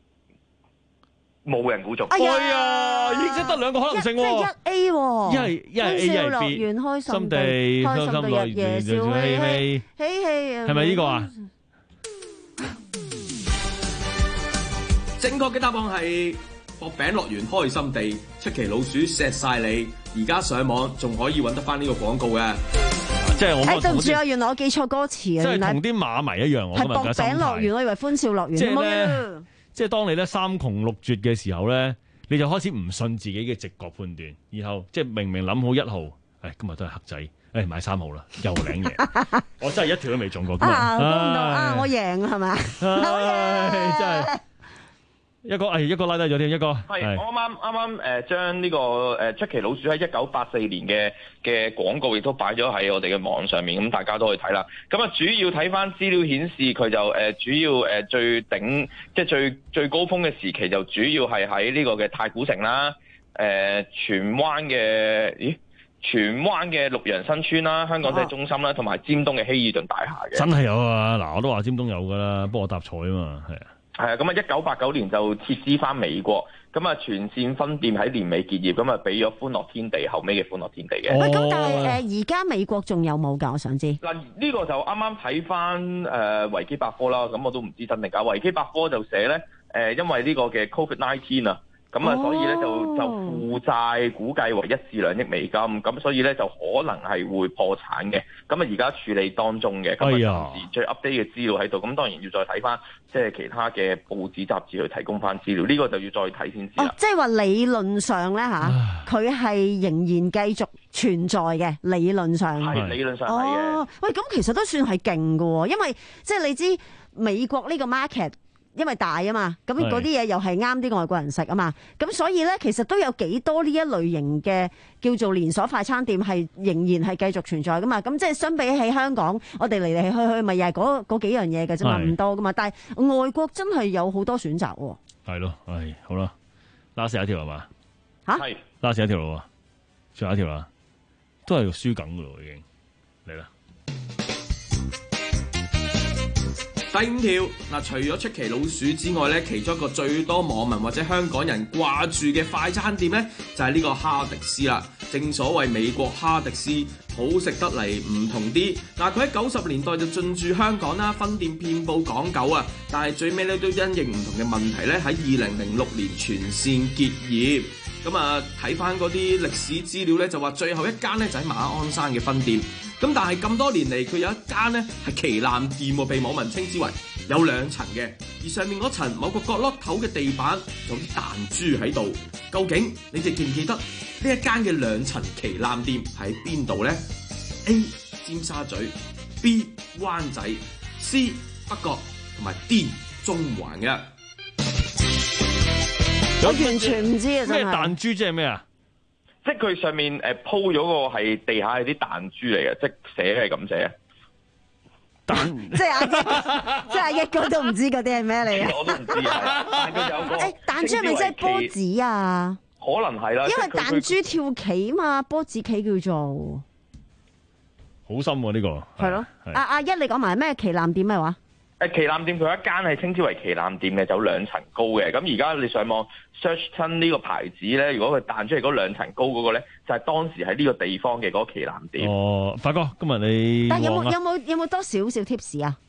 冇人估中。
哎呀，已經得兩個可能性喎。
一 A 喎，
一係一係 A 一係 B。
樂園開心地，
開心到日夜笑嘻嘻，
嬉戲
係咪呢個啊？
正確嘅答案係薄餅樂園開心地，出奇老鼠錫晒你。而家上網仲可以揾得翻呢個廣告嘅。
即係我
誒對唔住啊，原來我記錯歌詞啊。
即係同啲馬迷一樣，我今日嘅心態。係薄餅樂園，
我以為歡笑樂園。
即係咧，即係當你咧三窮六絕嘅時候咧，你就開始唔信自己嘅直覺判斷，然後即係明明諗好一號，誒今日都係黑仔，誒買三號啦，又領嘢。我真係一條都未中過。
啊，估唔到啊，我贏係咪？好
嘢，真係。一個誒，一個拉低咗添，一個
係我啱啱啱啱誒將呢個誒出奇老鼠喺一九八四年嘅嘅廣告亦都擺咗喺我哋嘅網上面，咁大家都可以睇啦。咁啊，主要睇翻資料顯示佢就誒主要誒最頂即係最最高峰嘅時期就主要係喺呢個嘅太古城啦，誒荃灣嘅咦荃灣嘅綠楊新村啦，香港仔中心啦，同埋尖東嘅希爾頓大廈嘅。
真係有啊！嗱，我都話尖東有噶啦，不過我搭錯啊嘛，係啊。
係啊，咁啊，一九八九年就撤資翻美國，咁啊全線分店喺年尾結業，咁啊俾咗歡樂天地後尾嘅歡樂天地嘅。
喂，咁但係誒而家美國仲有冇㗎？我想知。
嗱，呢個就啱啱睇翻誒維基百科啦，咁我都唔知真定假。維基百科就寫咧呃、因為呢個嘅 Covid 十九 啊。咁啊，所以咧就就負債估計為一至兩億美金，咁所以咧就可能係會破產嘅。咁啊，而家處理當中嘅，咁啊，暫時最 update 嘅資料喺度。咁當然要再睇翻，即係其他嘅報紙雜誌去提供翻資料。呢、這個就要再睇先知啦。
哦，即係話理論上咧吓，佢係仍然繼續存在嘅。理論上
係理論上係嘅。
哦，喂，咁其實都算係勁㗎喎，因為即係你知美國呢個 market。因為大啊嘛，咁嗰啲嘢又係啱啲外國人食啊嘛，咁所以咧其實都有幾多呢一類型嘅叫做連鎖快餐店係仍然係繼續存在噶嘛，咁即係相比起香港，我哋嚟嚟去去咪又係嗰嗰幾樣嘢嘅啫嘛，唔多噶嘛，但係外國真係有好多選擇喎。
係咯，唉，好啦，last一條係嘛？
嚇
，last
一條咯喎，最後一條啦，都係輸緊噶咯，已經嚟啦。
第五條嗱，除咗出奇老鼠之外咧，其中一個最多網民或者香港人掛住嘅快餐店咧，就係呢個哈迪斯啦。正所謂美國哈迪斯好食得嚟唔同啲。嗱，佢喺九十年代就進駐香港啦，分店遍佈港九啊。但係最尾咧都因應唔同嘅問題咧，喺二零零六年全線結業。咁啊，睇翻嗰啲歷史資料咧，就話最後一間咧就喺馬鞍山嘅分店。咁但係咁多年嚟，佢有一間咧係旗艦店喎，被網民稱之為有兩層嘅，而上面嗰層某個角落頭嘅地板有啲彈珠喺度。究竟你哋記唔記得呢一間嘅兩層旗艦店喺邊度呢？ A. 尖沙咀 B. 灣仔 C. 北角同埋 D. 中環嘅。
我完全唔知啊！
咩彈珠即係咩啊？
即係佢上面誒鋪咗個係地下係啲彈珠嚟嘅，即係寫係咁寫。
彈
即係阿一，即係阿一哥都唔知嗰啲係咩嚟嘅。
我都唔知係，但係佢有個
誒彈珠係咪即係波子啊？
可能係啦，
因為彈珠跳棋嘛，波子棋叫做。
好深喎呢個。
係咯，阿阿一你講埋咩旗艦店咩話？
誒旗艦店佢一間係稱之為旗艦店嘅，就兩層高嘅。咁而家你上網 search 親呢個牌子咧，如果佢彈出嚟嗰兩層高嗰個咧，就係、是、當時喺呢個地方嘅嗰個旗艦店。
哦，發哥，今日你
但有冇有冇有冇多少少 tips 啊？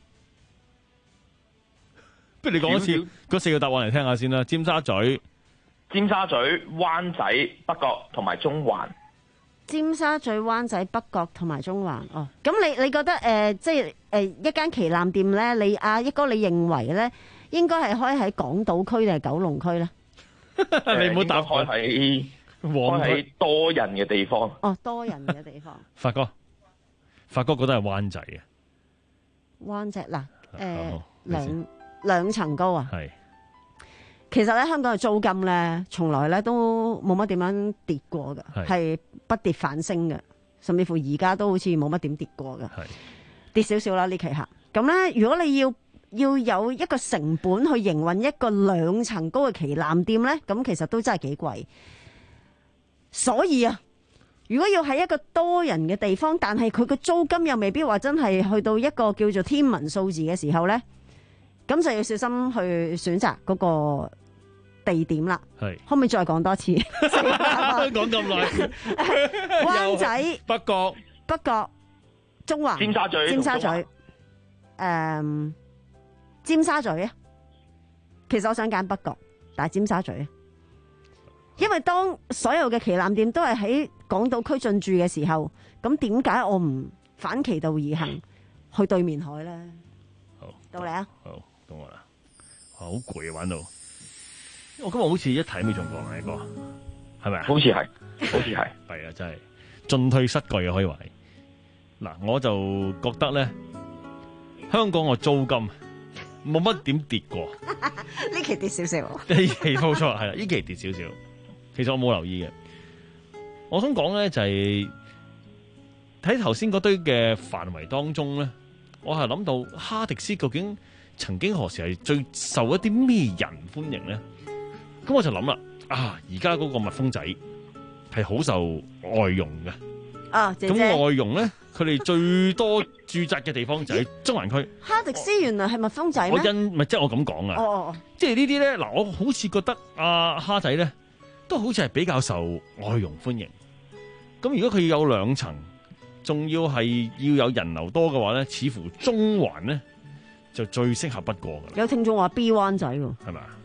不如你講一次嗰四個答案嚟聽下先啦。尖沙咀、
尖沙咀、灣仔、北角同埋中環。
尖沙咀、灣仔、北角同埋中環。哦，咁你你覺得誒、呃，即係誒、呃、一間旗艦店咧？你阿一哥，你認為咧，應該係開喺港島區定係九龍區咧？
你唔好答
開喺開喺多人嘅地方。
哦，多人嘅地方。
發哥，發哥覺得係灣仔嘅。
灣仔嗱，誒兩兩層高啊。
係。
其實咧，香港嘅租金咧，從來咧都冇乜點樣跌過嘅，係不跌反升嘅，甚至乎而家都好似冇乜點跌過嘅，跌少少啦呢期下。咁咧，如果你要要有一個成本去營運一個兩層高嘅旗艦店咧，咁其實都真係幾貴。所以啊，如果要喺一個多人嘅地方，但係佢個租金又未必話真係去到一個叫做天文數字嘅時候咧，咁就要小心去選擇嗰個地點啦。
係，
可唔可以再講多次？
講咁耐。
灣仔、
北角、
北角、中環、
尖沙咀、
尖沙咀，誒、嗯，尖沙咀啊。其實我想揀北角，但係尖沙咀啊，因為當所有嘅旗艦店都係喺港島區進駐嘅時候，咁點解我唔反其道而行去對面海咧？
好，
到你啊！
好，到我啦。好攰啊，玩到。我今日好似一睇未中過呢個，係咪啊？
好似係，好似係。
係啊，真係進退失據啊，可以話係。嗱，我就覺得咧，香港個租金冇乜點跌過。
呢期跌少少。
呢期冇錯，係啦，呢期跌少少。其實我冇留意嘅。我想講咧就係睇頭先嗰堆嘅範圍當中咧，我係諗到哈迪斯究竟曾經何時係最受一啲咩人歡迎咧？咁我就諗啦，啊，而家嗰個蜜蜂仔係好受外傭嘅。
啊，姐姐。
咁外傭咧，佢哋最多駐紮嘅地方就喺中環區。
哈迪斯原來係蜜蜂仔咩？
我因咪即係我咁講啊。
哦哦。
即係呢啲咧，嗱，我好似覺得阿蝦仔咧，都好似係比較受外傭歡迎。咁如果佢有兩層，仲要係要有人流多嘅話咧，似乎中環咧就最適合不過㗎。
有聽眾話 B 灣仔喎，
係咪？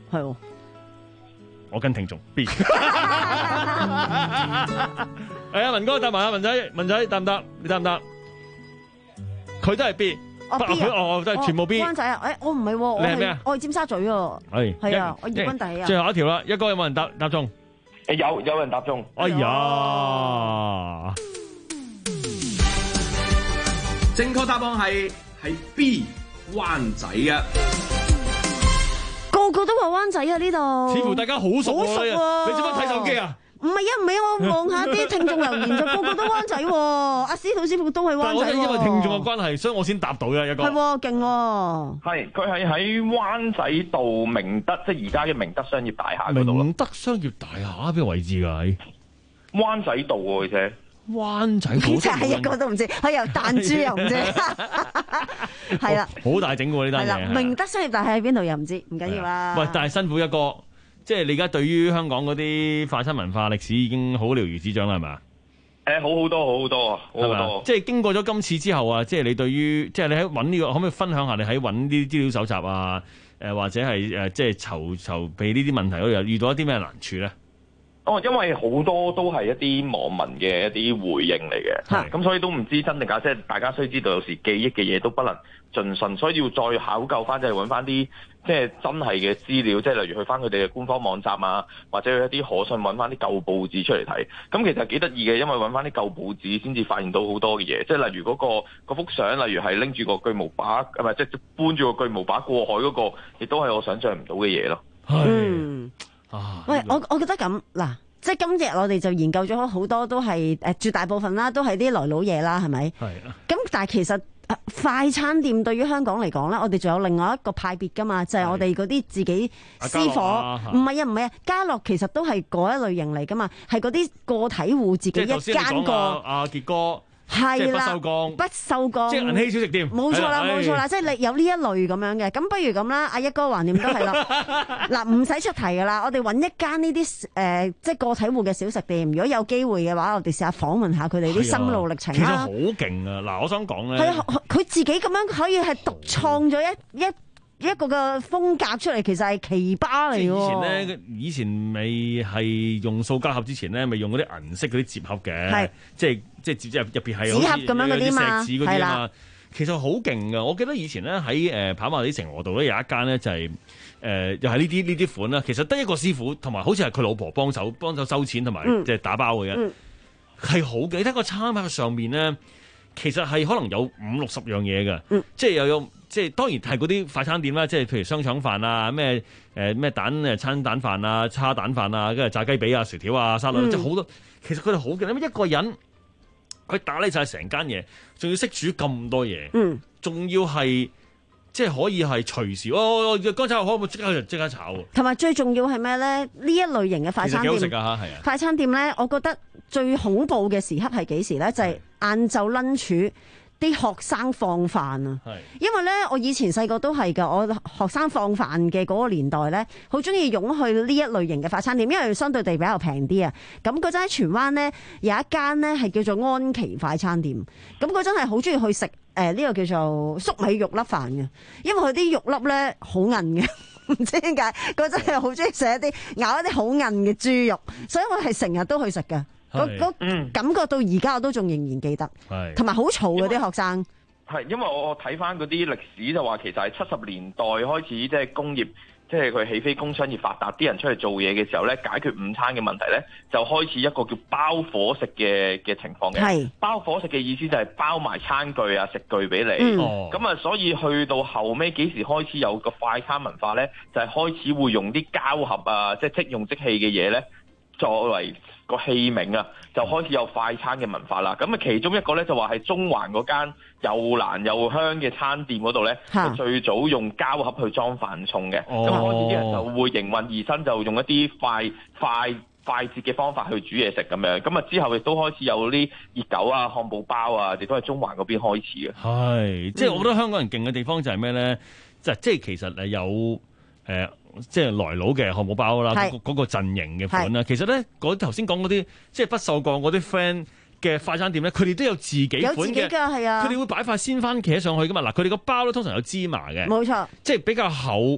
係喎。
我跟聽眾 B。係啊，文哥答埋啊，文仔，文仔答唔答？你答唔答？佢都係 B。
哦 B 啊，
哦，真係全部 B。
灣仔啊，誒，我唔係喎，我
你係咩啊？
我係尖沙咀喎。
係。
係啊，我二軍第一啊。
最後一條啦，一哥有冇人答答中？
誒有有人答中。
哎呀！
正確答案係係 B 灣仔嘅。
個個都話灣仔啊呢度。
似乎大家好熟喎。好熟喎。你做乜睇手機啊？
唔係啊，唔係啊，我望下啲聽眾留言就個個都灣仔喎。阿司徒師傅都係灣仔喎。
因為聽眾嘅關係，所以我先答到嘅一個。
係喎，勁喎。
係，佢係喺灣仔道明德，即係而家嘅明德商業大廈嗰度咯。
明德商業大廈邊個位置㗎？
灣仔道喎，而且。
灣仔道
真係一個都唔知，佢又彈珠又唔知，係啦，
好大整喎呢單嘢。
係啦，明德商業大廈喺邊度又唔知，唔緊要啦。
喂，但係辛苦一個，即係你而家對於香港嗰啲快餐文化歷史已經好了如指掌啦，係咪啊？
誒，好好多，好好多啊，好好多。
即係經過咗今次之後啊，即係你對於，即係你喺揾呢個，可唔可以分享下你喺揾呢啲資料搜集啊？誒，或者係誒，即係籌籌備呢啲問題嗰度，又遇到一啲咩難處咧？
哦，因為好多都係一啲網民嘅一啲回應嚟嘅，咁所以都唔知真定假，即係大家需知道有時記憶嘅嘢都不能盡信，所以要再考究翻，就係揾翻啲即係真係嘅資料，即係例如去翻佢哋嘅官方網站啊，或者去一啲可信揾翻啲舊報紙出嚟睇。咁其實幾得意嘅，因為揾翻啲舊報紙先至發現到好多嘅嘢，即係例如嗰、嗰個嗰幅相，例如係拎住個巨無霸，唔係即係搬住個巨無霸過海嗰、嗰個，亦都係我想象唔到嘅嘢咯。
嗯。啊、喂，我我覺得咁嗱，即係今日我哋就研究咗好多都係誒絕大部分啦，都係啲來佬嘢啦，係咪？係啊。咁但係其實、呃、快餐店對於香港嚟講咧，我哋仲有另外一個派別噶嘛，就係、是、我哋嗰啲自己私伙，唔係啊唔係啊，家樂其實都係嗰一類型嚟噶嘛，係嗰啲個體戶自己一間個。
阿傑哥。
係啦，
不鏽鋼，
不鏽鋼，
即係銀禧小食店，
冇錯啦，冇錯啦，即係你有呢一類咁樣嘅，咁不如咁啦，阿一哥橫掂都係啦，嗱唔使出題噶啦，我哋揾一間呢啲誒，即係個體戶嘅小食店，如果有機會嘅話，我哋試下訪問下佢哋啲心路歷程啦。
其實好勁啊！嗱，我想講咧，
係啊，佢自己咁樣可以係獨創咗一一。一個嘅風格出嚟，其實係奇葩嚟嘅。
以前咧，以前未係用塑膠盒之前咧，未用嗰啲銀色嗰啲摺盒嘅，即係即係摺入入邊係
紙盒咁樣嗰啲嘛，
石紙嗰啲啊嘛。其實好勁噶，我記得以前咧喺誒跑馬地成和道咧有一間咧就係、是、誒、呃、又係呢啲呢啲款啦。其實得一個師傅，同埋好似係佢老婆幫手幫手收錢同埋即係打包嘅，係、嗯、好嘅。你睇個餐牌上面咧，其實係可能有五六十樣嘢嘅、嗯，即係又有。即係當然係嗰啲快餐店啦，即係譬如雙腸飯啊，咩誒咩蛋誒餐蛋飯啊、叉蛋飯啊，跟住炸雞髀啊、薯條啊、沙律，嗯、即係好多。其實佢哋好勁，因為一個人佢打理晒成間嘢，仲要識煮咁多嘢，仲、嗯、要係即係可以係隨時哦，乾炒可唔可以即刻即刻炒？同埋最重要係咩咧？呢一類型嘅快餐店，其實幾好食㗎嚇，係啊！快餐店咧，我覺得最恐怖嘅時刻係幾時咧？就係晏晝 lunch。啲學生放飯啊，因為咧我以前細個都係㗎，我學生放飯嘅嗰個年代咧，好中意湧去呢一類型嘅快餐店，因為相對地比較平啲啊。咁嗰陣喺荃灣咧有一間咧係叫做安琪快餐店，咁嗰陣係好中意去食誒呢個叫做粟米肉粒飯嘅，因為佢啲肉粒咧好韌嘅，唔知點解嗰陣係好中意食一啲咬一啲好韌嘅豬肉，所以我係成日都去食嘅。嗰嗰、嗯、感覺到而家我都仲仍然記得，同埋好嘈嗰啲學生。
係因為我我睇翻嗰啲歷史就話，其實係七十年代開始，即係工業，即係佢起飛工商業發達，啲人出嚟做嘢嘅時候咧，解決午餐嘅問題咧，就開始一個叫包伙食嘅嘅情況嘅。係包伙食嘅意思就係包埋餐具啊、食具俾你。咁、嗯、啊，所以去到後尾幾時開始有個快餐文化咧，就係、是、開始會用啲膠盒啊，即係即用即棄嘅嘢咧，作為個器皿啊，就開始有快餐嘅文化啦。咁啊，其中一個咧就話係中環嗰間又爛又香嘅餐店嗰度咧，就最早用膠盒去裝飯餸嘅。咁、哦、開始啲人就會營運而生，就用一啲快快快捷嘅方法去煮嘢食咁樣。咁啊之後亦都開始有啲熱狗啊、漢堡包啊，亦都係中環嗰邊開始嘅。係，即係我覺得香港人勁嘅地方就係咩咧？就即係其實係有誒。呃即係來佬嘅漢堡包啦，嗰、那個陣營嘅款啦。其實咧，嗰頭先講嗰啲即係不鏽鋼嗰啲 friend 嘅快餐店咧，佢哋都有自己款嘅，係啊。佢哋會擺塊鮮番茄上去噶嘛。嗱，佢哋個包咧通常有芝麻嘅，冇錯，即係比較厚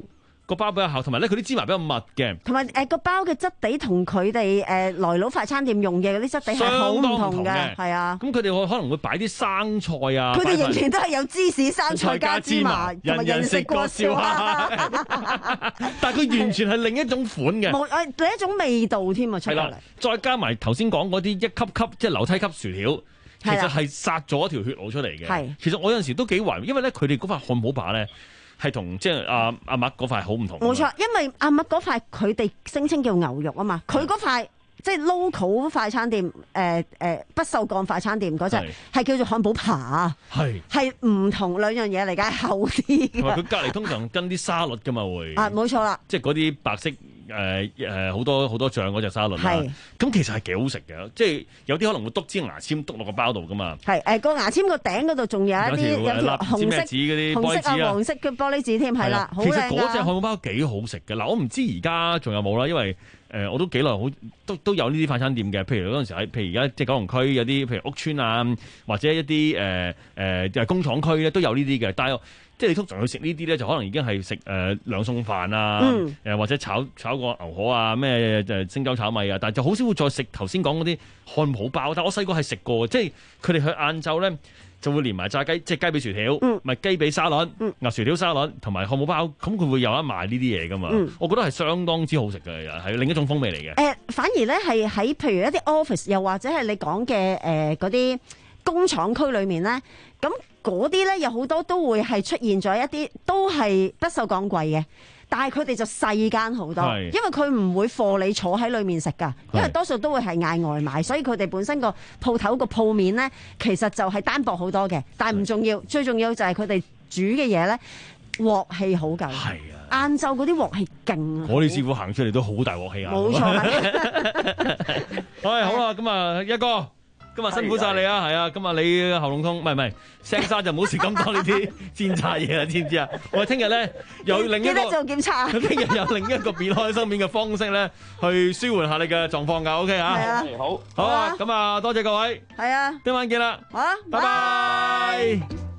個包比較厚，同埋咧佢啲芝麻比較密嘅，
同埋誒個包嘅質地同佢哋誒來佬快餐店用嘅嗰啲質地係好唔同嘅，係啊。
咁佢哋可能會擺啲生菜啊，
佢哋仍然都係有芝士、生菜加芝麻，
人人食過笑下。但係佢完全係另一種款嘅，
冇誒另一種味道添啊，出嚟。
再加埋頭先講嗰啲一級級即係樓梯級薯條。其實係殺咗一條血路出嚟嘅。其實我有陣時都幾懷疑，因為咧佢哋嗰塊漢堡扒咧係同即係阿阿麥嗰塊好唔同。
冇錯，因為阿麥嗰塊佢哋聲稱叫牛肉啊嘛，佢嗰塊即係 local 快餐店誒誒、呃呃、不鏽鋼快餐店嗰隻係叫做漢堡扒啊，係係唔同兩樣嘢嚟嘅，係厚啲嘅。
佢隔離通常跟啲沙律㗎嘛會。
啊，冇錯啦，
即係嗰啲白色。誒誒好多好多醬嗰隻沙律啦，咁其實係幾好食嘅，即係有啲可能會篤支牙籤篤落個包度噶嘛。係誒個牙籤個頂嗰度仲有一啲有條紅色紙嗰啲紅色啊黃色嘅玻璃紙添，係啦，好靚㗎。其實嗰隻漢堡包幾好食嘅。嗱，我唔知而家仲有冇啦，因為誒我都幾耐好都都有呢啲快餐店嘅。譬如嗰陣時喺譬如而家即係九龍區有啲譬如屋村啊，或者一啲誒誒就係工廠區咧都有呢啲嘅，但係即係你通常去食呢啲咧，就可能已經係食誒兩餸飯啊，誒、嗯、或者炒炒個牛河啊，咩誒星洲炒米啊，但係就好少會再食頭先講嗰啲漢堡包。但我細個係食過，即係佢哋去晏晝咧就會連埋炸雞，即係雞髀薯條，咪、嗯、雞髀沙律、嗯、牛薯條沙律同埋漢堡包，咁佢會有得賣呢啲嘢噶嘛？嗯、我覺得係相當之好食嘅，係另一種風味嚟嘅。誒、呃，反而咧係喺譬如一啲 office， 又或者係你講嘅誒嗰啲工廠區裏面咧，咁。嗰啲咧有好多都會係出現咗一啲都係不鏽鋼櫃嘅，但係佢哋就細間好多，因為佢唔會貨你坐喺裏面食㗎，因為多數都會係嗌外賣，所以佢哋本身個鋪頭個鋪面咧其實就係單薄好多嘅，但係唔重要，最重要就係佢哋煮嘅嘢咧鑊氣好夠，係啊，晏晝嗰啲鑊氣勁啊！我啲師傅行出嚟都好大鑊氣啊！冇錯，係好啦，咁啊一哥。今日辛苦晒你啊，係啊！今日你喉嚨痛，唔係唔係，聲沙就唔好食咁多呢啲煎炸嘢啦，知唔知啊？我哋聽日咧有另一個，記得做檢查。聽日有另一個別開生面嘅方式咧，去舒緩下你嘅狀況㗎。OK 啊？係啊，好，好啊，咁啊，多謝各位。係啊，聽晚見啦。好啊，拜拜。